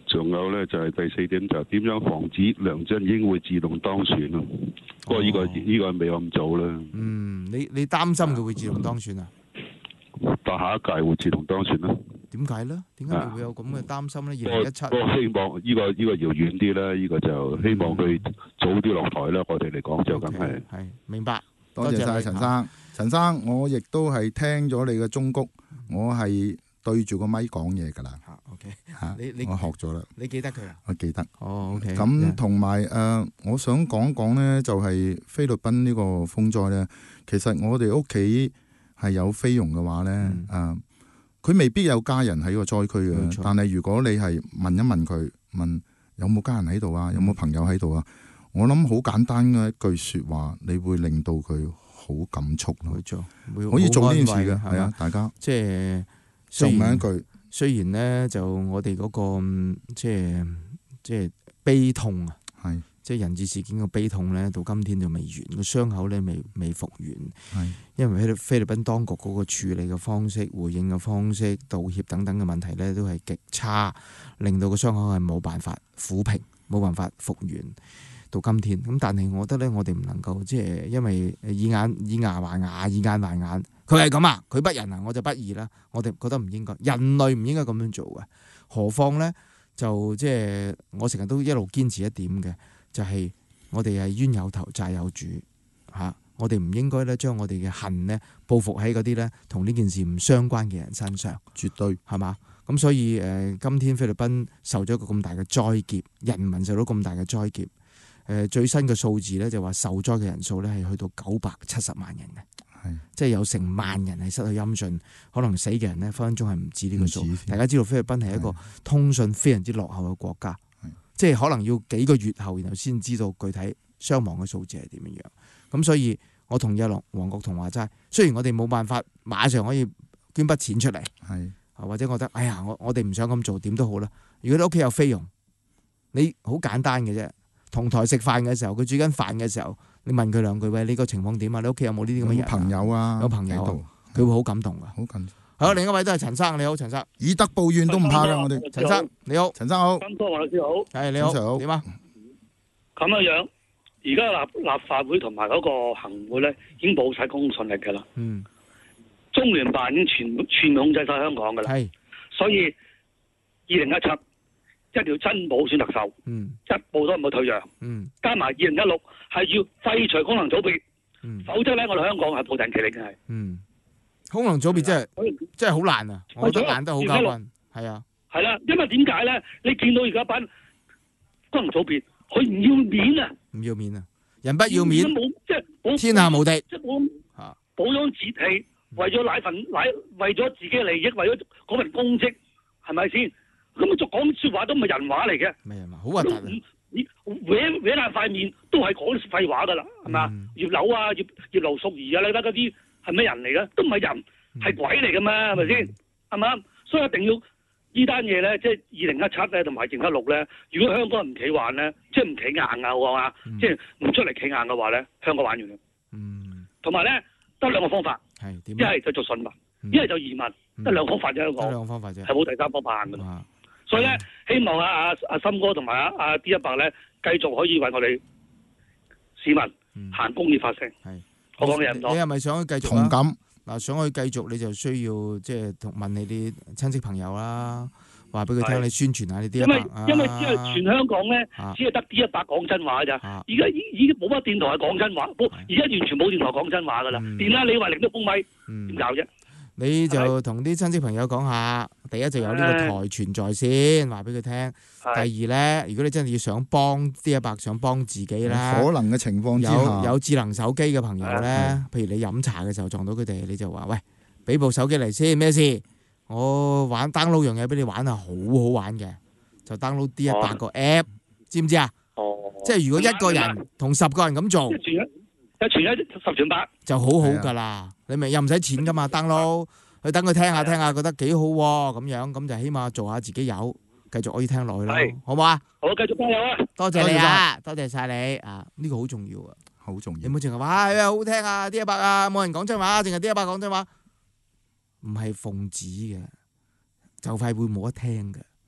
仲有咧就係第四點就係點樣防止梁振英會自動當選咯。不過呢個呢個未咁早啦。 嗯，你你擔心佢會自動當選啊？ 但下一屆會自動當選啦。 點解咧？點解你會有咁嘅擔心咧？二零一七， 不過希望呢個呢個遙遠啲啦，呢個就希望佢早啲落台啦。我哋嚟講就梗係係明白。 多謝晒陳生。陳生，我亦都係聽咗你嘅忠告，我係對住個咪講嘢㗎啦。 嚇 ，OK 嚇， 你你我學咗啦。 你記得佢啊？ 我記得。 哦，OK。 咁同埋誒，我想講講咧，就係菲律賓呢個風災咧，其實我哋屋企係有菲傭嘅話咧，誒，佢未必有家人喺個災區嘅，但係如果你係問一問佢，問有冇家人喺度啊，有冇朋友喺度啊，我諗好簡單嘅一句説話，你會令到佢好感觸咯。可以做呢件事嘅，係啊，大家即係做埋一句。 雖然咧，就我哋嗰個即係即係悲痛啊， 係即係人質事件嘅悲痛咧，到今天就未完，個傷口咧未未復原。 係因為菲律菲律賓當局嗰個處理嘅方式、回應嘅方式、道歉等等嘅問題咧，都係極差，令到個傷口係冇辦法撫平，冇辦法復原到今天。咁但係我覺得咧，我哋唔能夠即係因為以眼以牙還牙，以眼還眼。佢係咁啊，佢不仁啊，我就不義啦。我哋覺得唔應該，人類唔應該咁樣做嘅。何況咧，就即係我成日都一路堅持一點嘅，就係、是、我哋係冤有頭債有主嚇、啊。我哋唔應該咧將我哋嘅恨咧報復喺嗰啲咧同呢件事唔相關嘅人身上。 絕對係嘛？咁所以誒、呃，今天菲律賓受咗一個咁大嘅災劫，人民受到咁大嘅災劫。誒、呃，最新嘅數字咧就話受災嘅人數咧係去到九百七十萬人嘅。即係有成萬人係失去音訊，可能死嘅人呢，分分鐘係唔止呢個數。大家知道菲律賓係一個通訊非常之落後嘅國家，即係可能要幾個月後，然後先知道具體傷亡嘅數字係點樣樣。咁所以我同意阿黃國同話齋，雖然我哋冇辦法馬上可以捐筆錢出嚟， 係或者覺得哎呀，我我哋唔想咁做，點都好啦。如果你屋企有菲傭，你好簡單嘅啫，同台食飯嘅時候，佢煮緊飯嘅時候。你問佢兩句，喂，你個情況點啊？你屋企有冇呢啲咁嘅人？ 朋友啊， 有朋友啊，佢會好感動噶。 好近。 好，另一位都係陳生，你好，陳生。 以德報怨都唔怕啦，我哋。 陳生你好， 陳生好。 金哥黃老師好。 係你好。點啊？ 咁樣樣，而家立立法會同埋嗰個行會咧，已經冇晒公信力噶啦。 嗯。 中聯辦已經全全控制晒香港噶啦。 係。 所以二零一七。一定要真補選特首， 嗯、 一步都唔好退讓， 嗯、 加埋二零一六係要廢除功能組別， 嗯、 否則咧我哋香港係抱定期嚟嘅係。 嗯，功能組別真係真係好難啊！我覺得難得好交關，係啊， 係啦，因為點解咧？你見到而家班功能組別，佢唔要面啊， 唔要面啊，人不要面， 冇即係天下無敵， 即係冇保養節氣，為咗奶粉奶，為咗自己嘅利益，為咗嗰份公職，係咪先？咁啊，就講説話都唔係人話嚟嘅， 唔係人話，好核突啊！ 你搲搲爛塊面都係講廢話噶啦，係嘛？葉劉啊、葉葉劉淑儀啊，你睇嗰啲係咩人嚟嘅？都唔係人，係鬼嚟噶嘛？係咪先？係嘛？所以一定要呢單嘢咧，即係二零一七咧，同埋二零一六咧。如果香港人唔企硬咧，即係唔企硬啊，係嘛？即係唔出嚟企硬嘅話咧，香港玩完啦。 嗯。同埋咧，得兩個方法， 係點？ 一係就做順民，一係就移民，得兩個方法啫。香港。 得兩個方法啫。 係冇第三方法㗎嘛。所以咧，希望阿阿阿森哥同埋阿阿 D 一百咧，繼續可以為我哋市民行公義發聲。 係， 我講嘅唔多。 你係咪想去繼續同感？ 嗱，想去繼續，你就需要即係同問你啲親戚朋友啦，話俾佢聽，你宣傳下你 D 一百啊。 因為因為只係全香港咧，只係得 D 一百講真話咋。而家已已經冇乜電台係講真話，冇而家完全冇電台講真話噶啦。連啦李慧玲都封咪，點搞啫？ 你就同啲親戚朋友講下，第一就有呢個台存在先，話俾佢聽。第二咧，如果你真係要想幫 D 一百，想幫自己咧， 可能嘅情況之下， 有有智能手機嘅朋友咧，譬如你飲茶嘅時候撞到佢哋，你就話：喂，俾部手機嚟先，咩事？我玩 download 樣嘢俾你玩啊，好好玩嘅，就 download D 一百個 app，知唔知啊？ 哦， 即係如果一個人同十個人咁做。 一傳一十傳百就好好噶啦，你咪又唔使錢噶嘛 download，去等佢聽下聽下，覺得幾好喎，咁樣咁就起碼做下自己有，繼續可以聽落去咯，好唔好啊？ 好，繼續加油啊！ 多謝你啊，多謝晒你啊，呢個好重要啊， 好重要。 你冇淨係話啊好聽啊 D 一百啊，冇人講真話，淨係 D 一百講真話，唔係奉旨嘅，就快會冇得聽嘅。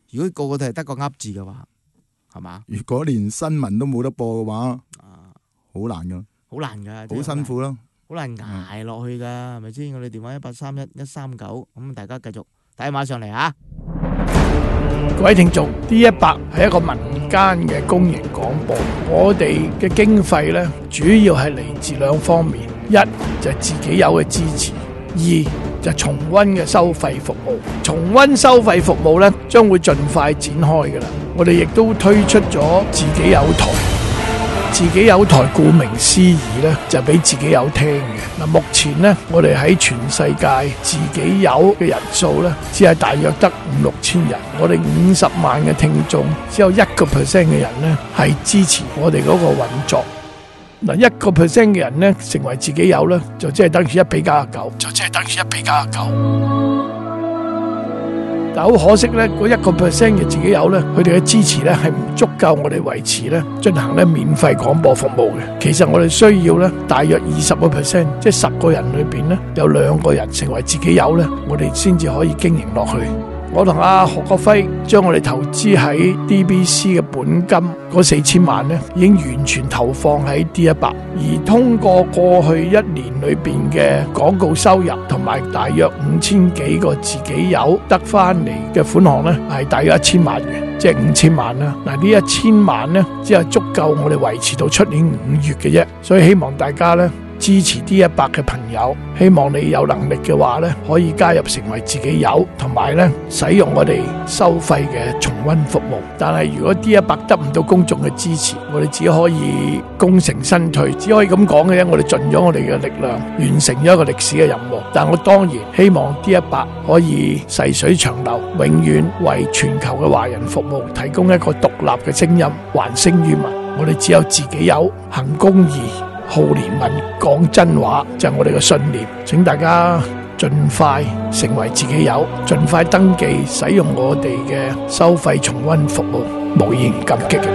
如果個個都係得個噏字嘅話，係嘛？ 如果連新聞都冇得播嘅話，好難噶， 好難㗎， 好辛苦咯， 好難捱落去㗎，係咪先？我哋電話一八三一一三九，咁大家繼續打電話上嚟嚇。 各位聽眾 ，D 一百係一個民間嘅公營廣播，我哋嘅經費呢，主要係嚟自兩方面，一就係自己有嘅支持，二就係重溫嘅收費服務。重溫收費服務呢，將會盡快展開㗎啦。我哋亦都推出咗自己有台。自己有台，顧名思義咧，就俾自己有聽嘅。嗱，目前咧，我哋喺全世界自己有嘅人數咧，只係大約得五六千人。我哋五十萬嘅聽眾，只有一個 percent 嘅人咧係支持我哋嗰個運作。嗱，一個 percent 嘅人咧成為自己有咧，就即係等於一比九十九，就即係等於一比九十九。但好可惜咧，嗰一個 percent 嘅自己有咧，佢哋嘅支持咧係唔足夠我哋維持咧進行咧免費廣播服務嘅。其實我哋需要咧大約二十個 percent， 即係十個人裏邊咧有兩個人成為自己有咧，我哋先至可以經營落去。我同阿何國輝將我哋投資喺 D B C 嘅本金嗰四千萬咧，已經完全投放喺 D 一百，而通過過去一年裏邊嘅廣告收入同埋大約五千幾個自己有得翻嚟嘅款項咧，係大約一千萬元，即係五千萬啦。嗱，呢一千萬咧，只係足夠我哋維持到出年五月嘅啫，所以希望大家咧支持 D 一百嘅朋友，希望你有能力嘅話咧，可以加入成為自己有，同埋咧使用我哋收費嘅重溫服務。但係如果 D 一百得唔到公眾嘅支持，我哋只可以功成身退，只可以咁講嘅啫。我哋盡咗我哋嘅力量，完成咗一個歷史嘅任務。但我當然希望 D 一百可以細水長流，永遠為全球嘅華人服務，提供一個獨立嘅聲音，還聲於民。我哋只有自己有，行公義，好憐憫，講真話，就係我哋嘅信念。請大家盡快成為自己有，盡快登記使用我哋嘅收費重溫服務，無言感激嘅。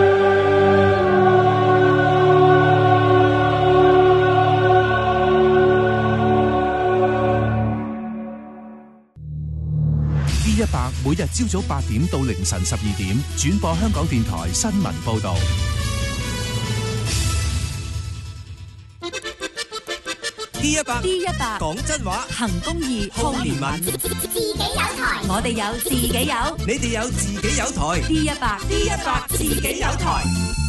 D 一百每日朝早八點到凌晨十二點轉播香港電台新聞報導。 D 一百 D 一百講真話， 行公義， 好憐憫， 自己有台， 我哋有自己有， 你哋有自己有台。 D 一百 D 一百自己有台。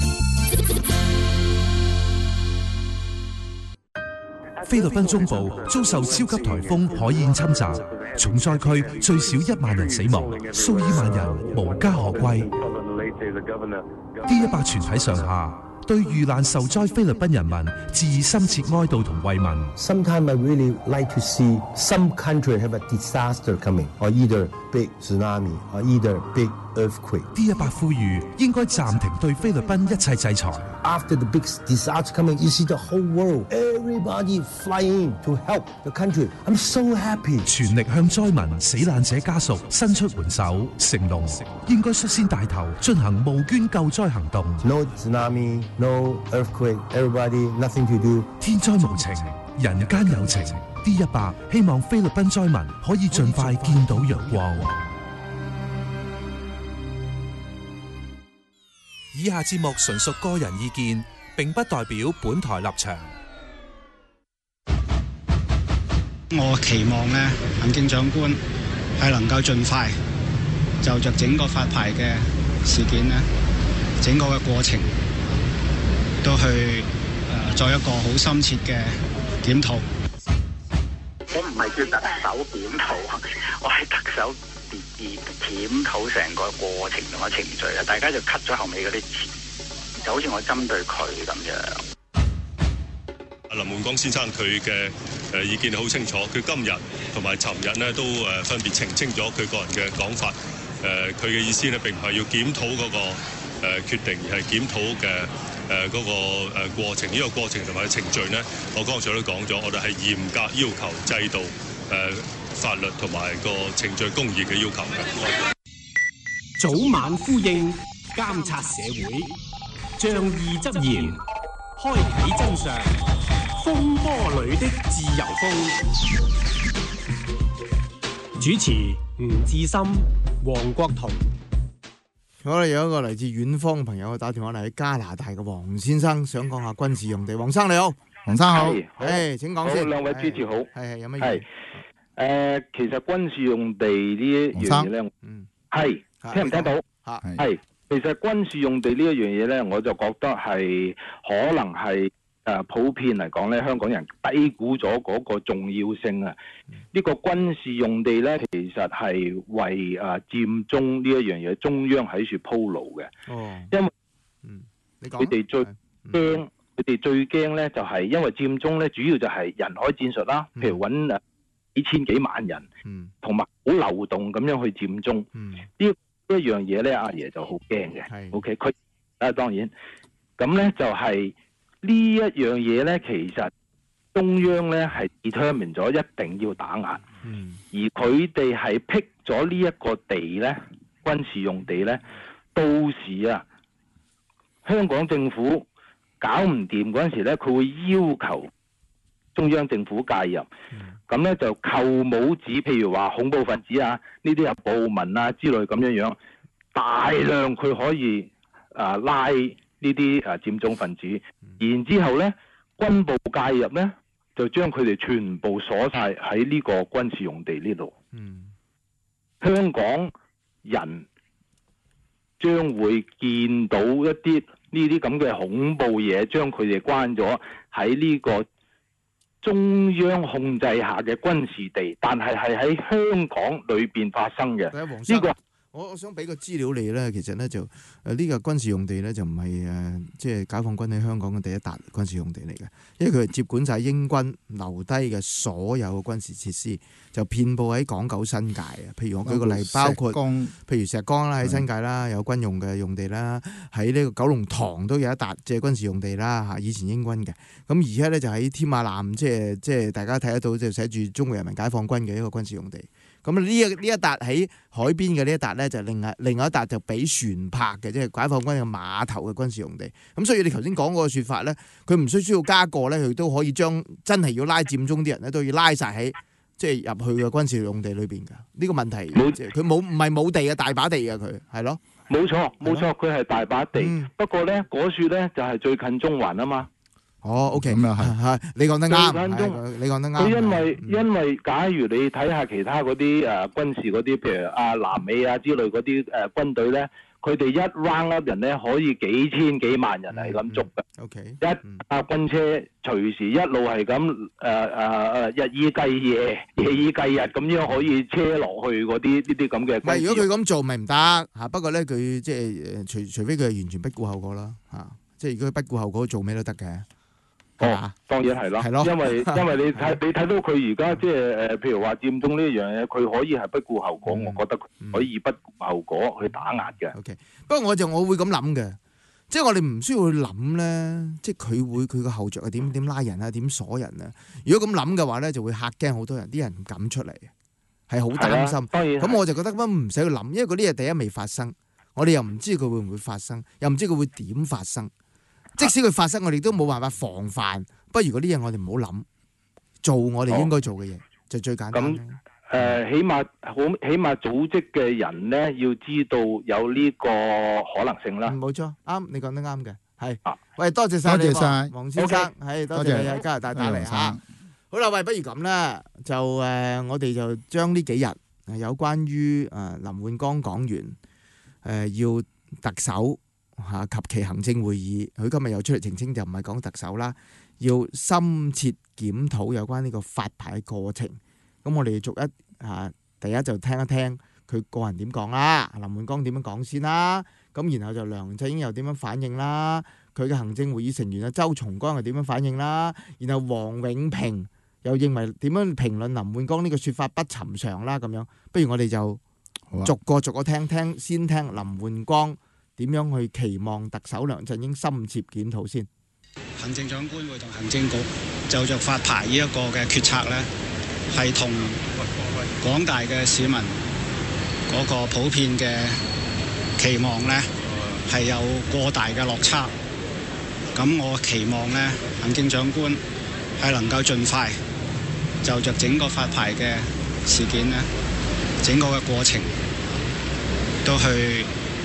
菲律賓中部遭受超級颱風海燕侵襲，重災區最少一萬人死亡，數以萬人無家可歸。D 一百全體上下對遇難受災菲律賓人民致以深切哀悼同慰問。 Sometimes I really like to see some country have a disaster coming, or either big tsunami, or either big earthquake. D 一百呼籲應該暫停對菲律賓一切制裁。 After the big disaster coming, you see the whole world, everybody flying to help the country. I'm so happy. 全力向災民、死難者家屬伸出援手，承諾應該率先帶頭進行募捐救災行動。 No tsunami, no earthquake, everybody nothing to do. 天災無情，人間有情。D 一百希望菲律賓災民可以盡快見到陽光。以下節目純屬個人意見，並不代表本台立場。 我期望呢，行政長官係能夠盡快就着整個發牌嘅事件呢，整個嘅過程都去誒作一個好深切嘅檢討。 我唔係叫特首檢討，我係特首檢檢討成個過程同埋程序啊！大家就 cut 咗後尾嗰啲詞，就好似我針對佢咁樣。 林煥光先生佢嘅誒意見好清楚，佢今日同埋尋日呢都誒分別澄清咗佢個人嘅講法。誒佢嘅意思呢並唔係要檢討嗰個誒決定，而係檢討嘅誒嗰個誒過程。呢個過程同埋程序呢，我剛才都講咗，我哋係嚴格要求制度誒法律同埋個程序公義嘅要求嘅。 早晚呼應，監察社會，仗義執言，開啟真相，風波裏的自由風。主持吳志森、黃國同。 好啦，有一個嚟自遠方嘅朋友打電話嚟，喺加拿大嘅黃先生想講下軍事用地。黃生你好， 黃生好， 誒請講先。 好，兩位主持好。 係係有乜嘢？ 係誒，其實軍事用地呢一樣嘢咧， 嗯， 係聽唔聽到？ 係係，其實軍事用地呢一樣嘢咧，我就覺得係可能係。誒普遍嚟講咧，香港人低估咗嗰個重要性啊！呢、嗯、個軍事用地咧，其實係為誒、啊、佔中呢一樣嘢，中央喺處鋪路嘅。 哦， 因為嗯， 佢哋最驚，佢哋、嗯、最驚咧就係因為佔中咧，主要就係人海戰術啦，譬如揾誒幾千幾萬人，同埋好流動咁樣去佔中。嗯，呢一樣嘢咧，阿爺就好驚嘅。OK， 佢啊當然，咁咧就係、是。呢一樣嘢咧，其實中央咧係 determine 咗一定要打壓，嗯、而佢哋係闢咗呢一個地咧，軍事用地咧，到時啊，香港政府搞唔掂嗰陣時咧，佢會要求中央政府介入，咁咧、嗯、就扣帽子，譬如話恐怖分子啊，呢啲啊暴民啊之類咁樣樣，大量佢可以啊拉。呢啲誒佔中分子，然之後咧，軍部介入咧，就將佢哋全部鎖晒喺呢個軍事用地呢度。嗯，香港人將會見到一啲呢啲咁嘅恐怖嘢，將佢哋關咗喺呢個中央控制下嘅軍事地，但係係喺香港裏邊發生嘅呢個。 我我想俾個資料你咧，其實咧就誒呢、呃這個軍事用地咧就唔係誒即係解放軍喺香港嘅第一笪軍事用地嚟嘅，因為佢係接管晒英軍留低嘅所有嘅軍事設施，就遍佈喺港九新界啊。譬如我舉個例，包括譬如石崗啦，喺新界啦有軍用嘅用地啦，喺呢個九龍塘都有一笪即係軍事用地啦嚇，以前英軍嘅。咁而家咧就喺添馬艦，即係即係大家睇得到就寫住中國人民解放軍嘅一個軍事用地。咁呢一呢一笪喺海邊嘅呢一笪咧，就另外另外一笪就俾船泊嘅，即係解放軍嘅碼頭嘅軍事用地。咁所以你頭先講嗰個説法咧，佢唔需需要加個咧，佢都可以將真係要拉佔中啲人咧，都要拉晒喺即係入去嘅軍事用地裏邊㗎。呢個問題佢冇唔係冇地嘅，大把地嘅佢係咯。 冇錯冇錯，佢係大把地。嗯、不過咧，嗰處咧就係最近中環啊嘛。 哦 ，OK， 咁啊係，係你講得啱，你講得啱。 佢因為、嗯、因為假如你睇下其他嗰啲誒軍事嗰啲，譬如啊南美啊之類嗰啲誒軍隊咧，佢哋一 round up 人咧可以幾千幾萬人係咁捉嘅。 OK，、嗯、 一架軍車隨時一路係咁誒誒誒日以繼夜、夜以繼日咁樣可以車落去嗰啲呢啲咁嘅。 唔係，如果佢咁做咪唔得嚇。不過咧，佢即係誒除除非佢係完全不顧後果啦嚇。即係如果佢不顧後果做咩都得嘅。 哦，當然係啦，係咯，因為因為你睇你睇到佢而家即係誒，譬如話佔中呢樣嘢，佢可以係不顧後果，嗯、我覺得可以不顧後果去打壓嘅。 OK， 不過我就我會咁諗嘅，即係我哋唔需要去諗咧，即係佢會佢個後著係點點拉人啊，點鎖人啊。如果咁諗嘅話咧，就會嚇驚好多人，啲人唔敢出嚟，係好擔心。當然，咁我就覺得乜唔使去諗，因為嗰啲嘢第一未發生，我哋又唔知佢會唔會發生，又唔知佢會點發生。即使佢發生，我哋都冇辦法防範。不如嗰啲嘢我哋唔好諗，做我哋應該做嘅嘢，哦、就最簡單。咁誒、 呃，起碼好，起碼組織嘅人咧，要知道有呢個可能性啦。 冇錯，啱，你講得啱嘅，係。啊、喂，多謝晒你，黃先生，係多謝你喺加拿大打嚟嚇。好啦，喂，不如咁啦，就誒、呃，我哋就將呢幾日有關於誒林煥光講完誒、呃、要特首。嚇及其行政會議，佢今日又出嚟澄清，就唔係講特首啦，要深切檢討有關呢個發牌嘅過程。咁我哋逐一嚇，第一就聽一聽佢個人點講啦，林煥光點樣講先啦。咁然後就梁振英又點樣反應啦，佢嘅行政會議成員啊周松崗又點樣反應啦。然後黃永平又認為點樣評論林煥光呢個説法不尋常啦。咁樣，不如我哋就逐個逐個聽聽，先聽林煥光點樣去期望特首梁振英深切檢討先？ 行政長官會同行政局就着發牌呢一個嘅決策呢，係同廣大嘅市民嗰個普遍嘅期望呢，係有過大嘅落差。咁我期望呢，行政長官係能夠盡快就着整個發牌嘅事件呢，整個嘅過程都去誒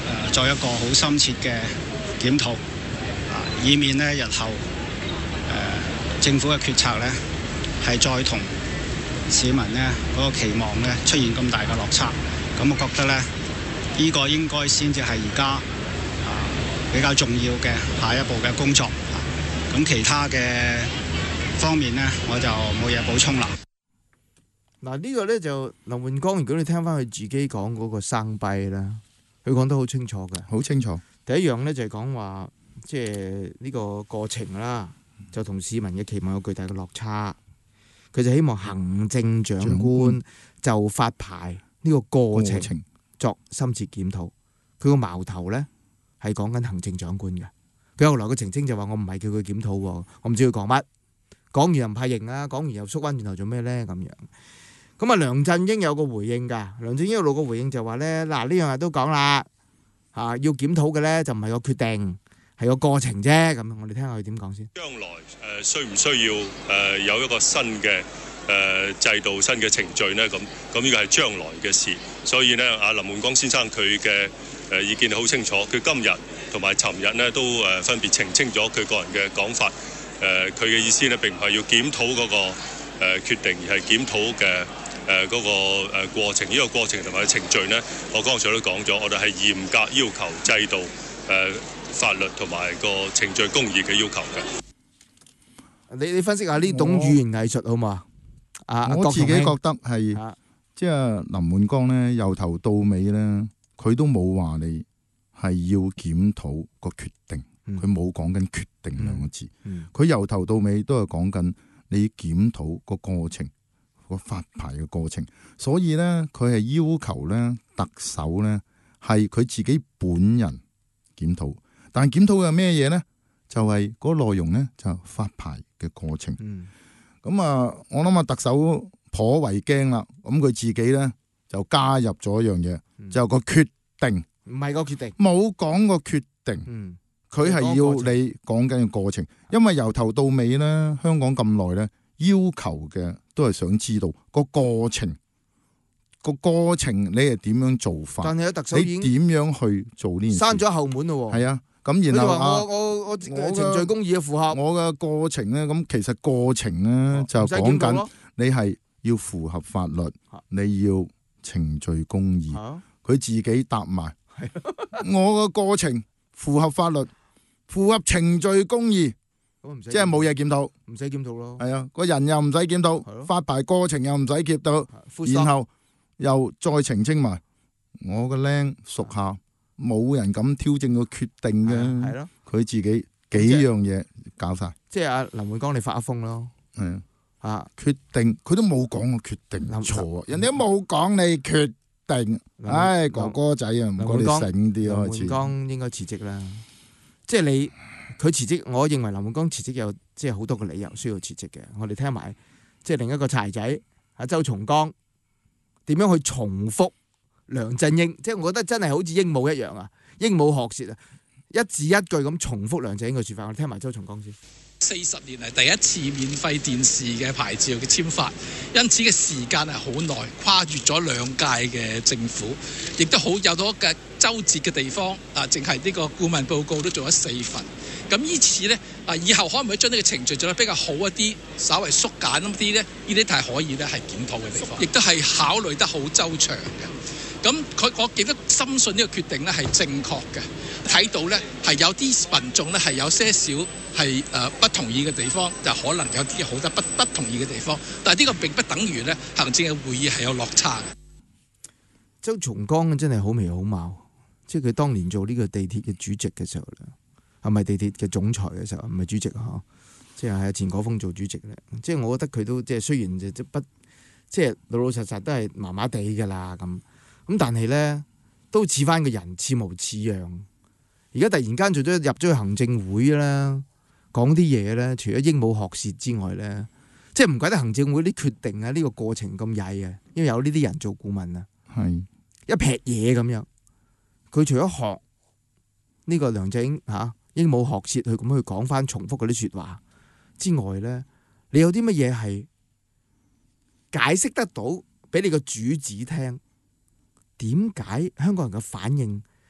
誒作一個好深切嘅檢討，啊，以免呢日後誒、呃、政府嘅決策呢係再同市民呢嗰、那個期望呢出現咁大嘅落差。咁我覺得呢，呢、這個應該先至係而家啊比較重要嘅下一步嘅工作。咁、啊、其他嘅方面呢，我就冇嘢補充啦。 嗱，呢個咧就林煥光，如果你聽翻佢自己講嗰個生幣啦，佢講得好清楚嘅， 好清楚。 第一樣咧就係講話，即係呢個過程啦，就同市民嘅期望有巨大嘅落差。佢就希望行政長官就發牌呢個過程作深切檢討。佢個矛頭咧係講緊行政長官嘅。佢後來嘅澄清就話：我唔係叫佢檢討，我唔知佢講乜。講完又唔派型啦，講完又縮翻轉頭做咩咧？咁樣。咁啊，梁振英有個回應㗎。梁振英有個回應就話咧：嗱，呢樣嘢都講啦，嚇要檢討嘅咧就唔係個決定，係個過程啫。咁我哋聽下佢點講先。 將來誒需唔需要誒有一個新嘅誒制度、新嘅程序呢？咁咁呢個係將來嘅事。所以呢，阿林煥光先生佢嘅誒意見好清楚。佢今日同埋尋日呢都誒分別澄清咗佢個人嘅講法。誒佢嘅意思呢並唔係要檢討嗰個誒決定，而係檢討嘅。誒嗰個誒過程，呢個過程同埋程序呢，我剛才都講咗，我哋係嚴格要求制度、誒法律同埋個程序公義嘅要求嘅。 你你分析下呢種語言藝術好嘛？啊， 我自己覺得係，即係林煥光呢，由頭到尾呢，佢都冇話你係要檢討個決定，佢冇講緊決定兩個字。佢由頭到尾都係講緊你檢討個過程。個發牌嘅過程，所以咧佢係要求咧特首咧係佢自己本人檢討，但係檢討嘅咩嘢咧？就係、是、嗰個內容咧就發牌嘅過程。咁、嗯、啊，我諗啊特首頗為驚啦，咁佢自己咧就加入咗一樣嘢，嗯、就個決定， 唔係個決定， 冇講個決定，佢係、嗯、要你講緊嘅過程，因為由頭到尾咧香港咁耐咧。要求嘅都係想知道個過程，個過程你係點樣做法？ 但係特首已經你點樣去做呢件事？閂咗後門咯喎。係啊，咁然後我我我程序公義嘅符合我嘅過程咧，咁其實過程咧就講緊你係要符合法律，你要程序公義。佢自己答埋，我嘅過程符合法律，符合程序公義。即係冇嘢檢討， 唔使檢討咯。 係啊，個人又唔使檢討，發牌過程又唔使檢討，然後又再澄清埋我個僆屬下冇人敢挑戰個決定嘅，係咯，佢自己幾樣嘢搞晒。 即係阿林煥光，你發一瘋咯。 係啊，啊決定佢都冇講個決定錯，人哋都冇講你決定。唉，哥哥仔啊，唔該你醒啲開始。 林煥光應該辭職啦，即係你。佢辭職，我認為林煥光辭職有即係好多個理由需要辭職嘅。我哋聽埋即係另一個柴仔阿周松崗點樣去重複梁振英，即係我覺得真係好似鸚鵡一樣啊，鸚鵡學舌啊，一字一句咁重複梁振英嘅説法。我哋聽埋周松崗先。 四十年嚟第一次免費電視嘅牌照嘅簽發，因此嘅時間係好耐，跨越咗兩屆嘅政府，亦都好有多嘅周折嘅地方。啊，淨係呢個顧問報告都做咗四份。咁依次呢，啊，以後可唔可以將呢個程序做得比較好一啲，稍微縮減一啲呢？呢啲係可以咧，係檢討嘅地方，亦都係考慮得好周詳嘅。咁佢我記得深信呢個決定呢係正確嘅。睇到呢係有啲民眾呢係有些少係誒不同意嘅地方，就可能有啲好多不不同意嘅地方。但係呢個並不等於呢行政嘅會議係有落差嘅。 周松崗真係好眉好貌，即係佢當年做呢個地鐵嘅主席嘅時候咧。係咪地鐵嘅總裁嘅時候，唔係主席啊？即係係錢果豐做主席咧。即係我覺得佢都即係雖然就不即係老老實實都係麻麻地㗎啦咁咁，但係咧都似翻個人似模似樣。而家突然間做咗入咗去行政會啦，講啲嘢咧，除咗鸚鵡學舌之外咧，即係唔怪得行政會啲決定啊，呢個過程咁曳啊，因為有呢啲人做顧問啊， 係一撇嘢咁樣。佢除咗學呢個梁振英嚇。鸚鵡學舌去咁去講翻重複嗰啲説話之外咧，你有啲乜嘢係解釋得到俾你個主子聽？點解香港人嘅反應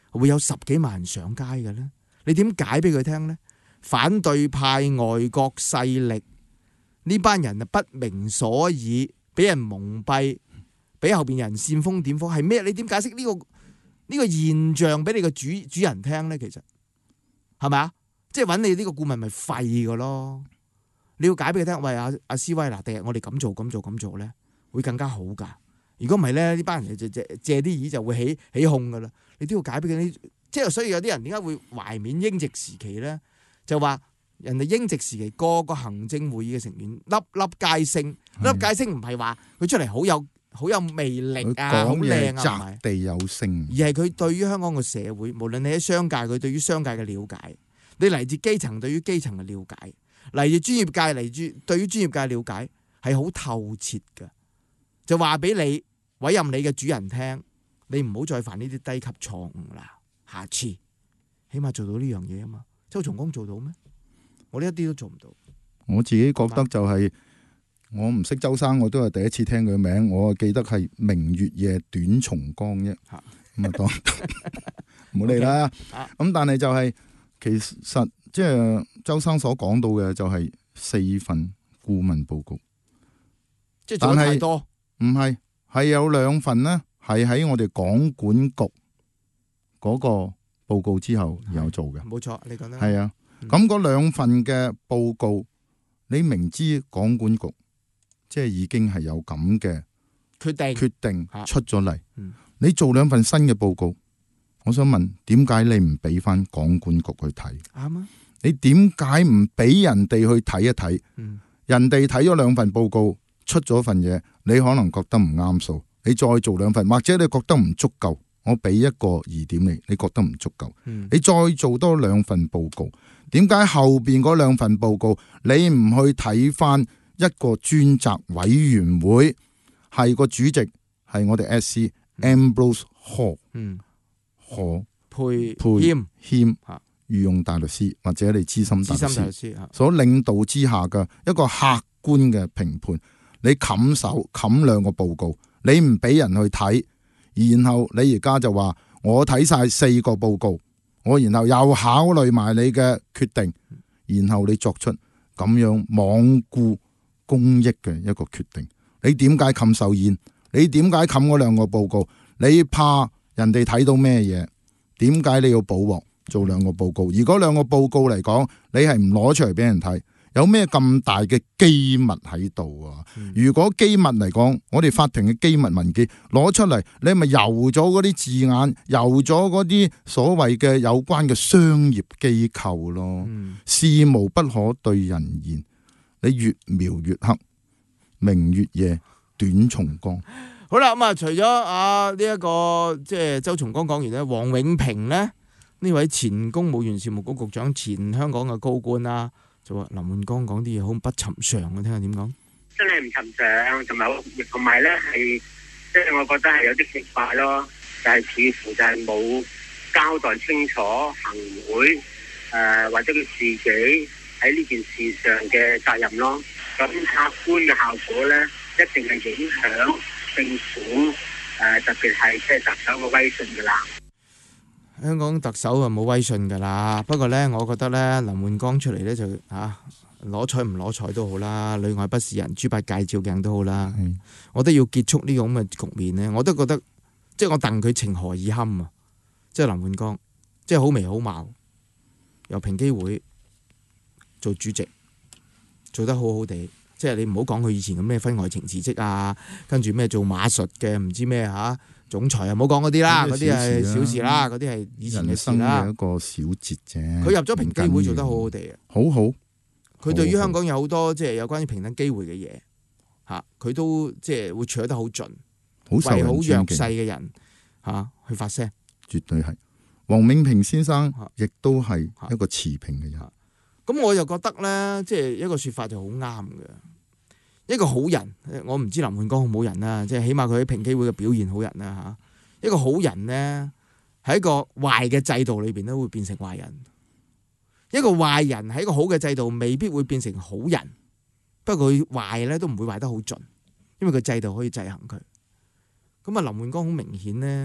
會有十幾萬人上街嘅咧？你點解俾佢聽咧？反對派、外國勢力呢班人啊，不明所以，俾人蒙蔽，俾後邊人煽風點火，係咩？你點解釋呢個呢個現象俾你個主主人聽咧？其實係咪啊？即係揾你呢個顧問咪廢㗎咯？你要解俾佢聽，喂，阿阿斯威嗱，第日我哋咁做咁做咁做咧，會更加好㗎。如果唔係咧，呢班人就借借啲意就會起起哄㗎啦。你都要解俾佢，即係所以有啲人點解會懷緬英殖時期咧？就話人哋英殖時期個個行政會議嘅成員粒粒皆星，粒粒皆星唔係話佢出嚟好有好有魅力啊，好靚啊， 擲地有聲， 而係佢對於香港嘅社會，無論你喺商界，佢對於商界嘅了解，你嚟自基層對於基層嘅了解，嚟自專業界嚟自對於專業界嘅了解係好透徹嘅。就話俾你委任你嘅主人聽，你唔好再犯呢啲低級錯誤啦。下次起碼做到呢樣嘢啊嘛。周松崗做到咩？我呢一啲都做唔到。 我自己覺得就係、是、我唔識周生，我都係第一次聽佢名。我記得係明月夜短松崗啫。咁啊當唔好理啦。咁但係就係、是、其實即係周生所講到嘅就係四份顧問報告， 即係做得太多。 唔係，係有兩份呢，係喺我哋港管局嗰個報告之後有做嘅。 冇錯，你講得係啊。咁嗰兩份嘅報告，你明知港管局即係已經係有咁嘅決定決定出咗嚟、 嗯， 你做兩份新嘅報告，我想問點解你唔俾翻港管局去睇？ 啱啊！ 你點解唔俾人哋去睇一睇、 嗯？人哋睇咗兩份報告，出咗份嘢，你可能覺得唔啱數，你再做兩份，或者你覺得唔足夠，我俾一個疑點你，你覺得唔足夠、嗯，你再做多兩份報告，點解後邊嗰兩份報告你唔去睇翻一個專責委員會，係個主席係我哋 S C、嗯、Ambrose Hall 何佩佩謙謙御用大律師或者你資深大律師所領導之下嘅一個客觀嘅評判，你冚手冚兩個報告，你唔俾人去睇，然後你而家就話我睇晒四個報告，我然後又考慮埋你嘅決定，然後你作出咁樣罔顧公益嘅一個決定，你點解冚手煙？你點解冚嗰兩個報告？你怕人哋睇到咩嘢？點解你要補鑊做兩個報告？而嗰兩個報告嚟講，你係唔攞出嚟俾人睇，有咩咁大嘅機密喺度啊、嗯？如果機密嚟講，我哋法庭嘅機密文件攞出嚟，你咪油咗嗰啲字眼，油咗嗰啲所謂嘅有關嘅商業機構咯、嗯。事無不可對人言，你越描越黑，明月夜短松崗。 好啦，咁啊，除咗啊呢一個即係周松崗講完咧，王永平咧呢位前公務員事務局局長、前香港嘅高官啦，就話林煥光講啲嘢好不尋常嘅，聽下點講？ 真係唔尋常，同埋同埋咧係即係我覺得係有啲奇怪咯，就係、是、似乎就係冇交代清楚行會誒、呃、或者佢自己喺呢件事上嘅責任咯。咁客觀嘅效果咧，一定係影響政府誒、呃，特別係即係特首嘅威信噶啦。 香港特首啊冇威信噶啦，不過咧，我覺得咧林煥光出嚟咧就吓攞彩唔攞彩都好啦，裏外不是人，豬八戒照鏡都好啦。我都要結束呢個咁嘅局面咧，我都覺得即係我戥佢情何以堪啊！即係林煥光，即係好眉好貌，由平機會做主席，做得好好地。即係你唔好講佢以前咁咩婚外情辭職啊，跟住咩做馬術嘅唔知咩嚇總裁啊，唔好講嗰啲啦，嗰啲係小事啦，嗰啲係以前嘅事啦。 人生嘅一個小節啫。 佢入咗平機會做得好好地啊， 好好。 佢對於香港有好多即係有關於平等機會嘅嘢嚇，佢都即係會取得好盡，為好弱勢嘅人嚇去發聲。 絕對係。王永平先生亦都係一個持平嘅人。 咁我就覺得咧，即係一個説法就好啱嘅。一個好人，我唔知林煥光好唔好人啦，即係起碼佢喺平機會嘅表現好人啦嚇。一個好人咧，喺一個壞嘅制度裏邊都會變成壞人。一個壞人喺一個好嘅制度未必會變成好人，不過佢壞咧都唔會壞得好盡，因為個制度可以制衡佢。咁啊，林煥光好明顯咧，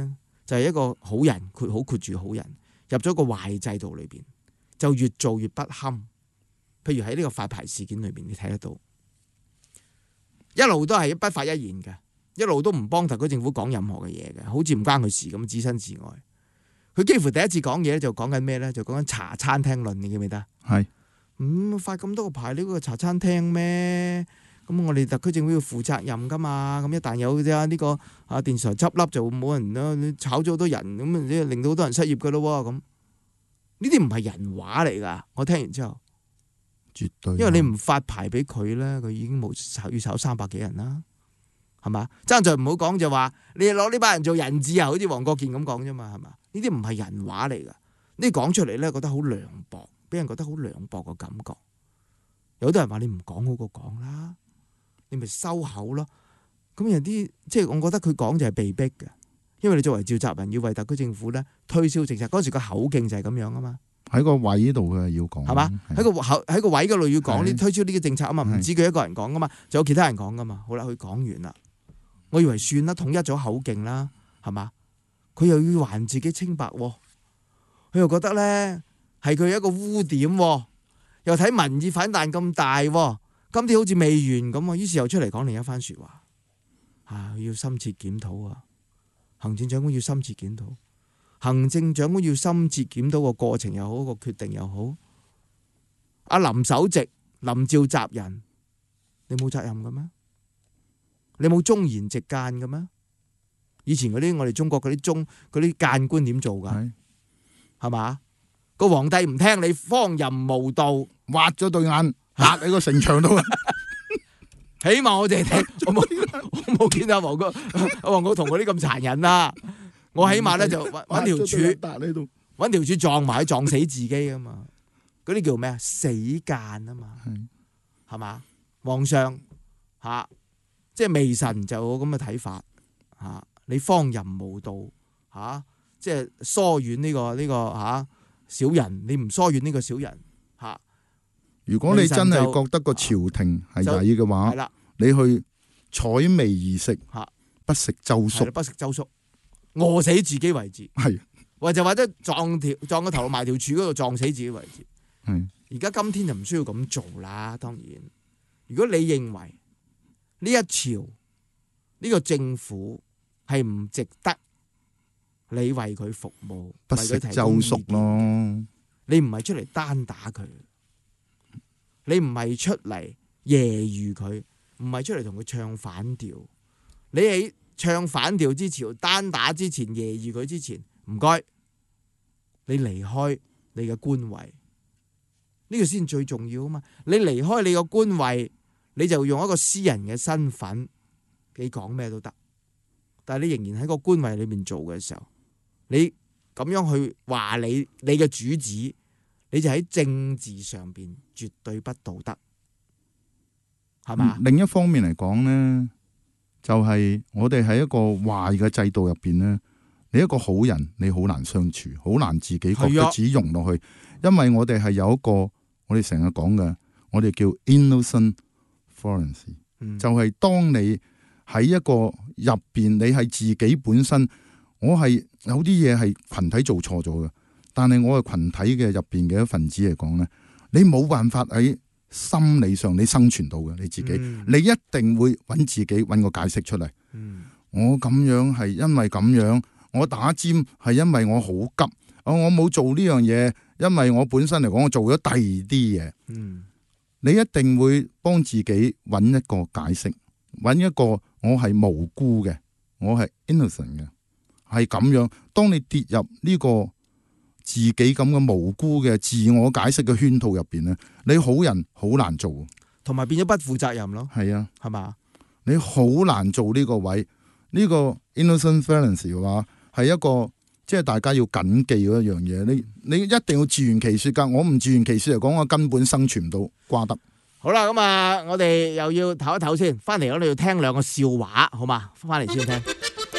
就係一個好人，括好括住好人，入咗個壞制度裏邊，就越做越不堪。譬如喺呢個發牌事件裏邊，你睇得到，一路都係不發一言嘅，一路都唔幫特區政府講任何嘅嘢嘅，好似唔關佢事咁，置身事外。佢幾乎第一次講嘢就講緊咩咧？就講緊茶餐廳論，你記唔記得？ 係咁發咁多個牌，呢個茶餐廳咩？咁我哋特區政府要負責任噶嘛？咁一旦有啫呢個啊電視台執笠，就冇人啦，炒咗好多人，咁令到好多人失業噶咯喎。咁呢啲唔係人話嚟噶。我聽完之後， 絕對， 因為你唔發牌俾佢咧，佢已經冇炒要炒三百幾人啦，係嘛？爭在唔好講就話你攞呢班人做人質啊，好似黃國健咁講啫嘛，係嘛？呢啲唔係人話嚟噶，呢講出嚟咧覺得好涼薄，俾人覺得好涼薄個感覺。有啲人話你唔講好過講啦。你咪收口咯，咁有啲即係我覺得佢講就係被逼嘅，因為你作為召集人要為特區政府咧推銷政策，嗰時個口徑就係咁樣啊嘛。 喺個位度嘅要講， 係嘛？喺個口喺個位嗰度要講呢推銷呢個政策啊嘛，唔止佢一個人講噶嘛，仲有其他人講噶嘛。好啦，佢講完啦，我以為算啦，統一咗口徑啦，係嘛？佢又要還自己清白，佢又覺得咧係佢一個污點，又睇民意反彈咁大。今天好似未完咁啊，於是又出嚟講另一番説話，啊，要深切檢討啊！行政長官要深切檢討，行政長官要深切檢討個過程又好，個決定又好。阿林首席、林召集人，你冇責任嘅咩？你冇忠言直諫嘅咩？以前嗰啲我哋中國嗰啲忠嗰啲諫官點做㗎？係嘛？個皇帝唔聽你，荒淫無道， 挖咗對眼。嚇喺個城牆度啊！ 起碼我哋聽，我冇我冇見阿黃國阿黃國同嗰啲咁殘忍啦。我起碼咧就揾揾條柱，揾條柱撞埋，撞死自己啊嘛！嗰啲叫咩啊？死諫啊嘛，係嘛？皇上嚇，即係微臣就有咁嘅睇法嚇。你荒淫無道嚇，即係疏遠呢個呢個嚇小人，你唔疏遠呢個小人嚇。 如果你真係覺得個朝廷係曳嘅話，你去採薇而食，不食周粟， 不食周粟，餓死自己為止。 係， 或者或者撞條撞個頭埋條柱嗰度撞死自己為止。 係。 而家今天就唔需要咁做啦。當然，如果你認為呢一朝呢個政府係唔值得你為佢服務， 不食周粟咯， 你唔係出嚟單打佢。你唔係出嚟揶揄佢，唔係出嚟同佢唱反調。你喺唱反調之前、單打之前、揶揄佢之前，唔該，你離開你嘅官位，呢個先最重要啊嘛！你離開你個官位，你就用一個私人嘅身份，你講咩都得。但係你仍然喺個官位裏面做嘅時候，你咁樣去話你你嘅主子。你就喺政治上邊絕對不道德，係嘛？ 另一方面嚟講呢，就係、是、我哋喺一個壞嘅制度入邊呢，你一個好人你好難相處，好難自己覺得自己融落去，因為我哋係有一個我哋成日講嘅，我哋叫 innocent foreigners、嗯、就係當你喺一個入邊，你係自己本身，我係有啲嘢係群體做錯咗嘅。但係我係群體嘅入邊嘅一份子嚟講咧，你冇辦法喺心理上你生存到嘅你自己，嗯、你一定會揾自己揾個解釋出嚟。嗯、我咁樣係因為咁樣，我打尖係因為我好急，我我冇做呢樣嘢，因為我本身嚟講我做咗第二啲嘢。嗯、你一定會幫自己揾一個解釋，揾一個我係無辜嘅，我係 innocent 嘅，係咁樣。當你跌入呢個自己咁嘅無辜嘅自我解釋嘅圈套入邊咧，你好人好難做， 同埋變咗不負責任咯。 係啊， 係嘛？ 你好難做呢個位，呢、這個 innocent fairness 嘅話係一個即係大家要謹記嗰一樣嘢。你你一定要自圓其說噶，我唔自圓其說嚟講，我根本生存唔到瓜得。 好啦，咁啊，我哋又要唞一唞先，翻嚟我哋要聽兩個笑話，好嘛？翻嚟先聽。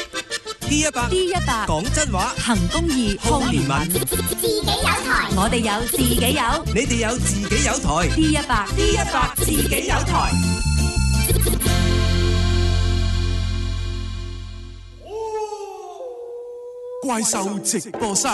D 一百 D 一百講真話，行公義，好憐憫，自己有台，我哋有，自己有，你哋有，自己有台。D 一百 D 一百自己有台。 怪獸直播室。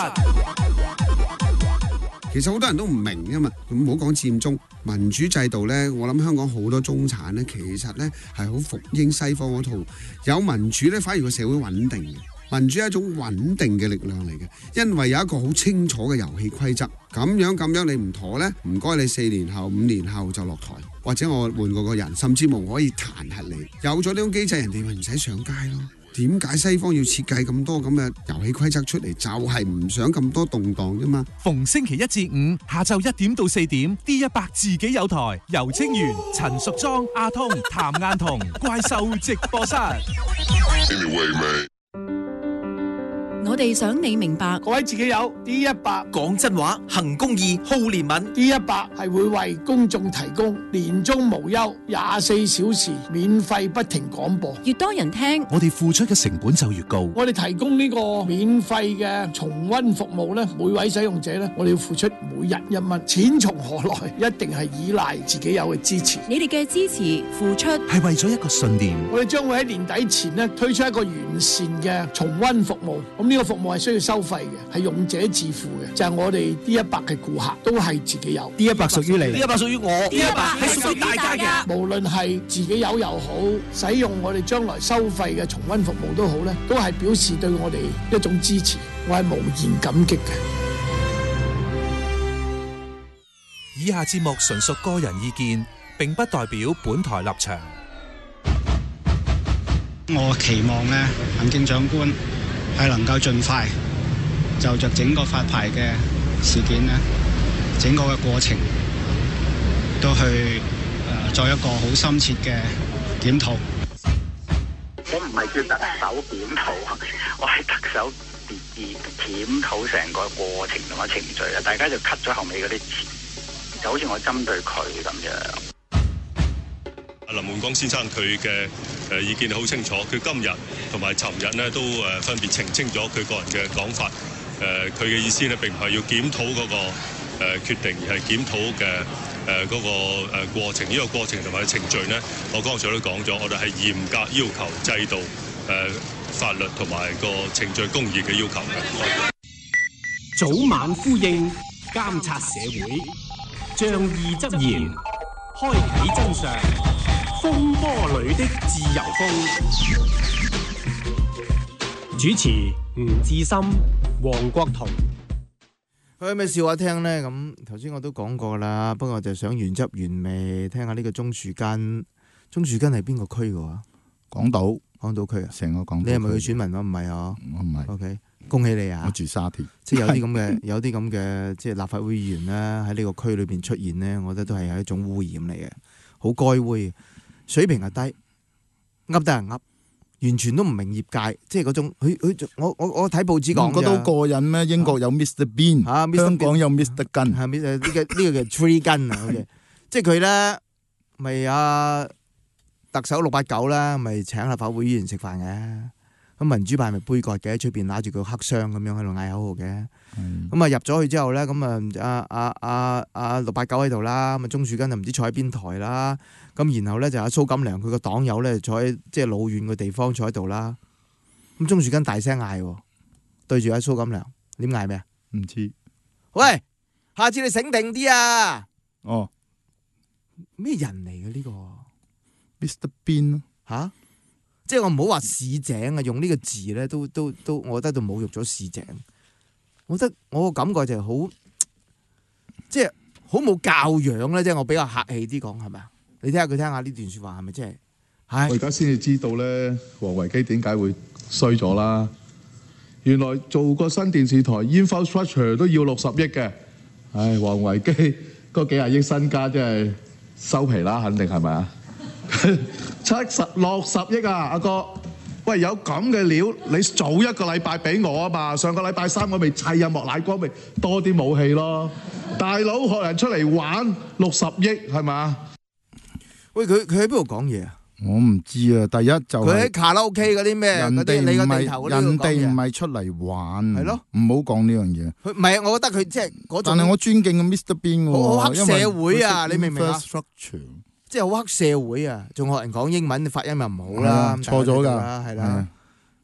其實好多人都唔明㗎嘛，咁唔好講佔中民主制度呢，我諗香港好多中產呢，其實呢係好服膺西方嗰套，有民主呢，反而個社會穩定嘅。民主係一種穩定嘅力量嚟嘅，因為有一個好清楚嘅遊戲規則。咁樣咁樣你唔妥呢，唔該你四年後、五年後就落台，或者我換過個人，甚至無可以彈劾你。有咗呢種機制，人哋咪唔使上街咯。點解西方要設計咁多咁嘅遊戲規則出嚟？就係唔想咁多動盪啫嘛。 逢星期一至五下晝一點到四點 ，D 一百自己有台，游清源、陳淑莊、阿通、譚雁彤，怪獸直播室。 我哋想你明白， 各位自己友 D 一百講真話，行公義，好憐憫。 D 一百係會為公眾提供年終無休、廿四小時免費不停廣播。 越多人聽， 我哋付出嘅成本就越高。 我哋提供呢個免費嘅重溫服務咧，每位使用者咧，我哋要付出每日一蚊，錢從何來？一定係依賴自己友嘅支持。 你哋嘅支持付出係為咗一個信念。 我哋將會喺年底前咧推出一個完善嘅重溫服務。咁呢個服務係需要收費嘅，係用者自付嘅，就係、是、我哋 D 一百嘅顧客都係自己有。 D 一百屬於你 ，D 一百屬於我 ，D 一百係屬於大家嘅。 無論係自己有又好，使用我哋將來收費嘅重溫服務都好咧，都係表示對我哋一種支持，我係無言感激嘅。 以下節目純屬個人意見，並不代表本台立場。 我期望咧，行政長官係能夠盡快就着整個發牌嘅事件咧，整個嘅過程都去誒、呃、做一個好深切嘅檢討。 我唔係叫特首檢討，我係特首檢檢討成個過程同埋程序啊！大家就 cut 咗後尾嗰啲詞，就好似我針對佢咁樣。 林煥光先生佢嘅誒意見好清楚，佢今日同埋尋日呢都誒分別澄清咗佢個人嘅講法。誒佢嘅意思呢並唔係要檢討嗰個誒決定，而係檢討嘅誒嗰個誒過程。呢個過程同埋程序呢，我剛才都講咗，我哋係嚴格要求制度、誒法律同埋個程序公義嘅要求嘅。 早晚呼應，監察社會，仗義執言，開啓真相。風波裏的自由風，主持吳志森、黃國同。 佢有咩笑話聽呢？咁頭先我都講過啦，不過我就想原汁原味聽下呢個鍾樹根。鍾樹根係邊個區嘅話？ 港島，港島區啊， 成個港島。 你係咪佢選民啊？唔係啊， 我唔係。 O K，恭喜你啊！ 我住沙田， 即係有啲咁嘅，有啲咁嘅，即係立法會議員咧喺呢個區裏邊出現呢，我覺得都係有一種污染嚟嘅，好該污。水平係低，噏得人噏，完全都唔明業界，即係嗰種。佢佢我我我睇報紙講， 覺得好過癮咩？英國有 Mister Bean，啊、香港有 Mister Gun， 係呢個呢個叫 Three Gun 啊。OK， 即係佢咧，咪啊特首六八九啦，咪請立法會議員食飯嘅。咁民主派咪杯葛嘅，喺出邊揦住個黑箱咁樣喺度嗌口號嘅。咁啊入咗去之後咧，咁啊阿阿阿阿六八九喺度啦，咁啊鍾樹根就唔知坐喺邊台啦。咁然後咧就阿蘇錦樑佢個黨友咧坐喺即係老遠嘅地方坐喺度啦。咁鍾樹根大聲嗌，對住阿蘇錦樑，點嗌咩啊？ 唔知。 喂，下次你醒定啲啊！ 哦， 咩人嚟嘅呢個 ？Mister Bean 吓？即係我唔好話市井啊，用呢個字咧都都都，我覺得都侮辱咗市井。我覺得我個感覺就係好，即係好冇教養咧。即係我比較客氣啲講，係咪啊？你聽下佢聽下呢段說話係咪真係？係我而家先至知道咧，王維基點解會衰咗啦？原來做個新電視台 infrastructure 都要六十億嘅。唉，王維基嗰幾廿億身家真係收皮啦，肯定係咪啊？七十六十億啊，阿哥！喂，有咁嘅料，你早一個禮拜俾我啊嘛！上個禮拜三我咪砌啊莫乃光咪多啲武器咯。大佬學人出嚟玩六十億係嘛？ 喂，佢佢喺邊度講嘢啊？ 我唔知啊。第一就佢喺卡拉 OK 嗰啲咩嗰啲，你個地頭嗰啲人哋唔係出嚟玩， 係咯， 唔好講呢樣嘢。 佢唔係，我覺得佢即係嗰種。 但係我尊敬嘅 Mister Bean 好好黑社會啊！你明唔明啊？即係好黑社會啊！仲學人講英文，發音又唔好啦， 錯咗㗎， 係啦，好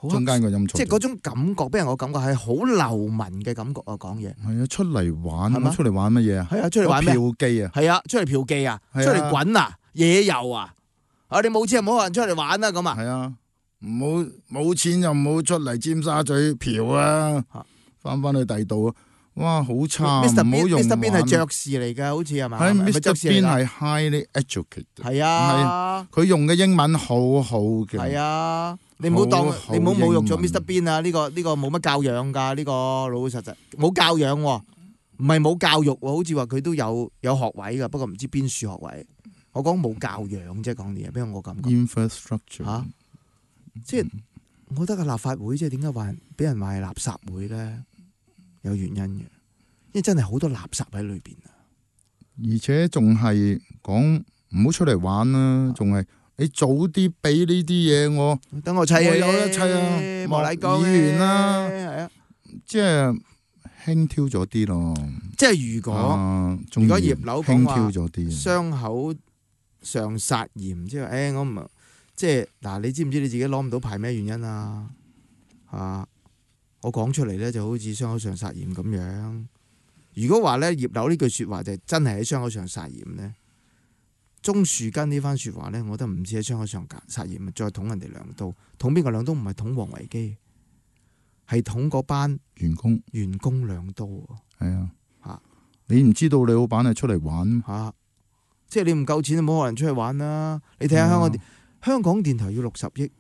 中間個音錯， 即係嗰種感覺，俾人我感覺係好流民嘅感覺啊！講嘢係啊，出嚟玩係嘛出嚟玩乜嘢啊？ 係啊，出嚟玩咩？ 嫖妓啊！ 係啊，出嚟嫖妓啊！出係啊嚟滾啊！野遊啊！啊，你冇錢就唔好人出嚟玩啦咁啊！ 係啊，唔好冇錢就唔好出嚟尖沙咀嫖啊！翻翻去第度啊！哇，好差，唔 Mister 好 Bean 用 Mister Bean 係玩爵士嚟㗎，好似係嘛？ 係係咪 Mister 爵士嚟 Bean 㗎係 highly educated， 係啊， 佢用嘅英文好好嘅， 係啊，你唔好當好你唔好侮辱咗英文 Mister Bean 啊！呢個呢個冇乜教養㗎，呢個老老實實冇教養喎，唔係冇教育喎，好似話佢都有有學位㗎，不過唔知邊處學位。我講冇教養啫，講啲嘢，俾我感覺。 infrastructure 嚇，即係我覺得個立法會即係點解話俾人話係垃圾會咧？有原因嘅。因為真係好多垃圾喺裏邊啊！ 而且仲係講唔好出嚟玩啦，仲係你早啲俾呢啲嘢我， 等我砌啊， 我有得砌啊， 莫乃光議員啦， 係啊， 即係輕佻咗啲咯。 即係如果、 啊、 如果葉劉講話輕佻咗啲， 傷口上撒鹽，即係誒我唔即係嗱，你知唔知你自己攞唔到牌咩原因啊？啊，我講出嚟咧就好似傷口上撒鹽咁樣。如果話咧葉劉呢句説話就真係喺傷口上撒鹽咧，鍾樹根呢番説話咧，我覺得唔止喺傷口上撒鹽，再捅人哋兩刀，捅邊個兩刀？唔係捅王維基，係捅嗰班員工員工兩刀。 係啊， 嚇你唔知道你老闆係出嚟玩嚇，即係你唔夠錢，冇可能出去玩啦。你睇下香港電、啊、香港電台要六十億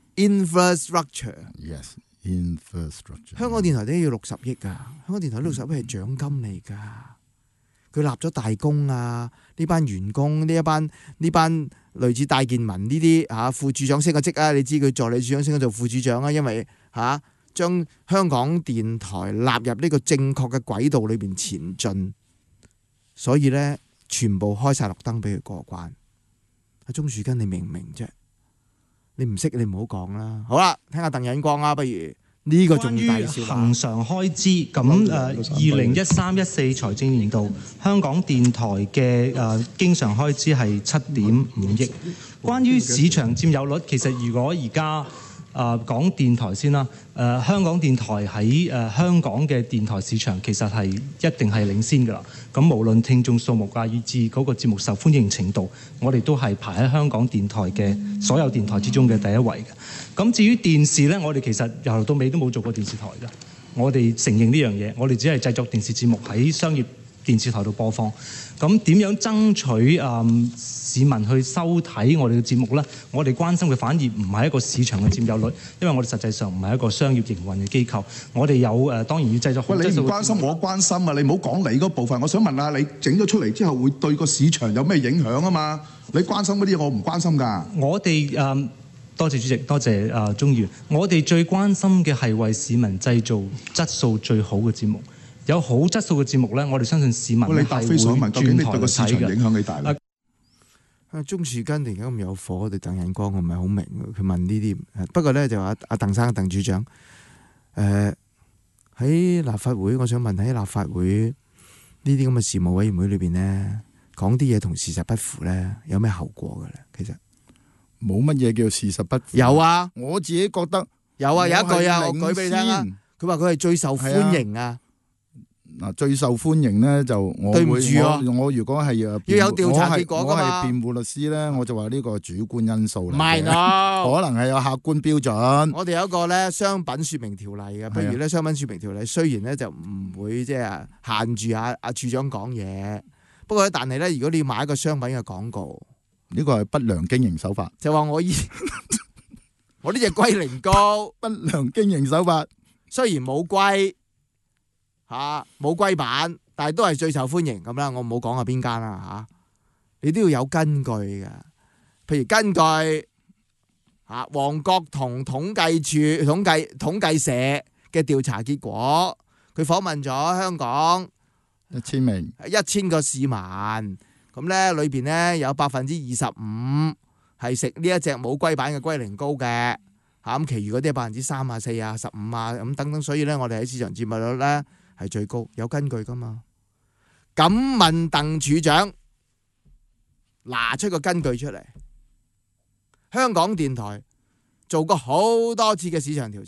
infrastructure。Yes。 infrastructure 香港電台都要六十億㗎，香港電台六十億係獎金嚟㗎。佢立咗大功啊！呢班員工，呢一班呢班類似戴建文呢啲嚇副處長升個職啊！你知佢助理處長升咗做副處長啊，因為嚇將香港電台納入呢個正確嘅軌道裏邊前進，所以咧全部開晒綠燈俾佢過關。阿鍾樹根，你明唔明啫？你唔識你唔好講啦。好啦，聽下鄧引光啊，不如呢個重大笑話。 恆常開支咁誒，二零一三一四財政年度香港電台嘅誒經常開支係七點五億。關於市場佔有率，其實如果而家誒講電台先啦，誒、呃、香港電台喺誒、呃、香港嘅電台市場其實係一定係領先㗎啦。咁無論聽眾數目啊，以至嗰個節目受歡迎程度，我哋都係排喺香港電台嘅所有電台之中嘅第一位嘅。咁至於電視呢，我哋其實由頭到尾都冇做過電視台㗎。我哋承認呢樣嘢，我哋只係製作電視節目喺商業電視台度播放。咁點樣爭取誒、嗯、市民去收睇我哋嘅節目呢？我哋關心嘅反而唔係一個市場嘅佔有率，因為我哋實際上唔係一個商業營運嘅機構。我哋有誒、呃、當然要製作好質素嘅節目。喂，你唔關心我關心啊！你唔好講你嗰部分。我想問下你整咗出嚟之後會對個市場有咩影響啊嘛？你關心嗰啲嘢我唔關心㗎。我哋誒。嗯多謝主席，多謝啊鍾議員。我哋最關心嘅係為市民製造質素最好嘅節目。有好質素嘅節目咧，我哋相信市民係會轉台睇嘅。影響幾大咧？ 啊，鍾樹根突然間咁有火，我哋鄧引光我唔係好明。佢問呢啲，不過咧就話阿鄧生鄧處長，誒、呃、喺立法會，我想問喺立法會呢啲咁嘅事務委員會裏邊咧，講啲嘢同事實不符咧，有咩後果嘅咧？其實。 冇乜嘢叫事實不符。 有啊， 我自己覺得有啊，有一句啊，我舉俾你聽啊。佢話佢係最受歡迎啊。 嗱，最受歡迎咧就我會，對唔住啊，我我如果係誒要有調查結果㗎嘛。 我係辯護律師咧，我就話呢個主觀因素嚟嘅。唔係咯， 可能係有客觀標準。 我哋有一個咧商品説明條例嘅，不如咧商品説明條例雖然咧就唔會即係限住阿阿處長講嘢，不過咧但係咧如果你要買一個商品嘅廣告。 呢個係不良經營手法， 就話我依我呢隻龜苓膏不良經營手法， 雖然冇龜嚇冇龜板，但係都係最受歡迎咁啦。我唔好講下邊間啦嚇，你都要有根據嘅。譬如根據嚇黃國同統計處統計統計社嘅調查結果，佢訪問咗香港一千名一千個市民。咁咧，裏邊咧有百分之二十五係食呢一隻冇龜板嘅龜苓膏嘅，嚇咁，其餘嗰啲係百分之三啊、四啊、十五啊咁等等，所以咧我哋喺市場佔有率咧係最高，有根據噶嘛。咁問鄧處長，拿出個根據出嚟。香港電台做過好多次嘅市場調查，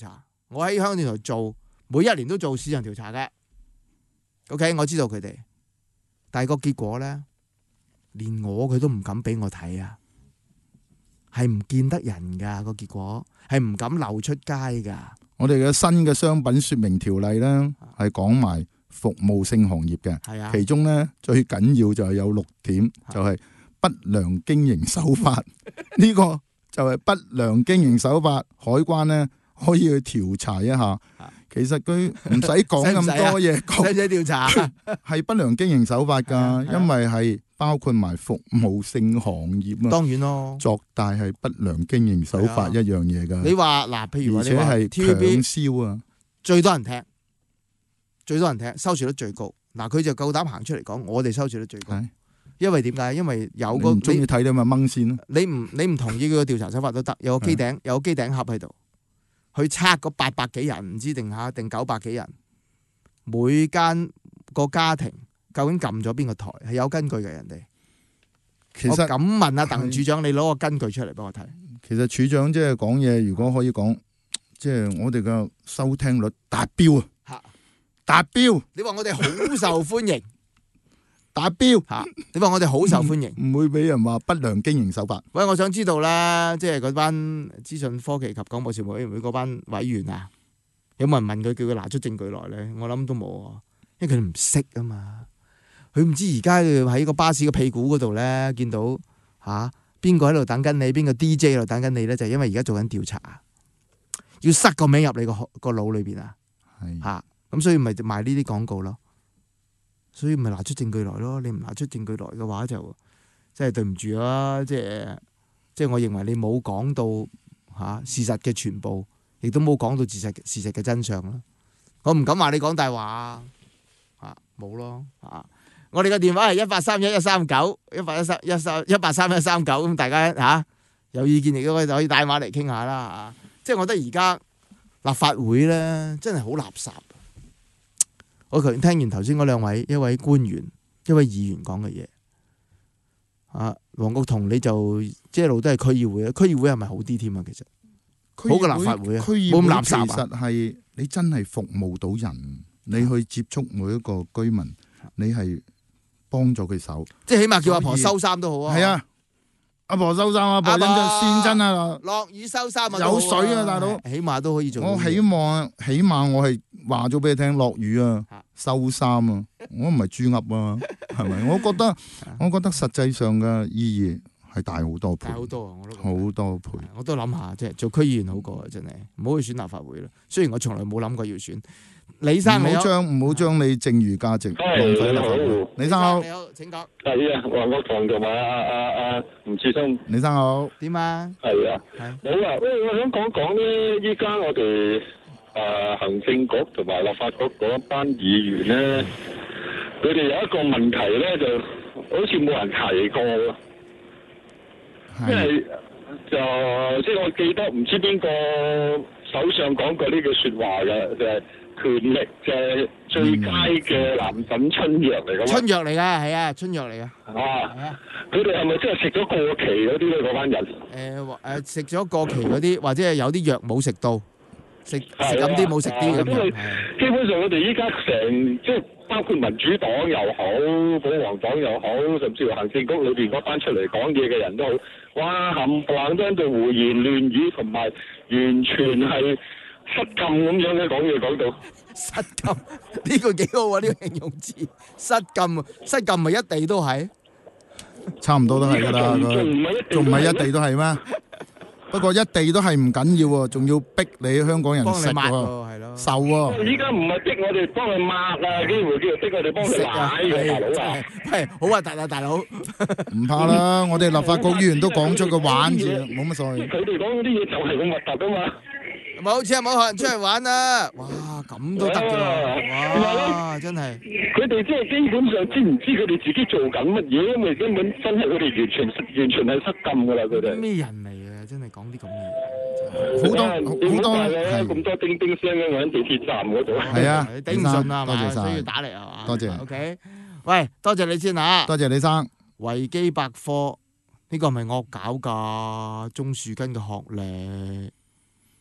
我喺香港電台做，每一年都做市場調查嘅。OK， 我知道佢哋，但係個結果咧，連我佢都唔敢俾我睇啊，係唔見得人噶個結果，係唔敢流出街噶。 我哋嘅新嘅商品說明條例咧，係講埋服務性行業嘅， 係啊， 其中咧最緊要就係有六點，就係不良經營手法。呢個就係不良經營手法，海關咧可以去調查一下。其實佢唔使講咁多嘢， 使唔使調查？ 係不良經營手法㗎，因為係包括埋服務性行業啊。 當然咯， 作大係不良經營手法一樣嘢㗎。 你話嗱，譬如話而且係 T V B 強銷啊， 最多人聽，最多人聽，收視率最高。嗱，佢就夠膽行出嚟講，我哋收視率最高。因為點解？因為有個你唔中意睇你咪掹線咯。 你唔你唔同意佢個調查手法都得，有個機頂有個機頂盒喺度。去測嗰八百幾人，唔知定下定九百幾人，每間個家庭究竟撳咗邊個台係有根據嘅。人哋其實我咁問阿鄧處長，你攞個根據出嚟俾我睇。 其實處長即係講嘢，如果可以講，即係我哋嘅收聽率達標啊，達標。 你話我哋好受歡迎， 達標嚇。你話我哋好受歡迎， 唔會俾人話不良經營手法。 喂，我想知道咧，即係嗰班資訊科技及廣播事務委員會嗰班委員啊，有冇人問佢叫佢拿出證據來咧？我諗都冇啊，因為佢哋唔識啊嘛。佢唔知而家喺個巴士嘅屁股嗰度咧，見到嚇邊個喺度等緊你，邊個 D J 喺度等緊你咧，就係因為而家做緊調查，要塞個名入你個個腦裏邊啊。係嚇，咁所以咪賣呢啲廣告咯。所以咪拿出證據來咯，你唔拿出證據來嘅話就真係對唔住啦，即係即係我認為你冇講到嚇、啊、事實嘅全部，亦都冇講到事實事實嘅真相啦。我唔敢話你講大話嚇，冇咯嚇。我哋嘅電話係一八三一一三九一八一三一三一八三一三九，咁大家嚇、啊、有意見亦都可以可以帶話嚟傾下啦嚇。即係我覺得而家立法會咧真係好垃圾。我頭先聽完頭先嗰兩位，一位官員，一位議員講嘅嘢，啊，黃國同你就即係一路都係區議會啊，區議會係咪好啲添啊？其實好過立法會啊，冇咁垃圾啊。 其實係你真係服務到人，你去接觸每一個居民，你係幫咗佢手， 即係起碼叫阿婆收衫都好啊。 係啊，阿婆收衫，阿婆認真先真啊！ 落雨收衫啊， 有水啊，大佬， 起碼都可以做。 我希望，起碼我係話咗俾你聽，落雨啊，收衫啊，我唔係豬鴨啊，係咪？我覺得，我覺得實際上嘅意義係大好多倍， 大好多啊！我都好多倍， 我都諗下，即係做區議員好過啊！真係唔好去選立法會啦。雖然我從來冇諗過要選。李生， 唔好將唔好將你剩餘價值浪費立法會。李生好， 你好，請講。 係啊，黃國堂同埋阿阿阿吳志生。 李生好。 點啊？ 係啊。係。好啊，喂，我想講講咧，依家我哋誒行政局同埋立法局嗰班議員咧，佢哋有一個問題咧，就好似冇人提過喎。因為就即係我記得唔知邊個首相講過呢句説話嘅，就係。權力嘅最佳嘅男神春藥嚟㗎嘛？ 春藥嚟㗎，係啊，春藥嚟㗎。 啊，佢哋係咪真係食咗過期嗰啲咧？嗰班人？ 誒誒，食咗過期嗰啲，或者係有啲藥冇食到，食食咁啲冇食啲咁樣。 基本上我哋依家成即係包括民主黨又好，保皇黨又好，甚至乎行政局裏邊嗰班出嚟講嘢嘅人都好，哇冚唪唥都喺度胡言亂語，同埋完全係。失禁咁樣嘅講嘢講到失禁呢個幾好啊！呢個形容詞失禁啊，失禁咪一地都係， 差唔多都係㗎啦。仲唔係一地都係咩？不過一地都係唔緊要喎，仲要逼你香港人食喎，受喎。 依家唔係逼我哋幫佢抹啊，幾乎叫逼我哋幫佢奶嘅大佬啊！ 係好核突啊，大佬！ 唔怕啦，我哋立法局議員都講出個玩字，冇乜所謂。 佢哋講嗰啲嘢就係咁核突啊嘛！ 冇錢冇學人出嚟玩啊！哇，咁都得㗎！哇，真係佢哋即係基本上知唔知佢哋自己做緊乜嘢？因為根本真係佢哋完全完全係失禁㗎啦！佢哋咩人嚟嘅？真係講啲咁嘅嘢， 好多好多係咁多叮叮聲嘅，我喺地鐵站嗰度。 係啊， 頂唔順啊， 多謝晒， 需要打嚟係嘛？ 多謝。 OK，喂，多謝你先嚇。 多謝李生。 維基百科呢個係咪惡搞㗎？鍾樹根嘅學歷。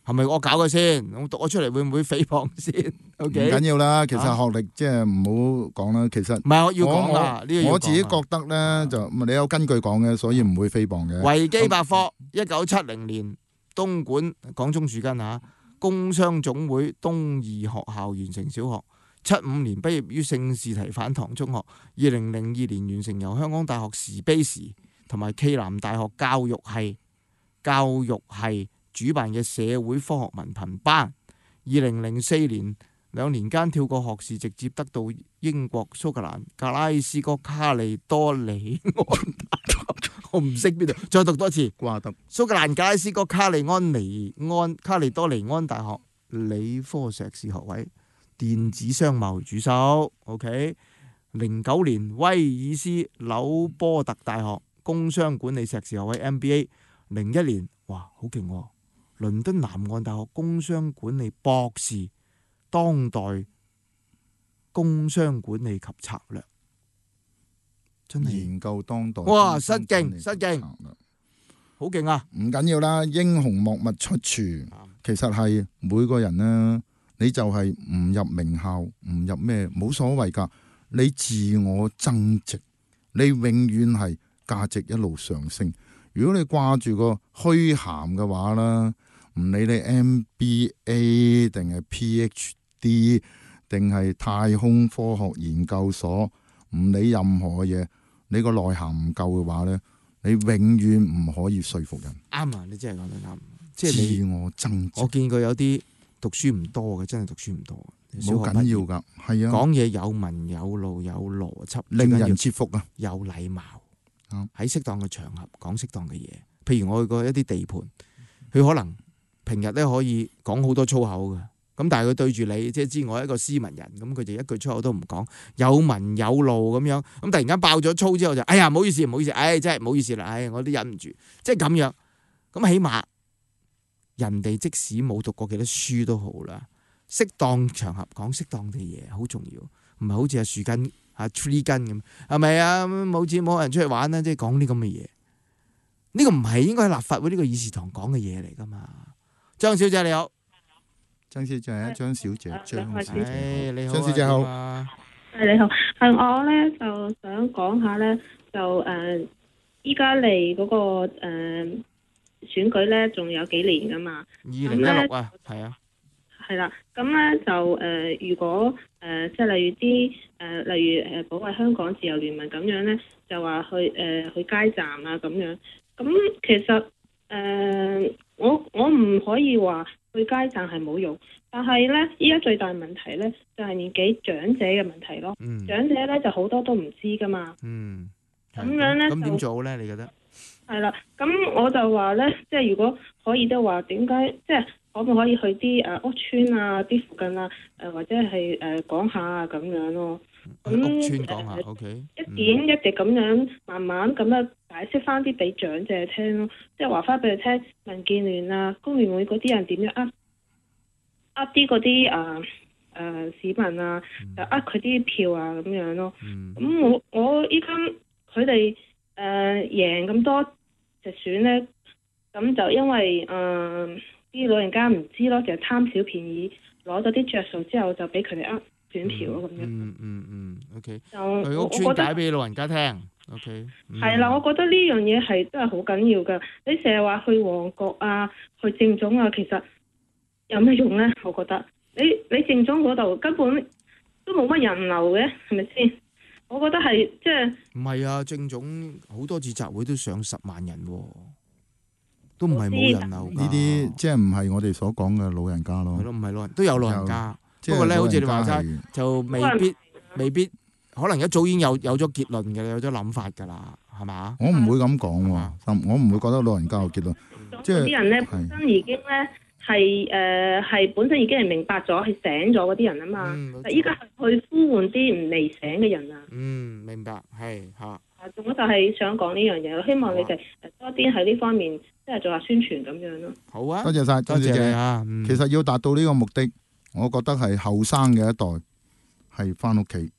係咪我搞嘅先？我讀咗出嚟會唔會誹謗先？O K， 唔緊要啦。其實學歷即係唔好講啦。其實唔係我要講啦，呢個要講啊我自己覺得咧就你有根據講嘅，所以唔會誹謗嘅。 維基百科一九七零年東莞港中樹根嚇工商總會東二學校完成小學，七五年畢業於聖士提反堂中學，二零零二年完成由香港大學時卑時同埋暨南大學教育系教育系主辦嘅社會科學文憑班，二零零四年兩年間跳過學士，直接得到英國蘇格蘭格拉斯哥卡利多尼安大學，我唔識邊度，再讀多次。 掛得蘇格蘭格拉斯哥卡利安尼安卡利多尼安大學理科碩士學位，電子商貿主修。OK，零九年威爾斯紐波特大學工商管理碩士學位 M B A， 零一年哇好勁喎！倫敦南岸大學工商管理博士，當代工商管理及策略，真係研究當代。 哇！失敬失敬，好勁啊！ 唔緊要啦，英雄莫問出處。其實係每個人呢，你就係唔入名校，唔入咩冇所謂㗎。你自我增值，你永遠係價值一路上升。如果你掛住個虛銜嘅話啦，唔理你 M B A 定係 P H D 定係太空科學研究所，唔理任何嘢，你個內涵唔夠嘅話咧，你永遠唔可以說服人。 啱啊！你真係講得啱，即係自我增值。 我見過有啲讀書唔多嘅，真係讀書唔多， 冇緊要㗎，係啊， 講嘢有文有路有邏輯， 令人折服啊， 有禮貌，喺適當嘅場合講適當嘅嘢。譬如我去過一啲地盤，佢可能平日咧可以講好多粗口嘅，咁但係佢對住你，即係知我係一個斯文人，咁佢就一句粗口都唔講，有文有路咁樣，咁突然間爆咗粗之後就，哎呀唔好意思唔好意思，哎真係唔好意思啦，哎我都忍唔住，即係咁樣，咁起碼人哋即使冇讀過幾多書都好啦，適當場合講適當嘅嘢好重要，唔係好似阿樹根阿 tree 根咁，係咪啊？冇錢冇人出去玩啦，即係講啲咁嘅嘢，呢個唔係應該喺立法會呢個議事堂講嘅嘢嚟噶嘛？張小姐你好， 張小姐，張小姐，張小姐， 你好， 張小姐好， 係你好，係我咧就想講下咧，就誒依家嚟嗰個誒、呃、選舉咧，仲有幾年噶嘛？ 二零一六啊，係啊， 係啦，咁咧就誒、呃，如果誒、呃、即係例如啲誒、呃，例如誒保衞香港自由聯盟咁樣咧，就話去誒、呃、去街站啊咁樣，咁其實誒。呃我我唔可以話去街站係冇用，但係咧依家最大問題咧就係、是、年紀長者嘅問題咯。嗯、長者咧就好多都唔知噶嘛。嗯，咁樣咧咁點做咧？你覺得？係啦，咁我就話咧，即係如果可以都話點解，即係可唔可以去啲誒屋村啊、啲附近啊，誒或者係誒講下啊咁樣咯。 去屋村講下 ，O K。 一點一滴咁樣慢慢咁樣解釋翻啲俾長者聽咯，即係話翻俾佢聽，民建聯啊、工聯會嗰啲人點樣呃呃啲嗰啲誒誒市民啊，就呃佢啲票啊咁樣咯。咁、嗯、我我依家佢哋誒贏咁多直選咧，咁就因為誒啲、呃、老人家唔知咯，就貪小便宜，攞咗啲着數之後就俾佢哋呃選票咯咁樣。 嗯嗯嗯 O K。 就去屋村解俾老人家聽。O K。 係啦，我覺得呢樣嘢係真係好緊要㗎。你成日話去旺角啊、去政總啊，其實有咩用咧？我覺得你你政總嗰度根本都冇乜人流嘅，係咪先？我覺得係即係唔係啊？政總好多次集會都上十萬人喎、啊，都唔係冇人流。 呢啲即係唔係我哋所講嘅老人家咯？ 係咯，唔係老人都有老人家，不過咧，好似你話齋，就未必未必。可能一早已經有有咗結論嘅，有咗諗法㗎啦，係嘛？ 我唔會咁講喎，我唔會覺得老人家有結論。 即係啲人咧本身已經咧係誒係本身已經係明白咗，係醒咗嗰啲人啊嘛。但依家係去呼喚啲唔未醒嘅人啊。 嗯，明白，係嚇。 我就係想講呢樣嘢，希望你哋多啲喺呢方面即係做下宣傳咁樣咯。 好啊， 多謝晒， 多謝你啊。 嗯、其實要達到呢個目的，我覺得係後生嘅一代係翻屋企。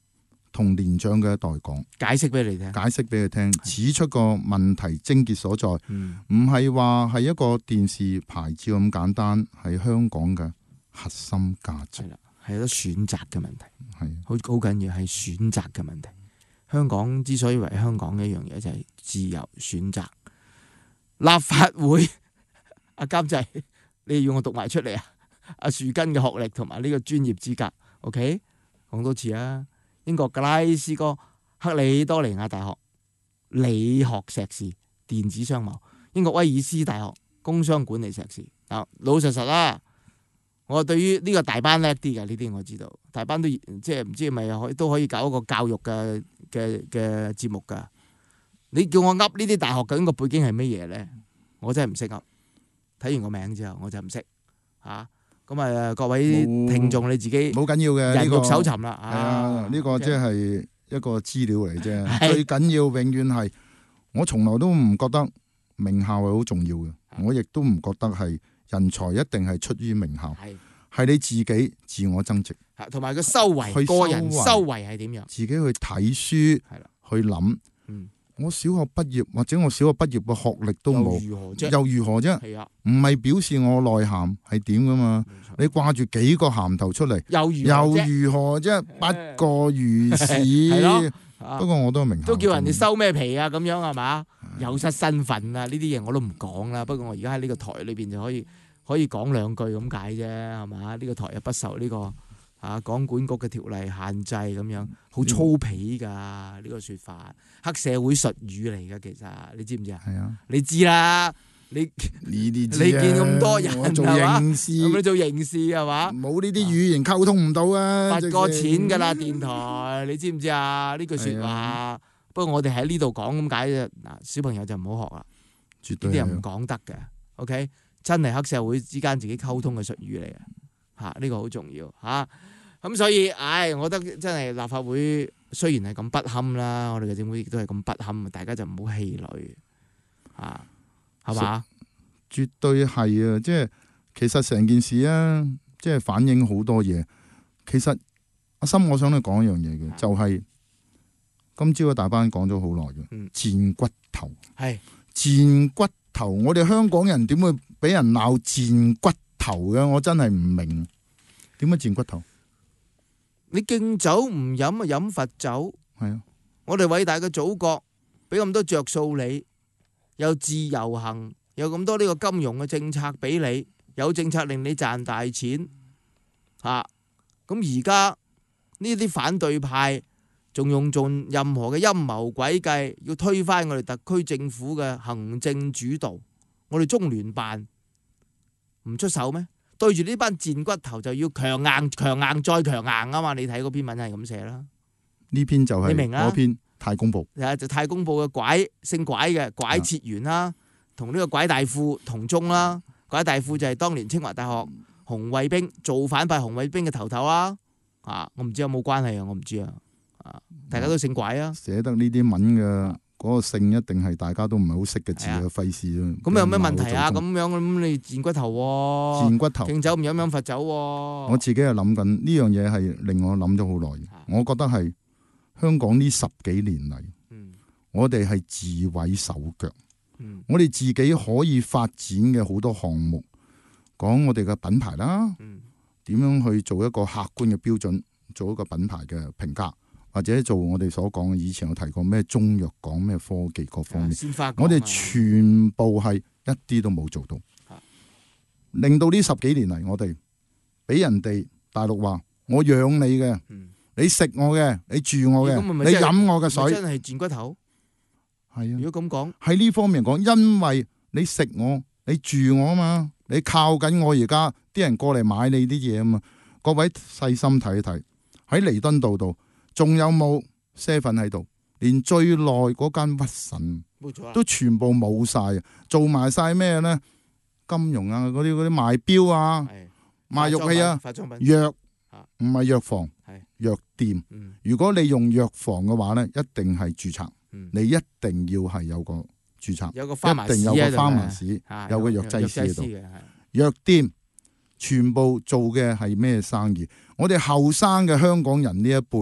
同年長嘅一代講， 解釋俾你聽， 解釋俾佢聽，指出個問題症結所在，唔係話係一個電視牌照咁簡單，係香港嘅核心價值。 係啦，係一個選擇嘅問題， 係好好緊要，係選擇嘅問題。香港之所以為香港嘅一樣嘢，就係自由選擇。立法會阿監製，你要我讀埋出嚟啊？阿樹根嘅學歷同埋呢個專業資格 ，OK， 講多次啊！英國格拉斯哥克里多尼亞大學理學碩士，電子商貿；英國威爾斯大學工商管理碩士。嗱，老實實啦，我對於呢個大班叻啲嘅呢啲我知道，大班都即係唔知係咪可都可以搞一個教育嘅嘅嘅節目㗎。你叫我噏呢啲大學究竟個背景係乜嘢咧？我真係唔識噏。睇完個名之後，我就唔識嚇。咁啊，各位聽眾你自己冇緊要嘅， 人肉搜尋啦。 係啊，呢個即係一個資料嚟啫。最緊要永遠係，我從來都唔覺得名校係好重要嘅。我亦都唔覺得係人才一定係出於名校，係你自己自我增值， 同埋個修為，個人修為係點樣？ 自己去睇書，去諗。 嗯。 我小學畢業或者我小學畢業嘅學歷都冇， 又如何啫？ 又如何啫？ 係啊， 唔係表示我內涵係點噶嘛？你掛住幾個銜頭出嚟， 又如何啫？不過如是。係咯。不過我都明， 都叫人哋收咩皮啊？咁樣係嘛？有失身份啊！呢啲嘢我都唔講啦。不過我而家喺呢個台裏邊就可以可以講兩句咁解啫，係嘛？呢個台又不受呢個啊港管局嘅條例限制咁樣，好粗鄙㗎呢個説法，黑社會術語嚟㗎，其實你知唔知啊？ 係啊， 你知啦，你你你見咁多人我做刑事， 咁你做刑事係嘛？ 冇呢啲語言溝通唔到啊！ 罰過錢㗎啦，電台你知唔知啊？呢句説話，不過我哋喺呢度講咁解啫。嗱，小朋友就唔好學啦， 絕對呢啲人唔講得嘅。OK， 真係黑社會之間自己溝通嘅術語嚟嘅。嚇，呢個好重要嚇，咁、啊、所以，唉，我覺得真係立法會雖然係咁不堪啦，我哋嘅政府亦都係咁不堪，大家就唔好氣餒嚇，係嘛？ 絕對係啊！即係其實成件事啊，即係反映好多嘢。其實阿森，我想你講一樣嘢嘅，就係、是、今朝嘅大班講咗好耐嘅，賤骨頭係賤骨頭，我哋香港人點會俾人鬧賤骨頭嘅？我真係唔明點解賤骨頭？ 你敬酒唔飲啊，飲罰酒。 係啊， 我哋偉大嘅祖國俾咁多着數你，又自由行，有咁多呢個金融嘅政策俾你，有政策令你賺大錢嚇。咁而家呢啲反對派仲用盡任何嘅陰謀詭計，要推翻我哋特區政府嘅行政主導。我哋中聯辦唔出手咩？對住呢班賤骨頭就要強硬、強硬再強硬啊嘛！你睇嗰篇文係咁寫啦。 呢篇就係你明啦？ 嗰篇太公報係就太公報嘅拐姓拐嘅拐切員啦，同呢個拐大富同宗啦。拐大富就係當年清華大學紅衛兵造反派紅衛兵嘅頭頭啦。啊，我唔知有冇關係啊，我唔知啊。啊，大家都姓拐啊。 寫得呢啲文嘅。嗰個姓一定係大家都唔係好識嘅字啊，費事啊！ 咁有咩問題啊？咁樣咁你賤骨頭喎， 賤骨頭， 敬酒唔飲飲罰酒喎。 我自己係諗緊呢樣嘢係令我諗咗好耐。我覺得係香港呢十幾年嚟，嗯、我哋係自毀手腳。嗯、我哋自己可以發展嘅好多項目，講我哋嘅品牌啦，點、嗯、樣去做一個客觀嘅標準，做一個品牌嘅評價。或者做我哋所講嘅，以前有提過咩中藥講咩科技各方面，我哋全部係一啲都冇做到，令到呢十幾年嚟，我哋俾人哋大陸話我養你嘅，嗯、你食我嘅，你住我嘅，你飲我嘅水， 真係賤骨頭。 係啊， 如果咁講喺呢方面講，因為你食我，你住我啊嘛，你靠緊我，而家啲人過嚟買你啲嘢啊嘛。各位細心睇一睇，喺彌敦道度。仲有冇啡粉喺度？連最耐嗰間屈臣都全部冇晒，做埋晒咩咧？金融啊，嗰啲嗰啲賣錶啊，賣玉器啊，藥唔係藥房，藥店。嗯、如果你用藥房嘅話咧，一定係註冊，嗯、你一定要係有個註冊， 有個花麻一定有個花麻士，有個藥劑師喺度。藥店全部做嘅係咩生意？我哋後生嘅香港人呢一輩。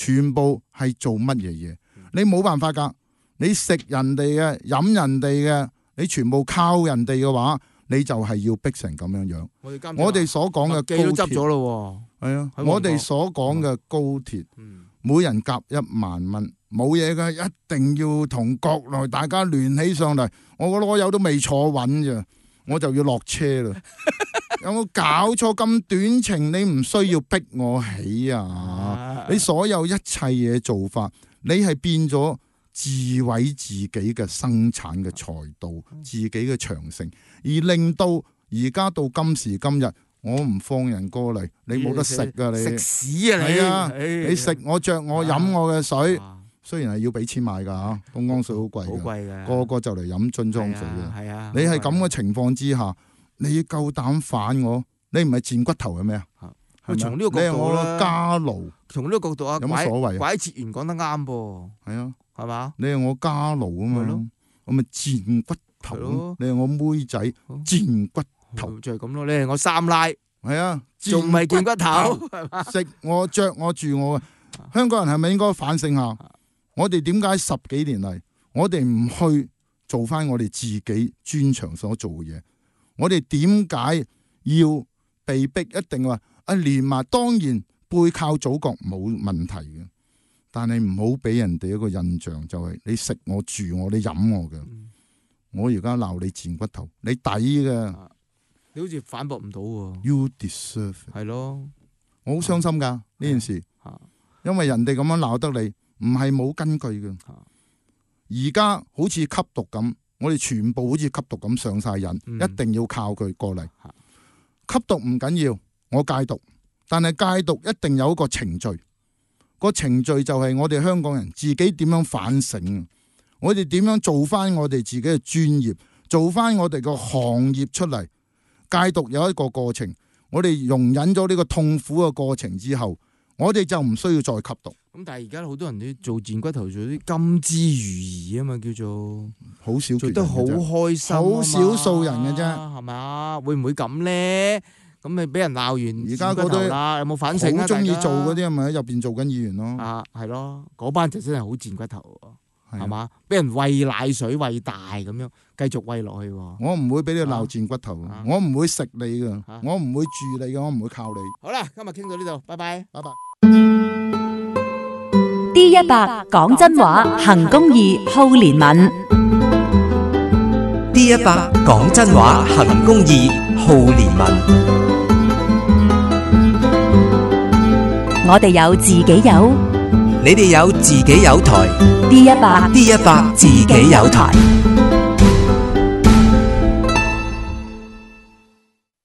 全部係做乜嘢嘢？你冇辦法㗎，你食人哋嘅，飲人哋嘅，你全部靠人哋嘅話，你就係要逼成咁樣樣。我哋所講嘅高鐵都執咗咯喎， 係啊，我哋所講嘅高鐵，嗯、每人夾一萬蚊，冇嘢㗎，一定要同國內大家聯起上嚟。我個囉柚都未坐穩咋，我就要落車啦。有冇搞錯？咁短程你唔需要逼我起啊！你所有一切嘢做法，你係變咗自毀自己嘅生產嘅財道，自己嘅長城，而令到而家到今時今日，我唔放人過嚟，你冇得食噶，你食屎啊你！ 係啊，你食我着我飲我嘅水，雖然係要俾錢買噶嚇，東江水好貴嘅，好貴嘅，個個就嚟飲樽裝水嘅。係啊，你係咁嘅情況之下，你夠膽反我？你唔係賤骨頭係咩啊？ 從呢個角度啦， 家奴， 從呢個角度啊， 有乜所謂啊？ 拐切完講得啱噃， 係啊， 係嘛？ 你係我家奴啊嘛，我咪賤骨頭咯。你係我妹仔，賤骨頭就係咁咯。你係我三奶， 係啊， 仲唔係賤骨頭？ 食我着我住我嘅，香港人係咪應該反省下？我哋點解十幾年嚟，我哋唔去做翻我哋自己專長所做嘅嘢？我哋點解要被逼一定話啊連埋？當然背靠祖國冇問題嘅，但係唔好俾人哋一個印象就係你食我住我你飲我嘅。嗯、我而家鬧你賤骨頭，你抵嘅。 你好似反駁唔到喎。 You deserve 係咯， 我好傷心㗎呢件事，因為人哋咁樣鬧得你，唔係冇根據嘅。而家好似吸毒咁，我哋全部好似吸毒咁上晒癮，嗯、一定要靠佢過嚟。吸毒唔緊要，我戒毒，但係戒毒一定有一個程序。個程序就係我哋香港人自己點樣反省，我哋點樣做翻我哋自己嘅專業，做翻我哋個行業出嚟。戒毒有一個過程，我哋容忍咗呢個痛苦嘅過程之後，我哋就唔需要再吸毒。 咁但係而家好多人都做賤骨頭，做啲甘之如飴啊嘛，叫做好少做得好開心， 好少數人嘅啫， 係咪啊？會唔會咁咧？咁咪俾人鬧完而家嗰堆啦，有冇反省啊？ 好中意做嗰啲咪喺入邊做緊議員咯。 啊，係咯，嗰班就真係好賤骨頭，係嘛？俾人餵奶水餵大咁樣，繼續餵落去。 我唔會俾你鬧賤骨頭，啊、我唔會食你㗎，啊、我唔會住你㗎，我唔會靠你。 好啦，今日傾到呢度，拜拜， 拜拜。 D 一百講真話，行公義，好憐憫。 D 一百講真話，行公義，好憐憫。 我哋有自己友， 你哋有自己有台。 D 一百 D 一百自己有台。